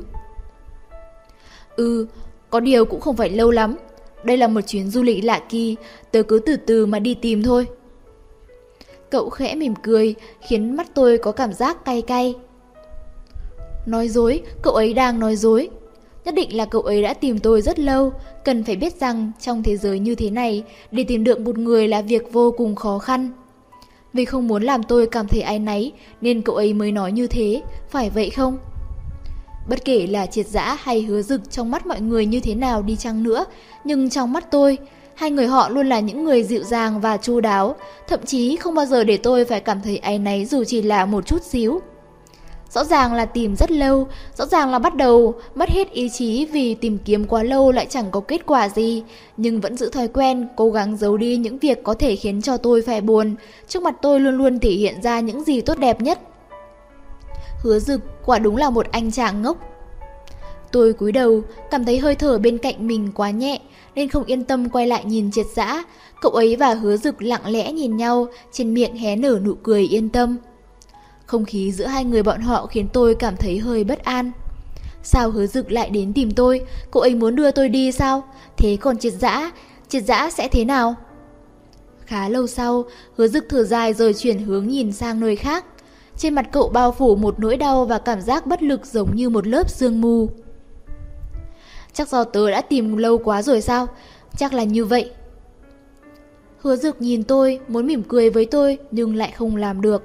Ừ, có điều cũng không phải lâu lắm. Đây là một chuyến du lịch lạ kỳ, tớ cứ từ từ mà đi tìm thôi. Cậu khẽ mỉm cười, khiến mắt tôi có cảm giác cay cay. Nói dối, cậu ấy đang nói dối. Nhất định là cậu ấy đã tìm tôi rất lâu, cần phải biết rằng trong thế giới như thế này, để tìm được một người là việc vô cùng khó khăn. Vì không muốn làm tôi cảm thấy áy náy, nên cậu ấy mới nói như thế, phải vậy không? Bất kể là Triệt Dã hay Hứa Dực trong mắt mọi người như thế nào đi chăng nữa, nhưng trong mắt tôi, hai người họ luôn là những người dịu dàng và chu đáo, thậm chí không bao giờ để tôi phải cảm thấy áy náy dù chỉ là một chút xíu. Rõ ràng là tìm rất lâu, rõ ràng là bắt đầu mất hết ý chí vì tìm kiếm quá lâu lại chẳng có kết quả gì, nhưng vẫn giữ thói quen, cố gắng giấu đi những việc có thể khiến cho tôi phải buồn, trước mặt tôi luôn luôn thể hiện ra những gì tốt đẹp nhất. Hứa Dực quả đúng là một anh chàng ngốc. Tôi cúi đầu, cảm thấy hơi thở bên cạnh mình quá nhẹ, nên không yên tâm quay lại nhìn Triệt Dã. Cậu ấy và Hứa Dực lặng lẽ nhìn nhau, trên miệng hé nở nụ cười yên tâm. Không khí giữa hai người bọn họ khiến tôi cảm thấy hơi bất an. Sao Hứa Dực lại đến tìm tôi? Cậu ấy muốn đưa tôi đi sao? Thế còn Triệt Dã, Triệt Dã sẽ thế nào? Khá lâu sau, Hứa Dực thở dài rồi chuyển hướng nhìn sang nơi khác. Trên mặt cậu bao phủ một nỗi đau và cảm giác bất lực giống như một lớp sương mù. Chắc do tớ đã tìm lâu quá rồi sao? Chắc là như vậy. Hứa Dực nhìn tôi, muốn mỉm cười với tôi nhưng lại không làm được.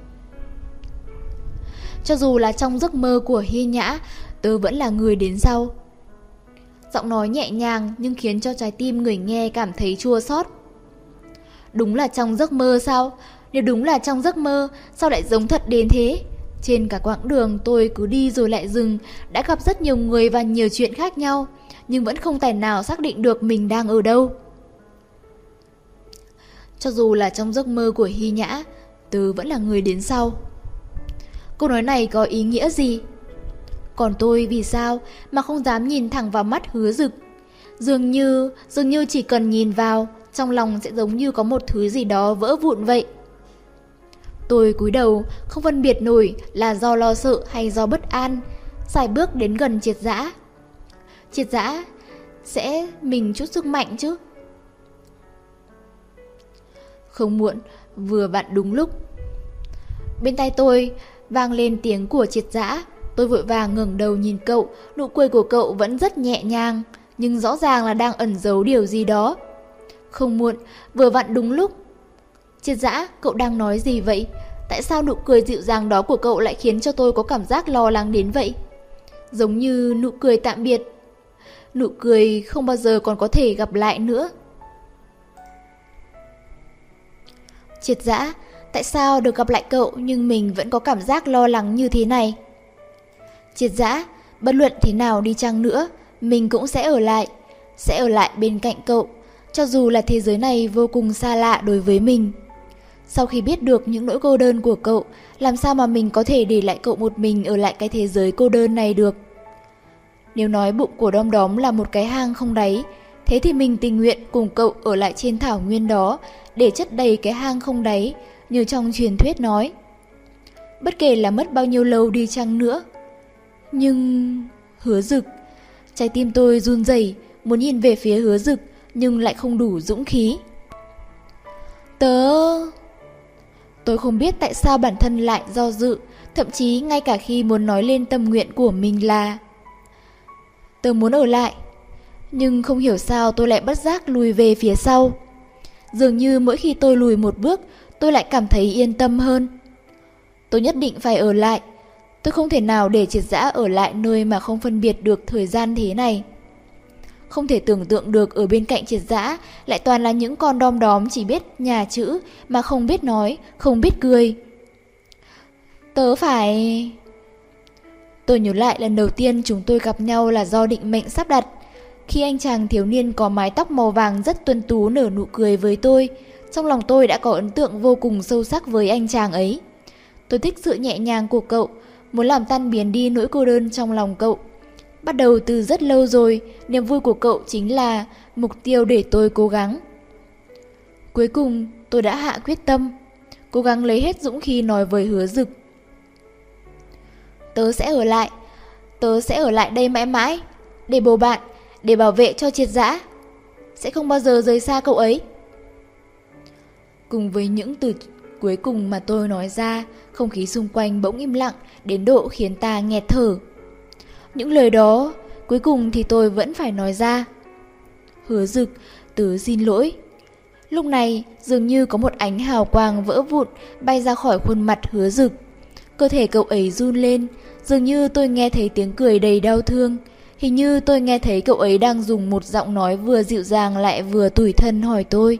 Cho dù là trong giấc mơ của Hy Nhã, tớ vẫn là người đến sau. Giọng nói nhẹ nhàng nhưng khiến cho trái tim người nghe cảm thấy chua xót. Đúng là trong giấc mơ sao? Nếu đúng là trong giấc mơ, sao lại giống thật đến thế? Trên cả quãng đường tôi cứ đi rồi lại dừng, đã gặp rất nhiều người và nhiều chuyện khác nhau, nhưng vẫn không tài nào xác định được mình đang ở đâu. Cho dù là trong giấc mơ của Hy Nhã, tớ vẫn là người đến sau. Câu nói này có ý nghĩa gì? Còn tôi vì sao mà không dám nhìn thẳng vào mắt Hứa Dực? Dường như, dường như chỉ cần nhìn vào, trong lòng sẽ giống như có một thứ gì đó vỡ vụn vậy. Tôi cúi đầu, không phân biệt nổi là do lo sợ hay do bất an, sải bước đến gần Triệt Dã. Triệt Dã sẽ mình chút sức mạnh chứ? Không muộn, vừa vặn đúng lúc. Bên tai tôi vang lên tiếng của Triệt Dã. Tôi vội vàng ngẩng đầu nhìn cậu, nụ cười của cậu vẫn rất nhẹ nhàng, nhưng rõ ràng là đang ẩn giấu điều gì đó. Không muộn, vừa vặn đúng lúc. Triệt Dã, cậu đang nói gì vậy? Tại sao nụ cười dịu dàng đó của cậu lại khiến cho tôi có cảm giác lo lắng đến vậy? Giống như nụ cười tạm biệt. Nụ cười không bao giờ còn có thể gặp lại nữa. Triệt Dã, tại sao được gặp lại cậu nhưng mình vẫn có cảm giác lo lắng như thế này? Triệt Dã, bất luận thế nào đi chăng nữa, mình cũng sẽ ở lại, sẽ ở lại bên cạnh cậu, cho dù là thế giới này vô cùng xa lạ đối với mình. Sau khi biết được những nỗi cô đơn của cậu, làm sao mà mình có thể để lại cậu một mình ở lại cái thế giới cô đơn này được? Nếu nói bụng của Đom Đóm là một cái hang không đáy, thế thì mình tình nguyện cùng cậu ở lại trên thảo nguyên đó để chất đầy cái hang không đáy, như trong truyền thuyết nói. Bất kể là mất bao nhiêu lâu đi chăng nữa. Nhưng... Hứa Dực. Trái tim tôi run rẩy, muốn nhìn về phía Hứa Dực, nhưng lại không đủ dũng khí. Tớ... Tôi không biết tại sao bản thân lại do dự, thậm chí ngay cả khi muốn nói lên tâm nguyện của mình là tớ muốn ở lại. Nhưng không hiểu sao tôi lại bất giác lùi về phía sau. Dường như mỗi khi tôi lùi một bước, tôi lại cảm thấy yên tâm hơn. Tôi nhất định phải ở lại. Tôi không thể nào để Triệt Dã ở lại nơi mà không phân biệt được thời gian thế này. Không thể tưởng tượng được ở bên cạnh Triệt Dã lại toàn là những con đom đóm chỉ biết nhà chữ mà không biết nói, không biết cười. Tớ phải... Tôi nhớ lại lần đầu tiên chúng tôi gặp nhau là do định mệnh sắp đặt. Khi anh chàng thiếu niên có mái tóc màu vàng rất tuấn tú nở nụ cười với tôi, trong lòng tôi đã có ấn tượng vô cùng sâu sắc với anh chàng ấy. Tôi thích sự nhẹ nhàng của cậu, muốn làm tan biến đi nỗi cô đơn trong lòng cậu. Bắt đầu từ rất lâu rồi, niềm vui của cậu chính là mục tiêu để tôi cố gắng. Cuối cùng, tôi đã hạ quyết tâm, cố gắng lấy hết dũng khí nói với Hứa Dực. Tớ sẽ ở lại, tớ sẽ ở lại đây mãi mãi, để bầu bạn, để bảo vệ cho Triệt Dã. Sẽ không bao giờ rời xa cậu ấy. Cùng với những từ cuối cùng mà tôi nói ra, không khí xung quanh bỗng im lặng đến độ khiến ta nghẹt thở. Những lời đó, cuối cùng thì tôi vẫn phải nói ra. Hứa Dực, tớ xin lỗi. Lúc này, dường như có một ánh hào quang vỡ vụn bay ra khỏi khuôn mặt Hứa Dực. Cơ thể cậu ấy run lên, dường như tôi nghe thấy tiếng cười đầy đau thương. Hình như tôi nghe thấy cậu ấy đang dùng một giọng nói vừa dịu dàng lại vừa tủi thân hỏi tôi.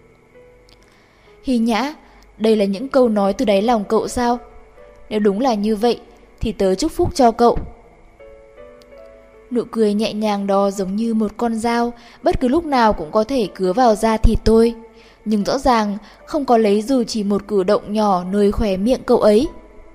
Hy Nhã, đây là những câu nói từ đáy lòng cậu sao? Nếu đúng là như vậy, thì tớ chúc phúc cho cậu. Nụ cười nhẹ nhàng đó giống như một con dao, bất cứ lúc nào cũng có thể cứa vào da thịt tôi. Nhưng rõ ràng không có lấy dù chỉ một cử động nhỏ nơi khóe miệng cậu ấy.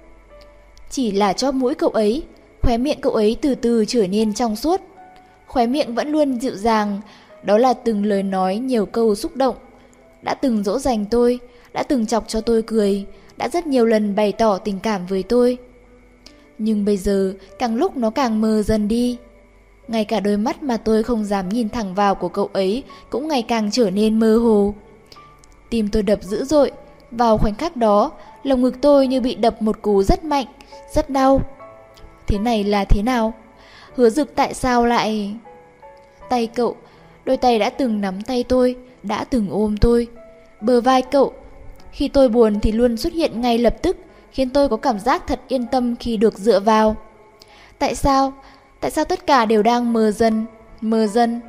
Chỉ là chóp mũi cậu ấy, khóe miệng cậu ấy từ từ trở nên trong suốt. Khóe miệng vẫn luôn dịu dàng, đó là từng lời nói nhiều câu xúc động. Đã từng dỗ dành tôi, đã từng chọc cho tôi cười, đã rất nhiều lần bày tỏ tình cảm với tôi. Nhưng bây giờ, càng lúc nó càng mờ dần đi. Ngay cả đôi mắt mà tôi không dám nhìn thẳng vào của cậu ấy cũng ngày càng trở nên mơ hồ. Tim tôi đập dữ dội, vào khoảnh khắc đó, lồng ngực tôi như bị đập một cú rất mạnh, rất đau. Thế này là thế nào? Hứa Dực tại sao lại... Tay cậu, đôi tay đã từng nắm tay tôi, đã từng ôm tôi. Bờ vai cậu, khi tôi buồn thì luôn xuất hiện ngay lập tức, khiến tôi có cảm giác thật yên tâm khi được dựa vào. Tại sao? Tại sao tất cả đều đang mờ dần, mờ dần?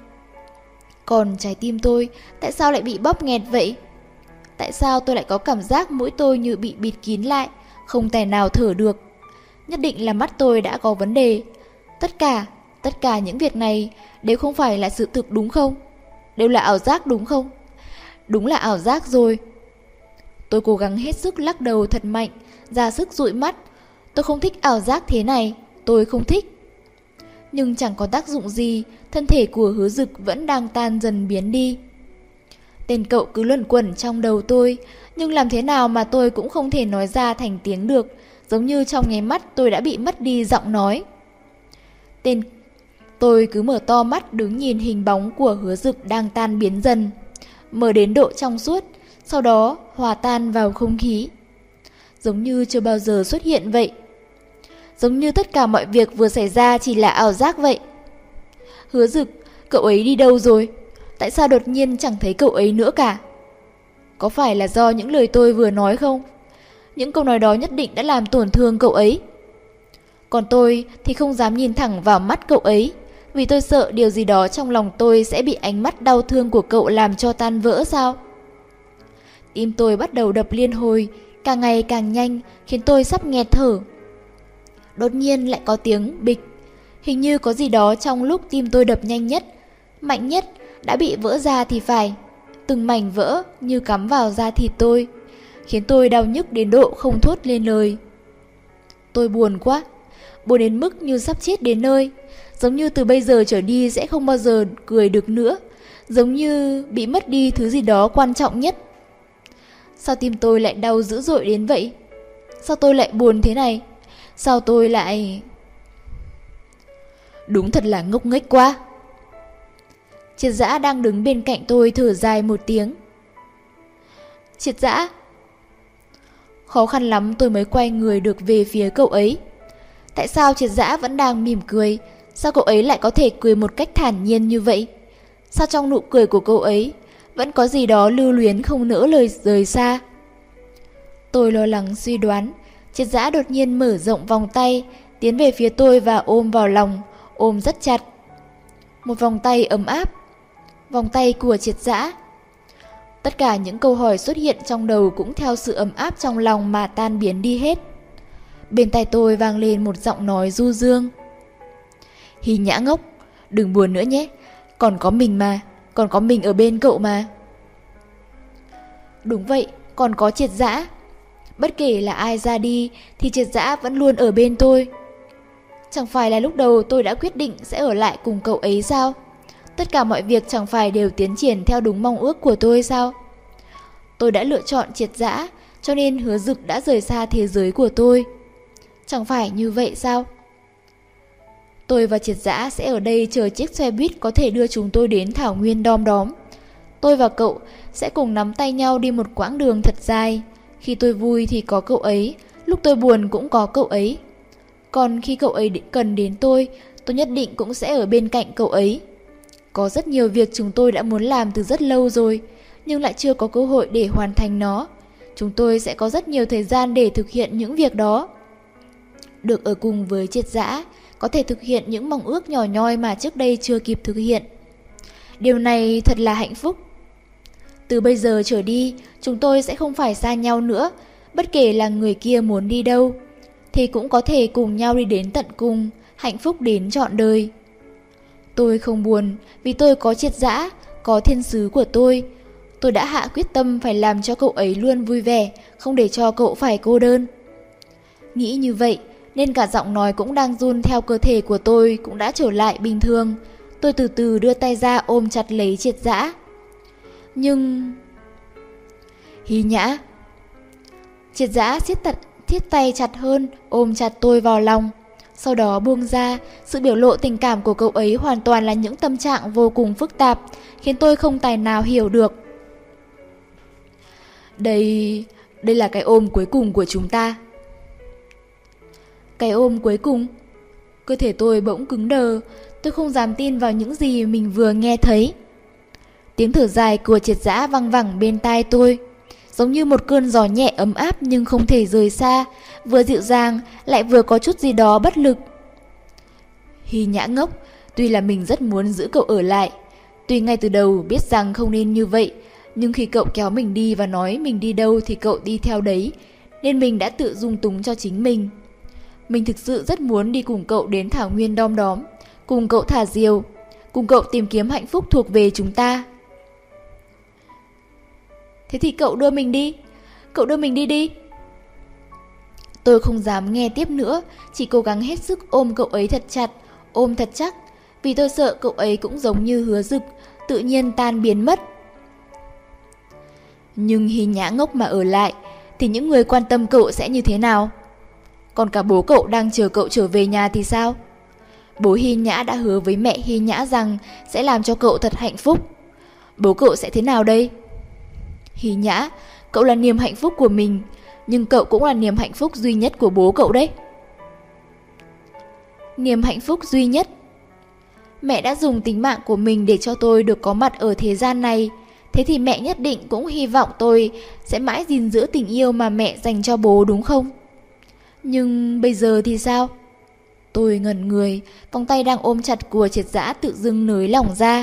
Còn trái tim tôi, tại sao lại bị bóp nghẹt vậy? Tại sao tôi lại có cảm giác mũi tôi như bị bịt kín lại, không tài nào thở được? Nhất định là mắt tôi đã có vấn đề. Tất cả, tất cả những việc này đều không phải là sự thực đúng không? Đều là ảo giác đúng không? Đúng là ảo giác rồi. Tôi cố gắng hết sức lắc đầu thật mạnh, ra sức dụi mắt. Tôi không thích ảo giác thế này, tôi không thích. Nhưng chẳng có tác dụng gì, thân thể của Hứa Dực vẫn đang tan dần biến đi. Tên cậu cứ luẩn quẩn trong đầu tôi, nhưng làm thế nào mà tôi cũng không thể nói ra thành tiếng được, giống như trong nháy mắt tôi đã bị mất đi giọng nói. Tên tôi cứ mở to mắt đứng nhìn hình bóng của Hứa Dực đang tan biến dần, mở đến độ trong suốt, sau đó hòa tan vào không khí. Giống như chưa bao giờ xuất hiện vậy. Giống như tất cả mọi việc vừa xảy ra chỉ là ảo giác vậy. Hứa Dực, cậu ấy đi đâu rồi? Tại sao đột nhiên chẳng thấy cậu ấy nữa cả? Có phải là do những lời tôi vừa nói không? Những câu nói đó nhất định đã làm tổn thương cậu ấy. Còn tôi thì không dám nhìn thẳng vào mắt cậu ấy, vì tôi sợ điều gì đó trong lòng tôi sẽ bị ánh mắt đau thương của cậu làm cho tan vỡ sao? Tim tôi bắt đầu đập liên hồi, càng ngày càng nhanh, khiến tôi sắp nghẹt thở. Đột nhiên lại có tiếng bịch. Hình như có gì đó trong lúc tim tôi đập nhanh nhất, mạnh nhất, đã bị vỡ ra thì phải. Từng mảnh vỡ như cắm vào da thịt tôi, khiến tôi đau nhức đến độ không thốt lên lời. Tôi buồn quá, buồn đến mức như sắp chết đến nơi, giống như từ bây giờ trở đi sẽ không bao giờ cười được nữa, giống như bị mất đi thứ gì đó quan trọng nhất. Sao tim tôi lại đau dữ dội đến vậy? Sao tôi lại buồn thế này? Sao tôi lại... Đúng thật là ngốc nghếch quá. Triệt Dã đang đứng bên cạnh tôi thở dài một tiếng. Triệt Dã. Khó khăn lắm tôi mới quay người được về phía cậu ấy. Tại sao Triệt Dã vẫn đang mỉm cười? Sao cậu ấy lại có thể cười một cách thản nhiên như vậy? Sao trong nụ cười của cậu ấy vẫn có gì đó lưu luyến không nỡ lời rời xa? Tôi lo lắng suy đoán. Triệt Dã đột nhiên mở rộng vòng tay, tiến về phía tôi và ôm vào lòng, ôm rất chặt. Một vòng tay ấm áp. Vòng tay của Triệt Dã. Tất cả những câu hỏi xuất hiện trong đầu cũng theo sự ấm áp trong lòng mà tan biến đi hết. Bên tai tôi vang lên một giọng nói du dương. Hy Nhã ngốc, đừng buồn nữa nhé, còn có mình mà, còn có mình ở bên cậu mà. Đúng vậy, còn có Triệt Dã. Bất kể là ai ra đi thì Triệt Dã vẫn luôn ở bên tôi. Chẳng phải là lúc đầu tôi đã quyết định sẽ ở lại cùng cậu ấy sao? Tất cả mọi việc chẳng phải đều tiến triển theo đúng mong ước của tôi sao? Tôi đã lựa chọn Triệt Dã, cho nên Hứa Dực đã rời xa thế giới của tôi. Chẳng phải như vậy sao? Tôi và Triệt Dã sẽ ở đây chờ chiếc xe buýt có thể đưa chúng tôi đến thảo nguyên Đom Đóm. Tôi và cậu sẽ cùng nắm tay nhau đi một quãng đường thật dài. Khi tôi vui thì có cậu ấy, lúc tôi buồn cũng có cậu ấy. Còn khi cậu ấy cần đến tôi, tôi nhất định cũng sẽ ở bên cạnh cậu ấy. Có rất nhiều việc chúng tôi đã muốn làm từ rất lâu rồi, nhưng lại chưa có cơ hội để hoàn thành nó. Chúng tôi sẽ có rất nhiều thời gian để thực hiện những việc đó. Được ở cùng với Triệt Dã, có thể thực hiện những mong ước nhỏ nhoi mà trước đây chưa kịp thực hiện. Điều này thật là hạnh phúc. Từ bây giờ trở đi, chúng tôi sẽ không phải xa nhau nữa, bất kể là người kia muốn đi đâu, thì cũng có thể cùng nhau đi đến tận cùng, hạnh phúc đến trọn đời. Tôi không buồn, vì tôi có Triệt Dã, có thiên sứ của tôi. Tôi đã hạ quyết tâm phải làm cho cậu ấy luôn vui vẻ, không để cho cậu phải cô đơn. Nghĩ như vậy, nên cả giọng nói cũng đang run theo cơ thể của tôi cũng đã trở lại bình thường. Tôi từ từ đưa tay ra ôm chặt lấy Triệt Dã. Nhưng... Hy Nhã. Triệt Dã siết tật thiết tay chặt hơn, ôm chặt tôi vào lòng. Sau đó buông ra. Sự biểu lộ tình cảm của cậu ấy hoàn toàn là những tâm trạng vô cùng phức tạp, khiến tôi không tài nào hiểu được. Đây... đây là cái ôm cuối cùng của chúng ta. Cái ôm cuối cùng? Cơ thể tôi bỗng cứng đờ. Tôi không dám tin vào những gì mình vừa nghe thấy. Tiếng thở dài của Triệt Dã văng vẳng bên tai tôi, giống như một cơn gió nhẹ ấm áp nhưng không thể rời xa, vừa dịu dàng lại vừa có chút gì đó bất lực. Hy Nhã ngốc, tuy là mình rất muốn giữ cậu ở lại, tuy ngay từ đầu biết rằng không nên như vậy, nhưng khi cậu kéo mình đi và nói mình đi đâu thì cậu đi theo đấy, nên mình đã tự dung túng cho chính mình. Mình thực sự rất muốn đi cùng cậu đến thảo nguyên Đom Đóm, cùng cậu thả diều, cùng cậu tìm kiếm hạnh phúc thuộc về chúng ta. Thế thì cậu đưa mình đi, cậu đưa mình đi đi. Tôi không dám nghe tiếp nữa, chỉ cố gắng hết sức ôm cậu ấy thật chặt, ôm thật chắc, vì tôi sợ cậu ấy cũng giống như Hứa Dực, tự nhiên tan biến mất. Nhưng Hy Nhã ngốc mà ở lại, thì những người quan tâm cậu sẽ như thế nào? Còn cả bố cậu đang chờ cậu trở về nhà thì sao? Bố Hy Nhã đã hứa với mẹ Hy Nhã rằng sẽ làm cho cậu thật hạnh phúc. Bố cậu sẽ thế nào đây? Hy Nhã, cậu là niềm hạnh phúc của mình, nhưng cậu cũng là niềm hạnh phúc duy nhất của bố cậu đấy. Niềm hạnh phúc duy nhất? Mẹ đã dùng tính mạng của mình để cho tôi được có mặt ở thế gian này, thế thì mẹ nhất định cũng hy vọng tôi sẽ mãi gìn giữ tình yêu mà mẹ dành cho bố, đúng không? Nhưng bây giờ thì sao? Tôi ngẩn người, vòng tay đang ôm chặt của Triệt Dã tự dưng nới lỏng ra.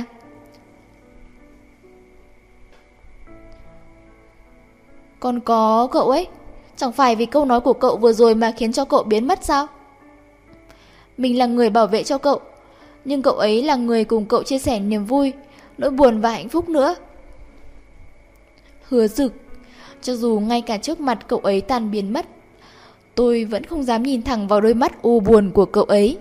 Còn có cậu ấy, chẳng phải vì câu nói của cậu vừa rồi mà khiến cho cậu biến mất sao? Mình là người bảo vệ cho cậu, nhưng cậu ấy là người cùng cậu chia sẻ niềm vui, nỗi buồn và hạnh phúc nữa. Hứa Dực, cho dù ngay cả trước mặt cậu ấy tan biến mất, tôi vẫn không dám nhìn thẳng vào đôi mắt u buồn của cậu ấy.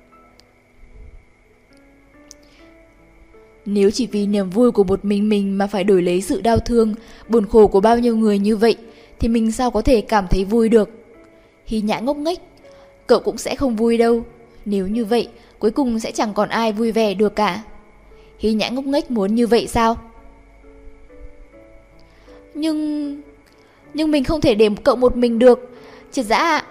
Nếu chỉ vì niềm vui của một mình mình mà phải đổi lấy sự đau thương, buồn khổ của bao nhiêu người như vậy, thì mình sao có thể cảm thấy vui được? Hy Nhã ngốc nghếch, cậu cũng sẽ không vui đâu. Nếu như vậy, cuối cùng sẽ chẳng còn ai vui vẻ được cả. Hy Nhã ngốc nghếch muốn như vậy sao? Nhưng... Nhưng mình không thể để cậu một mình được, Triệt Dã ạ.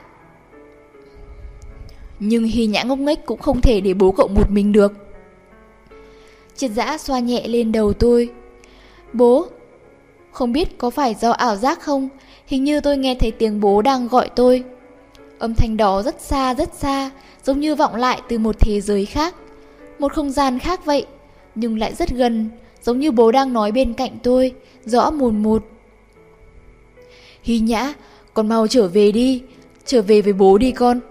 Nhưng Hy Nhã ngốc nghếch cũng không thể để bố cậu một mình được. Triệt Dã xoa nhẹ lên đầu tôi. Bố. Không biết có phải do ảo giác không, hình như tôi nghe thấy tiếng bố đang gọi tôi. Âm thanh đó rất xa rất xa, giống như vọng lại từ một thế giới khác, một không gian khác vậy, nhưng lại rất gần, giống như bố đang nói bên cạnh tôi, rõ mồn một. Hy Nhã, con mau trở về đi, Trở về với bố đi con.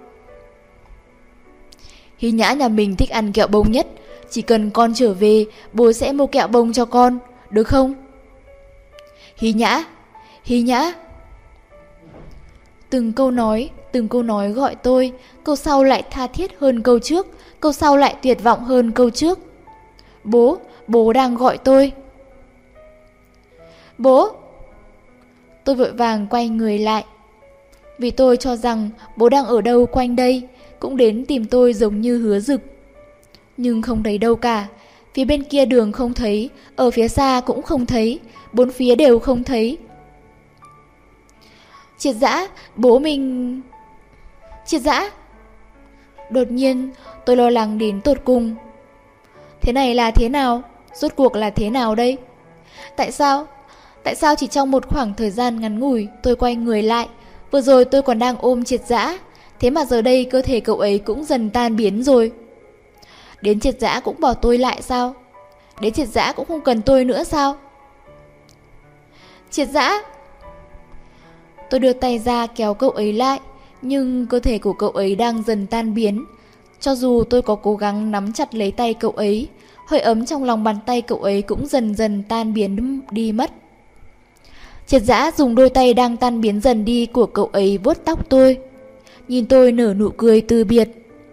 Hy Nhã nhà mình thích ăn kẹo bông nhất. Chỉ cần con trở về, bố sẽ mua kẹo bông cho con, được không? Hy Nhã, Hy Nhã. Từng câu nói, từng câu nói gọi tôi. Câu sau lại tha thiết hơn câu trước, câu sau lại tuyệt vọng hơn câu trước. Bố, bố đang gọi tôi. Bố! Tôi vội vàng quay người lại. Vì tôi cho rằng bố đang ở đâu quanh đây, cũng đến tìm tôi giống như Hứa Dực. Nhưng không thấy đâu cả. Phía bên kia đường không thấy, ở phía xa cũng không thấy, bốn phía đều không thấy. Triệt Dã, bố mình... Triệt Dã! Đột nhiên, tôi lo lắng đến tột cùng. Thế này là thế nào? Rốt cuộc là thế nào đây? Tại sao? Tại sao chỉ trong một khoảng thời gian ngắn ngủi tôi quay người lại? Vừa rồi tôi còn đang ôm Triệt Dã, thế mà giờ đây cơ thể cậu ấy cũng dần tan biến rồi. Đến Triệt Dã cũng bỏ tôi lại sao? Đến Triệt Dã cũng không cần tôi nữa sao? Triệt Dã! Tôi đưa tay ra kéo cậu ấy lại, nhưng cơ thể của cậu ấy đang dần tan biến. Cho dù tôi có cố gắng nắm chặt lấy tay cậu ấy, hơi ấm trong lòng bàn tay cậu ấy cũng dần dần tan biến đi mất. Triệt Dã dùng đôi tay đang tan biến dần đi của cậu ấy vuốt tóc tôi, nhìn tôi nở nụ cười từ biệt.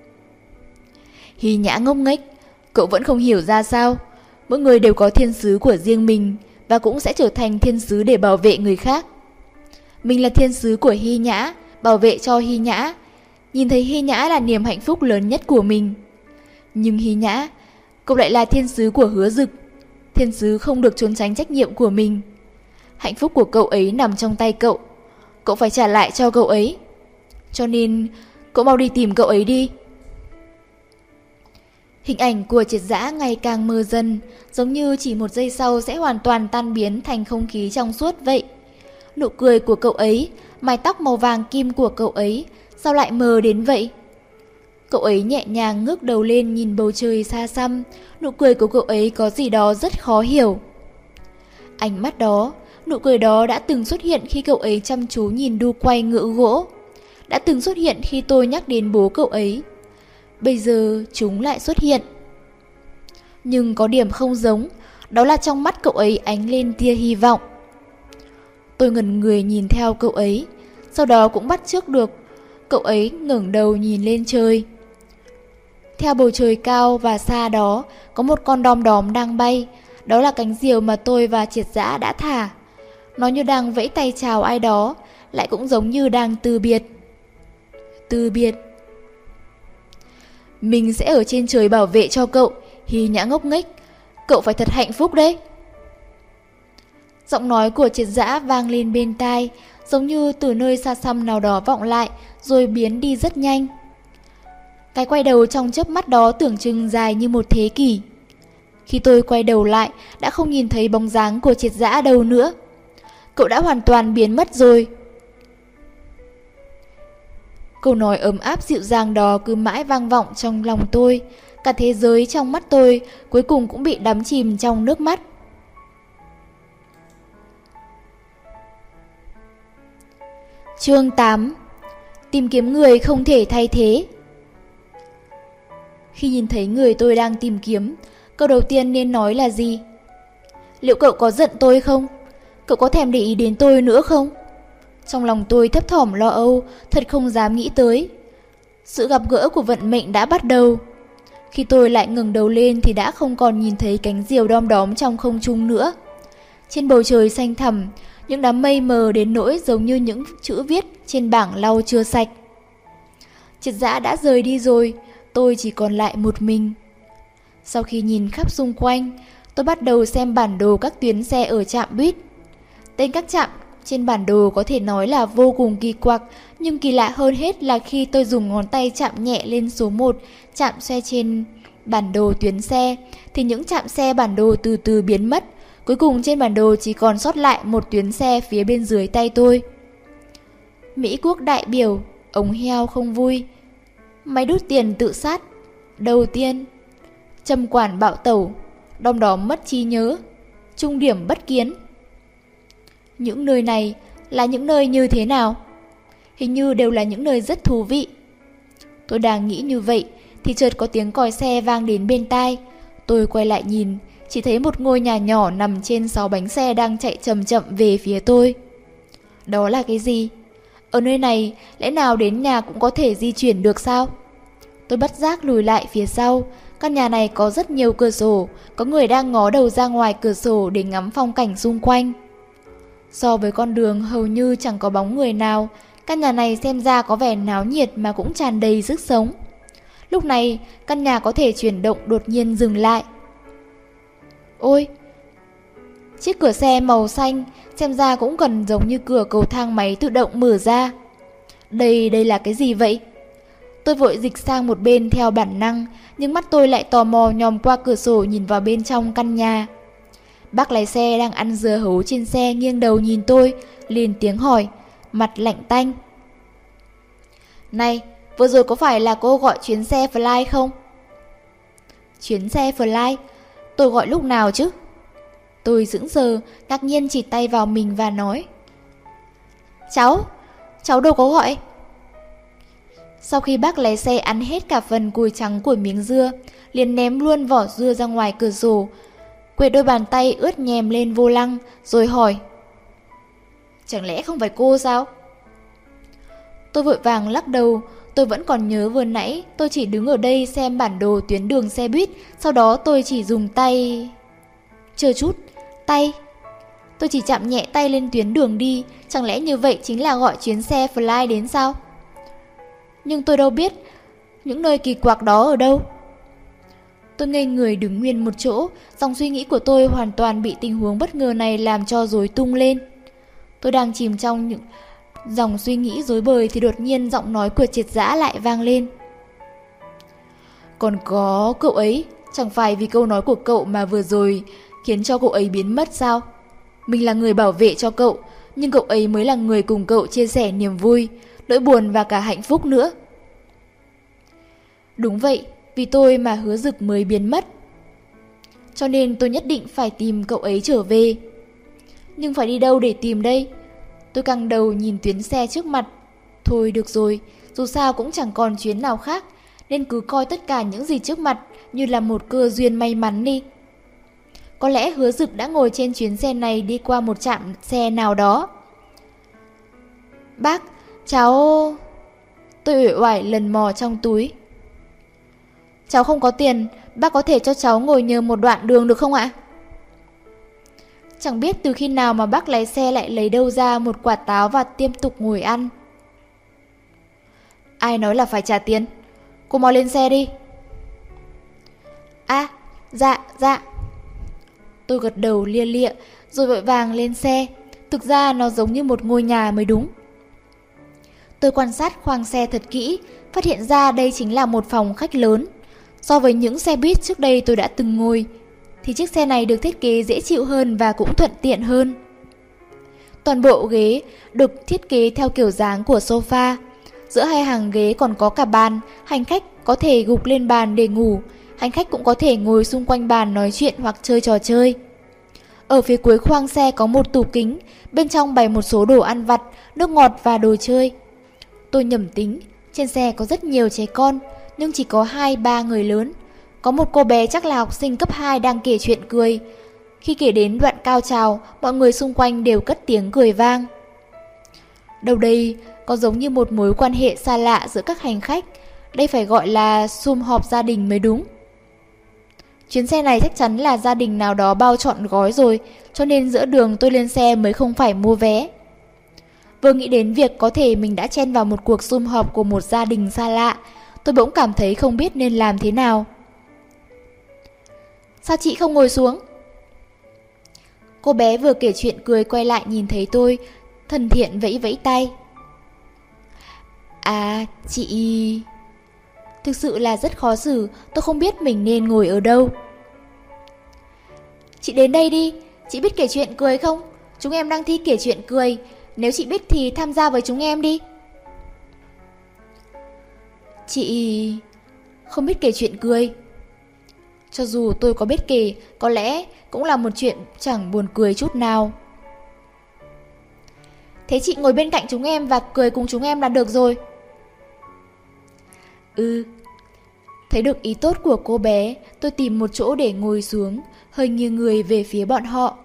Hy Nhã ngốc nghếch, cậu vẫn không hiểu ra sao? Mỗi người đều có thiên sứ của riêng mình và cũng sẽ trở thành thiên sứ để bảo vệ người khác. Mình là thiên sứ của Hy Nhã, bảo vệ cho Hy Nhã. Nhìn thấy Hy Nhã là niềm hạnh phúc lớn nhất của mình. Nhưng Hy Nhã, cậu lại là thiên sứ của Hứa Dực. Thiên sứ không được trốn tránh trách nhiệm của mình. Hạnh phúc của cậu ấy nằm trong tay cậu. Cậu phải trả lại cho cậu ấy. Cho nên, cậu mau đi tìm cậu ấy đi. Hình ảnh của Triệt Dã ngày càng mờ dần, giống như chỉ một giây sau sẽ hoàn toàn tan biến thành không khí trong suốt vậy. Nụ cười của cậu ấy, mái tóc màu vàng kim của cậu ấy, sao lại mờ đến vậy? Cậu ấy nhẹ nhàng ngước đầu lên nhìn bầu trời xa xăm, nụ cười của cậu ấy có gì đó rất khó hiểu. Ánh mắt đó, nụ cười đó đã từng xuất hiện khi cậu ấy chăm chú nhìn đu quay ngựa gỗ. Đã từng xuất hiện khi tôi nhắc đến bố cậu ấy. Bây giờ chúng lại xuất hiện. Nhưng có điểm không giống, đó là trong mắt cậu ấy ánh lên tia hy vọng. Tôi ngẩn người nhìn theo cậu ấy, sau đó cũng bắt chước được. Cậu ấy ngẩng đầu nhìn lên trời. Theo bầu trời cao và xa đó, có một con đom đóm đang bay. Đó là cánh diều mà tôi và Triệt Dã đã thả. Nó như đang vẫy tay chào ai đó, lại cũng giống như đang từ biệt. Từ biệt. Mình sẽ ở trên trời bảo vệ cho cậu, Hy Nhã ngốc nghếch. Cậu phải thật hạnh phúc đấy. Giọng nói của Triệt Dã vang lên bên tai, giống như từ nơi xa xăm nào đó vọng lại, rồi biến đi rất nhanh. Cái quay đầu trong chớp mắt đó tưởng chừng dài như một thế kỷ. Khi tôi quay đầu lại, đã không nhìn thấy bóng dáng của Triệt Dã đâu nữa. Cậu đã hoàn toàn biến mất rồi. Câu nói ấm áp dịu dàng đó cứ mãi vang vọng trong lòng tôi. Cả thế giới trong mắt tôi cuối cùng cũng bị đắm chìm trong nước mắt. Chương tám. Tìm kiếm người không thể thay thế. Khi nhìn thấy người tôi đang tìm kiếm, câu đầu tiên nên nói là gì? Liệu cậu có giận tôi không? Cậu có thèm để ý đến tôi nữa không? Trong lòng tôi thấp thỏm lo âu, thật không dám nghĩ tới. Sự gặp gỡ của vận mệnh đã bắt đầu. Khi tôi lại ngẩng đầu lên thì đã không còn nhìn thấy cánh diều đom đóm trong không trung nữa. Trên bầu trời xanh thẳm, những đám mây mờ đến nỗi giống như những chữ viết trên bảng lau chưa sạch. Triệt Dã đã rời đi rồi, tôi chỉ còn lại một mình. Sau khi nhìn khắp xung quanh, tôi bắt đầu xem bản đồ các tuyến xe ở trạm buýt. Tên các trạm trên bản đồ có thể nói là vô cùng kỳ quặc, nhưng kỳ lạ hơn hết là khi tôi dùng ngón tay chạm nhẹ lên số một trạm xe trên bản đồ tuyến xe, thì những trạm xe bản đồ từ từ biến mất. Cuối cùng trên bản đồ chỉ còn sót lại một tuyến xe phía bên dưới tay tôi. Mỹ Quốc đại biểu, ống heo không vui, máy đút tiền tự sát, đầu tiên, trầm quản bạo tẩu, đom đóm mất trí nhớ, trung điểm bất kiến. Những nơi này là những nơi như thế nào? Hình như đều là những nơi rất thú vị. Tôi đang nghĩ như vậy thì chợt có tiếng còi xe vang đến bên tai. Tôi quay lại nhìn, chỉ thấy một ngôi nhà nhỏ nằm trên sáu bánh xe đang chạy chậm chậm về phía tôi. Đó là cái gì? Ở nơi này, lẽ nào đến nhà cũng có thể di chuyển được sao? Tôi bất giác lùi lại phía sau. Căn nhà này có rất nhiều cửa sổ, có người đang ngó đầu ra ngoài cửa sổ để ngắm phong cảnh xung quanh. So với con đường hầu như chẳng có bóng người nào, căn nhà này xem ra có vẻ náo nhiệt mà cũng tràn đầy sức sống. Lúc này, căn nhà có thể chuyển động đột nhiên dừng lại. Ôi! Chiếc cửa xe màu xanh xem ra cũng gần giống như cửa cầu thang máy tự động mở ra. Đây, đây là cái gì vậy? Tôi vội dịch sang một bên theo bản năng, nhưng mắt tôi lại tò mò nhòm qua cửa sổ nhìn vào bên trong căn nhà. Bác lái xe đang ăn dưa hấu trên xe nghiêng đầu nhìn tôi, liền tiếng hỏi, mặt lạnh tanh. Này, vừa rồi có phải là cô gọi chuyến xe Fly không? Chuyến xe Fly? Tôi gọi lúc nào chứ? Tôi sững sờ, ngạc nhiên chỉ tay vào mình và nói. Cháu, cháu đâu có gọi. Sau khi bác lái xe ăn hết cả phần cùi trắng của miếng dưa, liền ném luôn vỏ dưa ra ngoài cửa sổ, quệt đôi bàn tay ướt nhèm lên vô lăng, rồi hỏi. Chẳng lẽ không phải cô sao? Tôi vội vàng lắc đầu. Tôi vẫn còn nhớ vừa nãy tôi chỉ đứng ở đây xem bản đồ tuyến đường xe buýt, sau đó tôi chỉ dùng tay... Chờ chút, tay... Tôi chỉ chạm nhẹ tay lên tuyến đường đi, chẳng lẽ như vậy chính là gọi chuyến xe Fly đến sao? Nhưng tôi đâu biết những nơi kỳ quặc đó ở đâu. Tôi ngây người đứng nguyên một chỗ, dòng suy nghĩ của tôi hoàn toàn bị tình huống bất ngờ này làm cho rối tung lên. Tôi đang chìm trong những dòng suy nghĩ rối bời thì đột nhiên giọng nói của Triệt Dã lại vang lên. Còn có cậu ấy, chẳng phải vì câu nói của cậu mà vừa rồi khiến cho cậu ấy biến mất sao? Mình là người bảo vệ cho cậu, nhưng cậu ấy mới là người cùng cậu chia sẻ niềm vui, nỗi buồn và cả hạnh phúc nữa. Đúng vậy, vì tôi mà Hứa Dực mới biến mất. Cho nên tôi nhất định phải tìm cậu ấy trở về. Nhưng phải đi đâu để tìm đây? Tôi căng đầu nhìn tuyến xe trước mặt. Thôi được rồi, dù sao cũng chẳng còn chuyến nào khác, nên cứ coi tất cả những gì trước mặt như là một cơ duyên may mắn đi. Có lẽ Hứa Dực đã ngồi trên chuyến xe này đi qua một trạm xe nào đó. Bác, cháu... Tôi uể oải lần mò trong túi. Cháu không có tiền, bác có thể cho cháu ngồi nhờ một đoạn đường được không ạ? Chẳng biết từ khi nào mà bác lái xe lại lấy đâu ra một quả táo và tiếp tục ngồi ăn. Ai nói là phải trả tiền? Cô mau lên xe đi. À, dạ, dạ. Tôi gật đầu lia lịa rồi vội vàng lên xe. Thực ra nó giống như một ngôi nhà mới đúng. Tôi quan sát khoang xe thật kỹ, phát hiện ra đây chính là một phòng khách lớn. So với những xe buýt trước đây tôi đã từng ngồi, thì chiếc xe này được thiết kế dễ chịu hơn và cũng thuận tiện hơn. Toàn bộ ghế được thiết kế theo kiểu dáng của sofa. Giữa hai hàng ghế còn có cả bàn, hành khách có thể gục lên bàn để ngủ. Hành khách cũng có thể ngồi xung quanh bàn nói chuyện hoặc chơi trò chơi. Ở phía cuối khoang xe có một tủ kính, bên trong bày một số đồ ăn vặt, nước ngọt và đồ chơi. Tôi nhẩm tính, trên xe có rất nhiều trẻ con, nhưng chỉ có hai ba người lớn. Có một cô bé chắc là học sinh cấp hai đang kể chuyện cười. Khi kể đến đoạn cao trào, mọi người xung quanh đều cất tiếng cười vang. Đâu đây có giống như một mối quan hệ xa lạ giữa các hành khách. Đây phải gọi là sum họp gia đình mới đúng. Chuyến xe này chắc chắn là gia đình nào đó bao trọn gói rồi, cho nên giữa đường tôi lên xe mới không phải mua vé. Vừa nghĩ đến việc có thể mình đã chen vào một cuộc sum họp của một gia đình xa lạ, tôi bỗng cảm thấy không biết nên làm thế nào. Sao chị không ngồi xuống? Cô bé vừa kể chuyện cười quay lại nhìn thấy tôi, thân thiện vẫy vẫy tay. À, chị... Thực sự là rất khó xử, tôi không biết mình nên ngồi ở đâu. Chị đến đây đi, chị biết kể chuyện cười không? Chúng em đang thi kể chuyện cười, nếu chị biết thì tham gia với chúng em đi. Chị... không biết kể chuyện cười. Cho dù tôi có biết kể, có lẽ cũng là một chuyện chẳng buồn cười chút nào. Thế chị ngồi bên cạnh chúng em và cười cùng chúng em là được rồi. Ừ. Thấy được ý tốt của cô bé, tôi tìm một chỗ để ngồi xuống, hơi nghiêng người về phía bọn họ.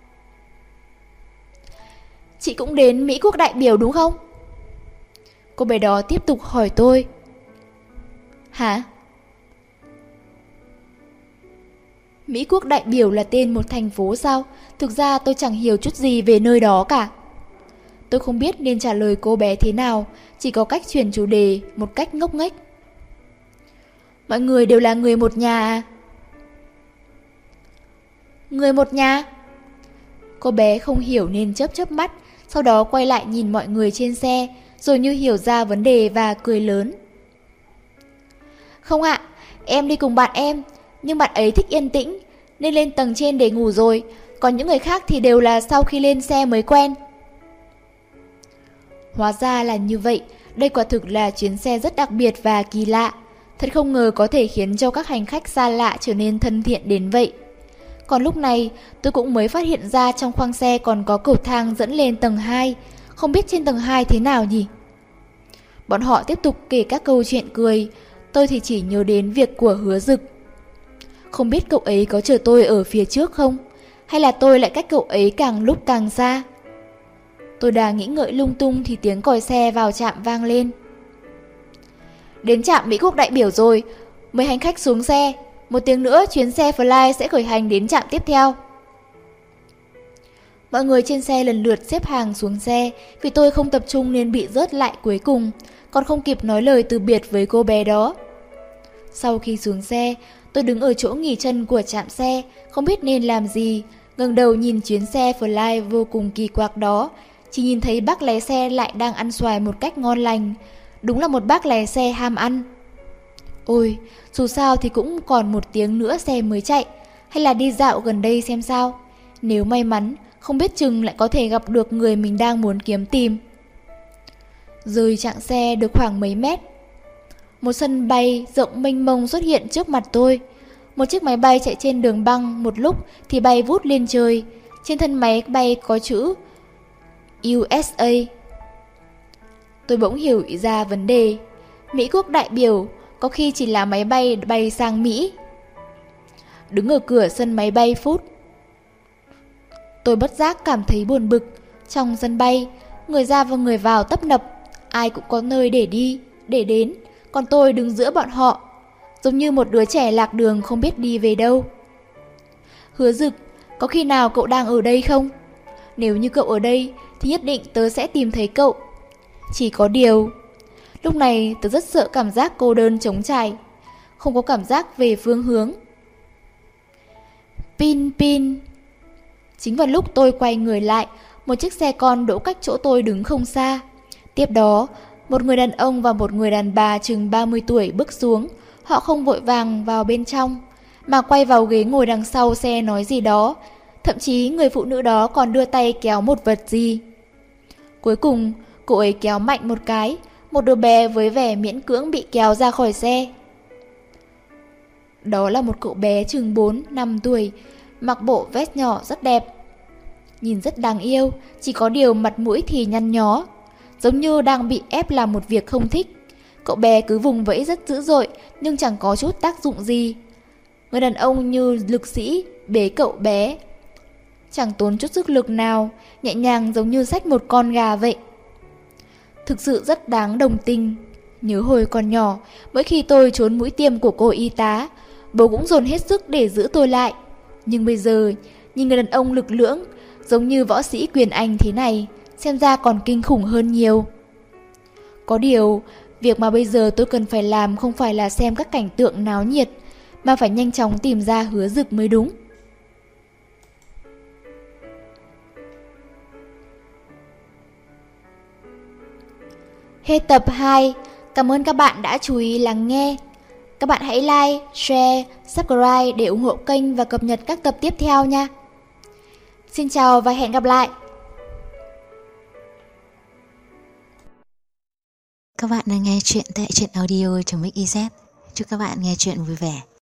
Chị cũng đến Mỹ Quốc đại biểu đúng không? Cô bé đó tiếp tục hỏi tôi. Hả? Mỹ Quốc đại biểu là tên một thành phố sao? Thực ra tôi chẳng hiểu chút gì về nơi đó cả. Tôi không biết nên trả lời cô bé thế nào, chỉ có cách chuyển chủ đề một cách ngốc nghếch. Mọi người đều là người một nhà à? Người một nhà? Cô bé không hiểu nên chớp chớp mắt, sau đó quay lại nhìn mọi người trên xe, rồi như hiểu ra vấn đề và cười lớn. Không ạ, em đi cùng bạn em, nhưng bạn ấy thích yên tĩnh, nên lên tầng trên để ngủ rồi, còn những người khác thì đều là sau khi lên xe mới quen. Hóa ra là như vậy, đây quả thực là chuyến xe rất đặc biệt và kỳ lạ. Thật không ngờ có thể khiến cho các hành khách xa lạ trở nên thân thiện đến vậy. Còn lúc này, tôi cũng mới phát hiện ra trong khoang xe còn có cầu thang dẫn lên tầng hai. Không biết trên tầng hai thế nào nhỉ? Bọn họ tiếp tục kể các câu chuyện cười. Tôi thì chỉ nhớ đến việc của Hứa Dực. Không biết cậu ấy có chờ tôi ở phía trước không? Hay là tôi lại cách cậu ấy càng lúc càng xa? Tôi đang nghĩ ngợi lung tung thì tiếng còi xe vào trạm vang lên. Đến trạm Mỹ Quốc đại biểu rồi, mời hành khách xuống xe. Một tiếng nữa chuyến xe Fly sẽ khởi hành đến trạm tiếp theo. Mọi người trên xe lần lượt xếp hàng xuống xe, vì tôi không tập trung nên bị rớt lại cuối cùng, còn không kịp nói lời từ biệt với cô bé đó. Sau khi xuống xe, tôi đứng ở chỗ nghỉ chân của trạm xe, không biết nên làm gì, ngẩng đầu nhìn chuyến xe Fly vô cùng kỳ quặc đó, chỉ nhìn thấy bác lái xe lại đang ăn xoài một cách ngon lành. Đúng là một bác lái xe ham ăn. Ôi, dù sao thì cũng còn một tiếng nữa xe mới chạy, hay là đi dạo gần đây xem sao. Nếu may mắn, không biết chừng lại có thể gặp được người mình đang muốn kiếm tìm. Rời chặng xe được khoảng mấy mét, một sân bay rộng mênh mông xuất hiện trước mặt tôi. Một chiếc máy bay chạy trên đường băng, một lúc thì bay vút lên trời. Trên thân máy bay có chữ u ét a. Tôi bỗng hiểu ra vấn đề. Mỹ Quốc đại biểu có khi chỉ là máy bay bay sang Mỹ. Đứng ở cửa sân máy bay phút, tôi bất giác cảm thấy buồn bực. Trong sân bay, người ra và người vào tấp nập, ai cũng có nơi để đi, để đến, còn tôi đứng giữa bọn họ, giống như một đứa trẻ lạc đường không biết đi về đâu. Hứa Dực, có khi nào cậu đang ở đây không? Nếu như cậu ở đây thì nhất định tớ sẽ tìm thấy cậu. Chỉ có điều, lúc này tớ rất sợ cảm giác cô đơn trống trải, không có cảm giác về phương hướng. Pin pin. Chính vào lúc tôi quay người lại, một chiếc xe con đỗ cách chỗ tôi đứng không xa. Tiếp đó, một người đàn ông và một người đàn bà chừng ba mươi tuổi bước xuống. Họ không vội vàng vào bên trong, mà quay vào ghế ngồi đằng sau xe nói gì đó. Thậm chí người phụ nữ đó còn đưa tay kéo một vật gì. Cuối cùng, cô ấy kéo mạnh một cái, một đứa bé với vẻ miễn cưỡng bị kéo ra khỏi xe. Đó là một cậu bé chừng bốn năm tuổi, mặc bộ vest nhỏ rất đẹp. Nhìn rất đáng yêu, chỉ có điều mặt mũi thì nhăn nhó, giống như đang bị ép làm một việc không thích. Cậu bé cứ vùng vẫy rất dữ dội, nhưng chẳng có chút tác dụng gì. Người đàn ông như lực sĩ bế cậu bé, chẳng tốn chút sức lực nào, nhẹ nhàng giống như xách một con gà vậy. Thực sự rất đáng đồng tình. Nhớ hồi còn nhỏ, mỗi khi tôi trốn mũi tiêm của cô y tá, bố cũng dồn hết sức để giữ tôi lại. Nhưng bây giờ, nhìn người đàn ông lực lưỡng, giống như võ sĩ quyền Anh thế này, xem ra còn kinh khủng hơn nhiều. Có điều, việc mà bây giờ tôi cần phải làm không phải là xem các cảnh tượng náo nhiệt, mà phải nhanh chóng tìm ra Hứa Dực mới đúng. Hết tập hai. Cảm ơn các bạn đã chú ý lắng nghe. Các bạn hãy like, share, subscribe để ủng hộ kênh và cập nhật các tập tiếp theo nha. Xin chào và hẹn gặp lại. Các bạn đang nghe chuyện tại truyện audio chấm ích i zét. Chúc các bạn nghe chuyện vui vẻ.